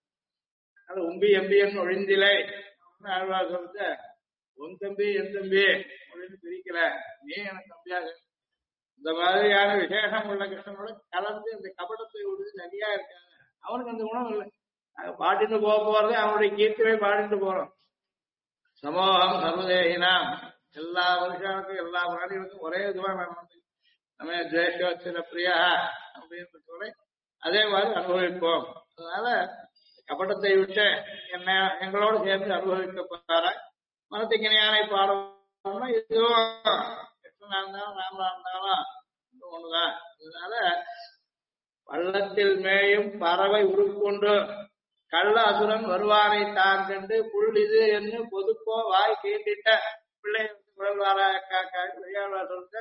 அது உம்பி எம்பியன் ஒழிந்திலை ஆழ்வார் சொல்லிட்டு உன் தம்பி என் தம்பி அப்படின்னு பிரிக்கல, நீ எனக்கு தம்பியாக. இந்த மாதிரியான விசேஷம் உள்ள கிருஷ்ணனோட கலந்து இந்த கபடத்தை விடுது சரியா இருக்காங்க. அவனுக்கு அந்த குணம் இல்லை. நாங்க பாடிட்டு போறது அவனுடைய கீர்த்தியை பாடிட்டு போறோம். சமூகம் சர்வதேகினாம். எல்லா வருஷங்களுக்கும் எல்லா பிராணிகளுக்கும் ஒரே இதுவா நம்ம ஜெயசோத்திர பிரியா அப்படின்னு சொல்ல அதே மாதிரி அனுபவிப்போம். அதனால கபடத்தை விட்டு என்ன எங்களோடு சேர்ந்து அனுபவிக்கப்பார மனத்துக்கு ஞானை பாடணும்னா இதுவும் கிருஷ்ணனா இருந்தாலும் ராமரா இருந்தாலும் ஒண்ணுதான். அதனால பள்ளத்தில் மேயும் பறவை உருக்கொண்டு கள்ள அசுரன் வருவாரை தான் கண்டு புல் இது என்று பொதுப்போ வாய் கேட்டிட்ட பிள்ளை குழல்வாரா கையாழ்வார் சொல்லிட்டு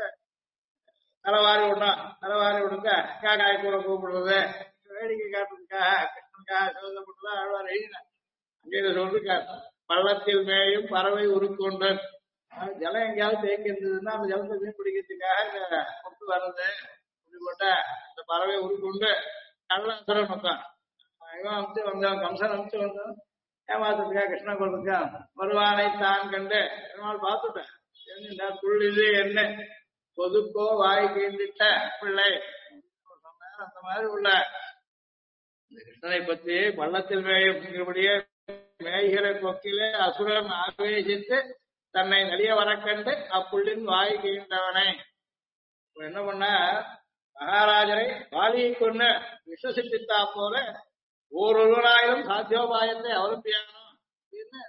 தலைவாரி விடணும். தலைவாரி விடுங்க காக்காய் கூட கூப்பிடுறது வேடிக்கை காட்டுறதுக்காக கிருஷ்ணனுக்காக சிவந்தப்பட்டுதான் ஆழ்வார் எழுதின. அங்கே சொல்லிருக்காரு பள்ளத்தில் மேயும் பறவை உருக்கொண்டு. ஜலம் எங்கேயாவது தேக்கி இருந்ததுன்னா அந்த ஜலத்தை மீன் பிடிக்கிறதுக்காக கொண்டு வர்றது. இப்படிப்பட்ட இந்த பறவை உருக்கொண்டு கள்ள அசுரன் மொத்தம் இவன் அமிச்சு வந்தான். கம்சன் அமிச்சு வந்தான் ஏமாத்துறதுக்காக கிருஷ்ண கொள்றதுக்கா வருவானை தான் கண்டு பெருமாள் பார்த்துட்டேன். புள்ளிது என்ன பொதுக்கோ வாய் கீழ்ந்திட்ட பிள்ளை சொன்னார். அந்த மாதிரி உள்ள இந்த கிருஷ்ணனை பற்றி பள்ளத்தில் மேயபடியே மேய்கிற கொக்கிலே அசுரன் ஆவேசித்து தன்னை நலிய வர கண்டு அப்புள்ளின் வாய் கீழ்ந்தவனை என்ன பண்ண மகாராஜரை வாலியை கொண்டு விஸ்வசித்தா போல ஒருவராயிரம் சாத்தியோபாயத்தை அவலம்பியானோம் அப்படின்னு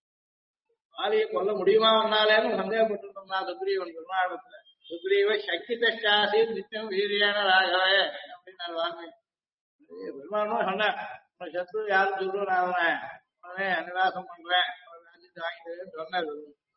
வாலியை கொல்ல முடியுமா வந்தாலேன்னு சந்தேகப்பட்டு சுக்ரீவன் பெருமாளத்துல. சுக்ரீவ சக்தி தஷ்டாசி நிச்சயம் வீரியான ராகவே அப்படின்னு வாங்க பெருமாளும் சொன்னேன். சத்ரு யாரும் சொல்லுவோம் நான் அவனை அனுவாசம் பண்றேன் வாங்கிட்டு சொன்னார்.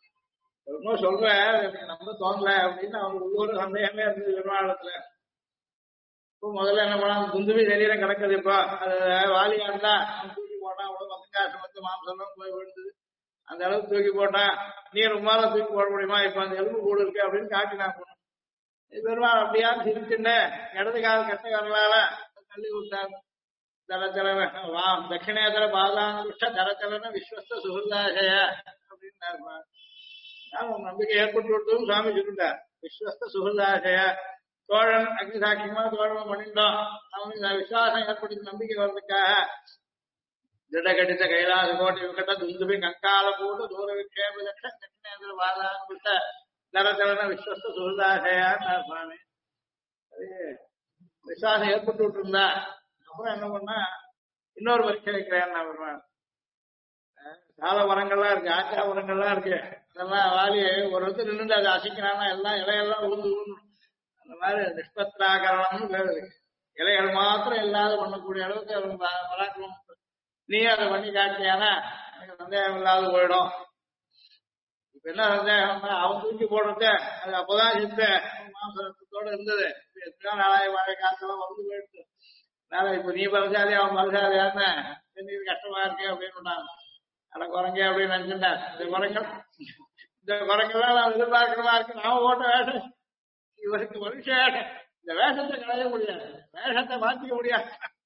சொல்றேன் நம்ம தோணல அப்படின்னு அவனுக்கு ஒவ்வொரு சந்தேகமே இருந்தது பெருமாளத்துல. இப்போ முதல்ல என்ன பண்ணா குந்துவி சரீரம் கிடக்குது. இப்போ அது வாலியா இருந்தா தூக்கி போட்டான். அவ்வளவு பங்காசமத்து மாம்சம் போய் விழுந்தது. அந்த அளவுக்கு தூக்கி போட்டான். நீ ரொம்ப தூக்கி போட முடியுமா? இப்ப அந்த எலும்பு கூடு இருக்கு அப்படின்னு காட்டினா போனோம். பெருமாள் அப்படியா சிரிச்சுன்னு இடது கால கட்ட வரலால தள்ளி விட்டார். தரச்சலன வாம் தட்சிணேதர பாதானுஷ்ட தரச்சலன விஸ்வஸ்த சுகதாசய அப்படின்னு நம்பிக்கை ஏற்பட்டு விட்டதும் சுவாமி சொல்லிட்டார். விஸ்வஸ்த சுகதாசய தோழன் அக்னி சாட்சியமா தோழன் பண்ணிட்டோம். அவனுக்கு விசுவாசம் ஏற்படுத்தி நம்பிக்கை வர்றதுக்காக திடகடித்த கைலாச கோட்டை விக்கட்ட துந்துபி கங்கால போட்டு தூர விக்ஷேப லட்ச தட்சிணேந்திர வாதானுஷ்ட தரச்சலன விஸ்வஸ்த சுகதாசயான்னு சுவாமி விசுவாசம் ஏற்பட்டு விட்டு இருந்தா. அப்புறம் என்ன பண்ணா இன்னொரு பரீட்சை வைக்கிறேன். நான் சால மரங்கள்லாம் இருக்கு, ஆச்சா மரங்கள்லாம் இருக்கு. அதெல்லாம் வாலியை ஒரு இடத்துல நின்று அதை அசைக்கிறான்னா எல்லாம் இலையெல்லாம் உழுந்து விழுந்து அந்த மாதிரி நிஷ்பத்திராகரணம்னு பேர் இருக்கு. இலைகள் மாத்திரம் இல்லாத பண்ணக்கூடிய அளவுக்கு பராக்கிரமம். நீ அதை பண்ணி காட்டியானா எனக்கு சந்தேகம் இல்லாத போயிடும். இப்ப என்ன சந்தேகம்னா அவன் தூக்கி போடுறது அது அப்பதான் செத்து மாம்சத்தோட இருந்தது. எத்தனை நாளாய வாழை காத்தெல்லாம் வந்து போயிடுச்சு. அதனால இப்ப நீ பலசாலி அவன் பலசாலியான்னு கஷ்டமா இருக்கு அப்படின்னு அட குரங்க அப்படின்னு நினைச்சுட்டேன். இந்த குரங்கெல்லாம் நான் எதிர்பார்க்கிறதா இருக்கு. நாம ஓட்ட வேஷம் இவருக்கு மனுஷ இந்த வேஷத்தை களைய முடியாது, வேஷத்தை மாத்திக்க முடியாது.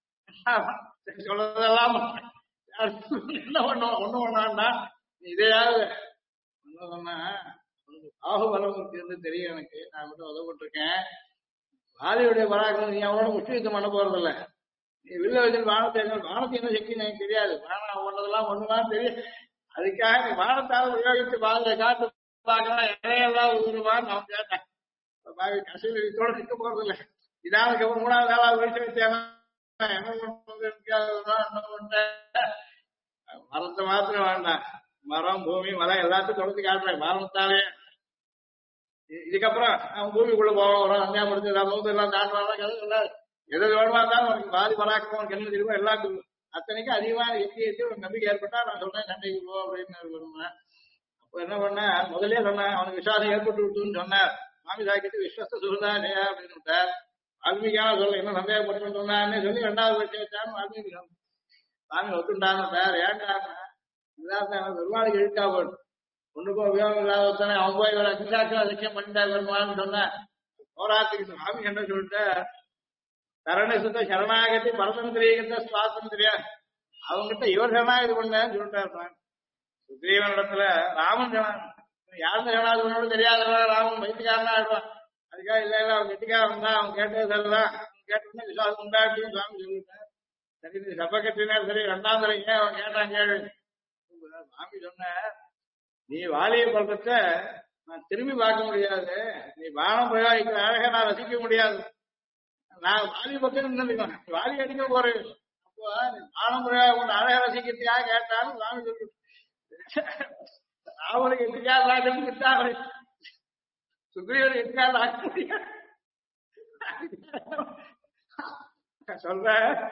சொல்றதெல்லாம் என்ன பண்ணுவோம் ஒண்ணு பண்ணாண்டா இதையாவது என்ன சொன்னா பாகுபலம் இருந்து தெரியும் எனக்கு. நான் மட்டும் உதவிட்டுருக்கேன். வாலியுடைய பராக்கிரம் நீ அவனோட முஷ்டியுத்தம் பண்ண போறது இல்ல. நீ வில்ல வச்சு வானத்தை வானத்தை என்ன சக்தி எனக்கு தெரியாது. வானம் ஒன்றதெல்லாம் ஒண்ணுதான் தெரியும். அதுக்காக நீ வானத்தால் உபயோகித்து பாதையை காட்டு பார்க்கலாம் இடையெல்லாம் உருவான்னு அவன் கேட்டேன். கசைத்தோட நிற்க போறது இல்லை. இதானுக்கு அப்புறம் 3வது நாளாவது வயசு வச்சேன். என்ன பண்றது என்ன பண்றேன். மரத்தை மாத்திரம் வேண்டாம், மரம் பூமி மரம் எல்லாத்தையும் தொடர்ந்து காட்டுறேன் மரணத்தாலே. இதுக்கப்புறம் அவன் பூமிக்குள்ள போவான் அஞ்சாமடுத்து எல்லாம் தாண்டுவாங்க கதை எது வேணுமா இருந்தாலும் உனக்கு பாதி பராக்கிரம் உனக்கு என்ன தெரியுமோ எல்லாம் அத்தனைக்கும் அதிகமான எத்தி ஒரு நம்பிக்கை ஏற்பட்டா நான் சொல்றேன் சண்டைக்கு போ அப்படின்னு சொன்னேன். அப்ப என்ன பண்ண முதலே சொன்னேன் அவனுக்கு விசுவாசம் ஏற்பட்டு விட்டுன்னு சொன்னார். சுவாமி சாக்கிட்டு விஸ்வஸ்த சுகதானே அப்படின்னு விட்டார். வால்மீகியான சொல்ல என்ன சந்தேகப்பட்டு சொன்னான்னு சொல்லி 2வது பட்சம் வச்சான்னு வால்மீகி சாமி ஒத்துண்டான்னு சார் ஏன்டான்னு இதான் பெருமாளுக்கு இழுக்கா போட்டு ஒண்ணுக்கும் உபயோகம் இல்லாத ஒருத்தனை அவன் போய் ஒரு அகிசாட்சியம் அதிர்ஷ்டம் பண்ணிட்டா பெருமான்னு சொன்னேன். போராத்துக்கு சுவாமி என்ன சொல்லிட்டு தரணி சுத்த சரணாகத்தி பரதந்திரியத்தை சுவாதந்திரியா அவங்ககிட்ட இவர் சரணாகதி பண்ணேன்னு சொல்லிட்டாரு. சுக்ரீவன் இடத்துல ராமன் யாருன்னு சரணாகதி தெரியாத ராமன் வைத்தியக்காரனா ஆயிடுவான். அதுக்காக இல்ல இல்ல அவன் கெட்டிக்காரன் தான், அவன் கேட்டது சரிதான், கேட்டு விசுவாசம் உண்டாட்டின்னு சுவாமி சொல்லிட்டார். சரி நீ சபை கட்டினா சரி 2ஆம் தரைங்க அவன் கேட்டான் கேள்வி. சுவாமி சொன்ன நீ வாலியை பண்றத நான் திரும்பி பார்க்க முடியாது, நீ பானம் பிரயோகிக்கிற அழகை நான் ரசிக்க முடியாது. நான் வாலி பக்கம் நின்றுக்கேன், வாலி அடிக்க போறேன். அப்போ பானம் பிரயோகம் அழகை ரசிக்கிறதுக்காக கேட்டாலும் சுவாமி சொல்லு அவனுக்கு எட்டுக்காக சுக்ரீவன் எட்டுக்காக ஆக்க முடியாது சொல்ற.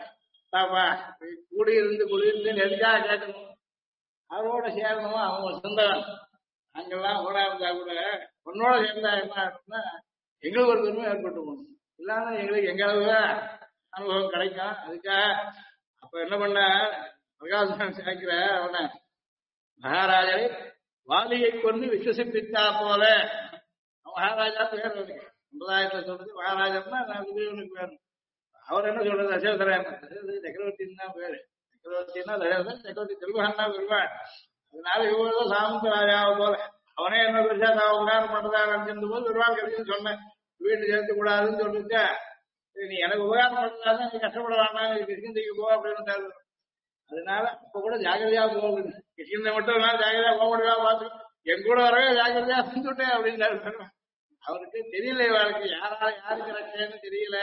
கூடியிருந்து குடியிருந்து நெருங்காக கேட்கணும், அவரோட சேரணும், அவங்க சொந்தம். அங்கெல்லாம் ஓடா இருந்தா கூட உன்னோட சேர்ந்தா என்ன ஆகுதுன்னா எங்களுக்கு ஒரு பெருமை ஏற்பட்டு போகணும், இல்லாம எங்களுக்கு எங்களவு அனுபவம் கிடைக்கும். அதுக்காக அப்ப என்ன பண்ண பிரகாசன் சேர்க்கிற அவன மகாராஜரை வாலியை கொண்டு விசுவசிப்பித்தா போல. மகாராஜா பேர் இருக்கு சம்பிரதாயத்தை சொல்றது. மகாராஜா நான் விஜயனுக்கு வேணும். அவர் என்ன சொல்றது அசோகரன் சக்கரவர்த்தின்னு தான் பேரு. சக்கரவர்த்தின்னா சக்கரவர்த்தி திருமகன்னா பெருமாள். அதனால இவ்வளவு சாமந்த ராஜாவை போல அவனே என்ன பெருசா நான் உபகாரம் பண்றதா நினைச்சிருந்த போது பெருமாள் கிடைச்சுன்னு சொன்னேன். வீட்டு சேர்த்து கூடாதுன்னு சொல்லிட்டு நீ எனக்கு உபகாரம் பண்றதா நீ கஷ்டப்பட வேண்டாம், கிருஷ்ணந்திக்கு போ அப்படின்னு. அதனால இப்ப கூட ஜாகிரதையா போகுது. கிருஷ்ணந்தை மட்டும் ஜாகிரதையா போக முடியாம பார்த்து என் கூட வரவே ஜாகிரதையா வந்துட்டேன் அப்படின்னு. அவருக்கு தெரியல வாழ்க்கை யாரால யாருக்கு ரட்சேன்னு தெரியல.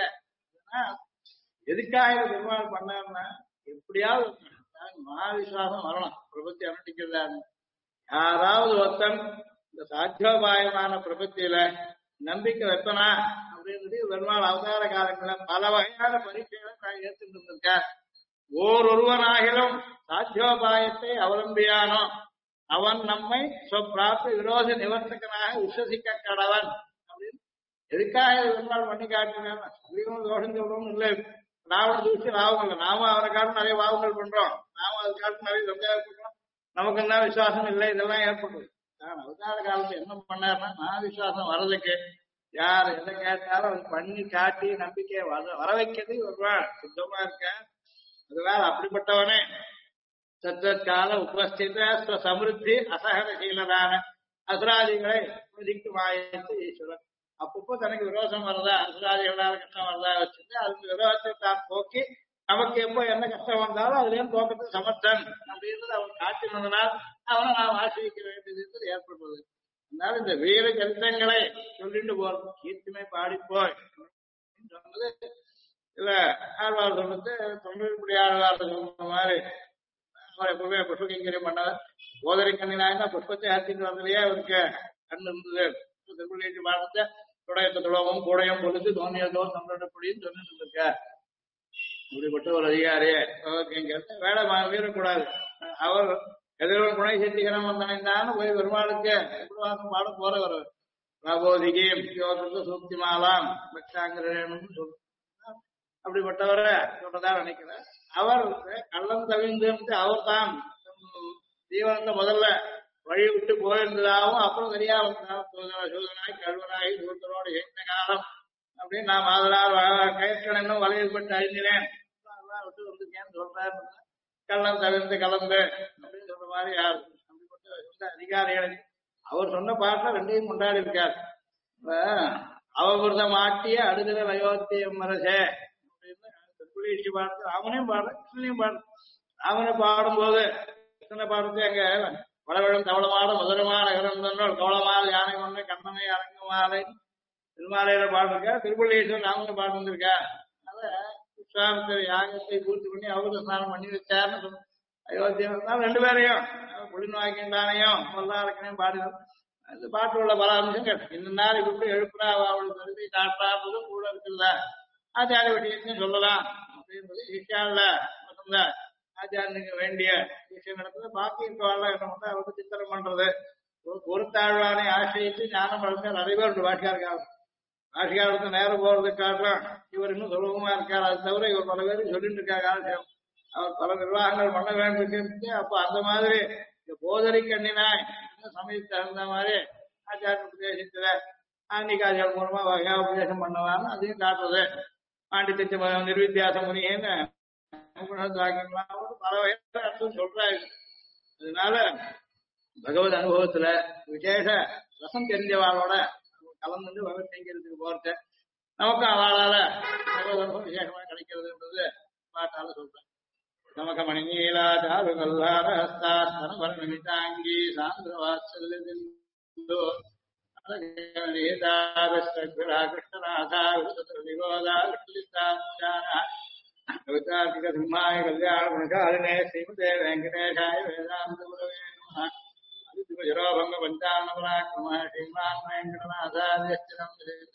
எதுக்காக இதை பெருமாள் பண்ணாருன்னா எப்படியாவது மகாவிசுவாசம் வரணும் பிரபத்தி அனுஷ்டிக்கிறதா. யாராவது ஒருத்தன் இந்த சாத்தியோபாயமான பிரபத்தியில நம்பிக்கை வைப்பனா அப்படின்றது பெருமாள் அவதார காலங்கள பல வகையான பரீட்சைகளை நான் ஏற்றுட்டு இருந்திருக்கேன். ஒருவனாகிலும் சாத்தியோபாயத்தை அவலம்பியானோ அவன் நம்மை சொப்பிராப்தி விரோத நிவர்த்தகனாக விசுவசிக்க கடவன் அப்படின்னு எதுக்காக பெருமாள் பண்ணி காட்டினான். தோஷம் சொல்றோம்னு இல்லை, ராவண தூசி ராவம் இல்லை. நாம அவரை காட்டும் நிறைய பாவங்கள் பண்றோம், நாம அதை காட்டும் நிறைய சந்தேகப்படுறோம், நமக்கு என்ன விசுவாசம் இல்லை, இதெல்லாம் ஏற்படுது. அவதார காலத்துல என்ன பண்ணாருன்னா மகாவிசுவாசம் வர்றதுக்கு யார் எதை கேட்டாலும் அது பண்ணி காட்டி நம்பிக்கையை வர வைக்கிறது ஒருவாள் சுத்தமா இருக்க. அதனால அப்படிப்பட்டவனே சத்வத்கால உபஸ்தித சமிருத்தி அசகனசீலதான அசுராதிகளை மாயத்து ஈஸ்வரன். அப்பப்போ தனக்கு விரோதம் வருதா, அசுராதிகளால கஷ்டம் வருதா வச்சுட்டு அதுக்கு விரோதத்தை தான் போக்கி நமக்கு எப்போ என்ன கஷ்டம் வந்தாலும் அதுலேயும் போக்கத்துக்கு சமர்த்தன் அப்படின்றது அவன் காட்டினதுனால் அவனை நாம் ஆசிரிக்க வேண்டியது ஏற்படுவது. அதனால இந்த வீர சரித்திரங்களை சொல்லிட்டு போறோம். கீர்த்திமை பாடிப்போய் சொன்னது இல்ல ஆழ்வார் சொன்னது தொழில்படி ஆழ்வார் சொன்ன மாதிரி அவர் எப்பவுமே புஷ்பகிங்கரியம் பண்ணார். போதரை கண்ணினாய்னா புஷ்பத்தை ஹத்திட்டு வரதுலயே அவருக்கு கண் இருந்தது. திருப்பள்ளி பாடத்தை துடையத்தை துளவும் கூடையும் பொழுது தோன்றியதோ நம்மளோட பொடின்னு சொல்லிட்டு இருந்திருக்க. இப்படிப்பட்ட ஒரு அதிகாரி வேலை வீரக்கூடாது. அவர் எதிர்வன் குணை செட்டிகரம் வந்தனைந்தான்னு போய் பெருமாளுக்கு பாட போறவர் ராபோதிகி சூக்தி மாலாம் பக்ஷாங்கிரன்னு சொல்லு. அப்படிப்பட்டவரை சொல்றதா நினைக்கிறேன். அவர் கள்ளம் தவிர்ந்து அவர் தான் ஜீவனத்தை முதல்ல வழி விட்டு போயிருந்ததாகவும் அப்புறம் சரியா சூதனாய் கல்வனாகி சூத்தரோடு எந்த காலம் அப்படின்னு நான் அதனால் கயற்கணும் வலையப்பட்டு அழிஞ்சினேன் வந்திருக்கேன்னு சொல்றாரு. கள்ளம் தவிர்த்து கலந்து அப்படின்னு சொல்ற மாதிரி யார் அப்படிப்பட்ட அதிகாரிகளை அவர் சொன்ன பாட்டுல ரெண்டையும் கொண்டாடி இருக்கார். அவபிரதம் ஆட்டிய அடுதல அயோத்தியம் அரசே அப்படின்னு திருப்புளிச்சு பாடு ராமனையும் பாடு கிருஷ்ணனையும் பாடு. ராமனை பாடும்போது கிருஷ்ணனை பாடுறது அங்க வளவழம் தவளமாட முதலமான நகரம் கவளமால் யானை ஒண்ணு கண்ணனை அரங்கமாலை திருமாலையில பாடிருக்கா. திருப்பள்ளீஸ்வரர் ராமனை பாடு வந்திருக்கா. அத விஸ்வாமித்திர யாகத்தை பூர்த்தி பண்ணி அவரு ஸ்நானம் பண்ணி வச்சாருன்னு சொன்ன அயோத்தியம் ரெண்டு பேரையும் புலிநாய்க்கின்றானையும் பொருளாதாரக்கனையும் பாடினோம். அந்த பாட்டு உள்ள பல அம்சங்கள் இந்த நாள் இப்படி எழுப்புறா அவளுக்கு கருதி காட்டாடுறதும் கூட இருக்குல்ல ஆச்சாரிய விஷயத்தையும் சொல்லலாம் அப்படின்றது ஈஷால வசந்த ஆச்சாரியனுக்கு வேண்டிய விஷயம் நடந்தது. பாக்கி இருக்கவாள் என்ன பண்ற அவருக்கு சிந்தனம் பண்றது பொறுத்தாழ்வானை ஆசிரியத்து ஞானம் வளர்ந்த நிறைய பேர் உண்டு. பாஷிகாருக்காக பாஷிகாரத்து நேரம் போறதுக்காகலாம் இவர் இன்னும் சுலபமா இருக்காரு. அது தவிர இவர் பல பேருக்கு சொல்லிட்டு இருக்காங்க ஆசியம் அவர் பல நிர்வாகங்கள் பண்ண வேண்டும். அப்ப அந்த மாதிரி இந்த போதரி கண்ணினாய் சமயத்துக்கு தகுந்த மாதிரி ஆச்சாரிய உபதேசத்துல ஆன்மீகாதிகள் மூலமா வகையா உபதேசம் பண்ணுவான்னு அதையும் காட்டுறது. பாண்டித்ய நிர்வித்தியாச முனின்னு பல வகையான அர்த்தம் சொல்றாரு. அதனால பகவத் அனுபவத்துல விசேஷ ரசம் தெரிஞ்சவாளோட கலந்து பகவத் கைங்கிறதுக்கு போறது நமக்கும் அவளால பகவத் அனுபவம் விசேஷமா கிடைக்கிறதுன்றது பாட்டால சொல்றேன். நமக்கு மணி நீலா சாரு கல்லாரஸ்தாங்கி சாந்திரவாத்சல்யோ கிருஷ்ணநாதா சிம்மாய கல்யாணே ஸ்ரீமதே வெங்கடேஷாய வேதாந்த குரவே நம பஞ்சானபராக்கிரம ஸ்ரீமான் வெங்கடநாதாதிஷ்டம்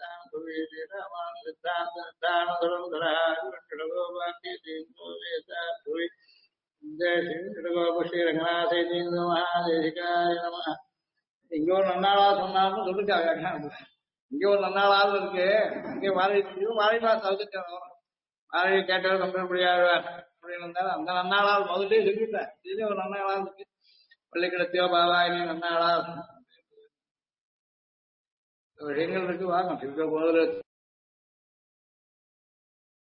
இங்க ஒரு நன்னாளா சொன்னாலும் சொல்லிருக்காங்க. இங்க ஒரு நன்னாளாவது இருக்கு. அங்கே வாழைப்பா சவுதிக்க மாறி கேட்டாலும் நம்ப முடியாது அப்படின்னு இருந்தாலும் அந்த நன்னாளால் முதலே சொல்லிட்டேன். இதுல ஒரு நன்னாளால் இருக்கு. பள்ளிக்கிடத்தையோ பாவாயினி நன்னாளா விஷயங்கள் இருக்கு. வாங்க போதில்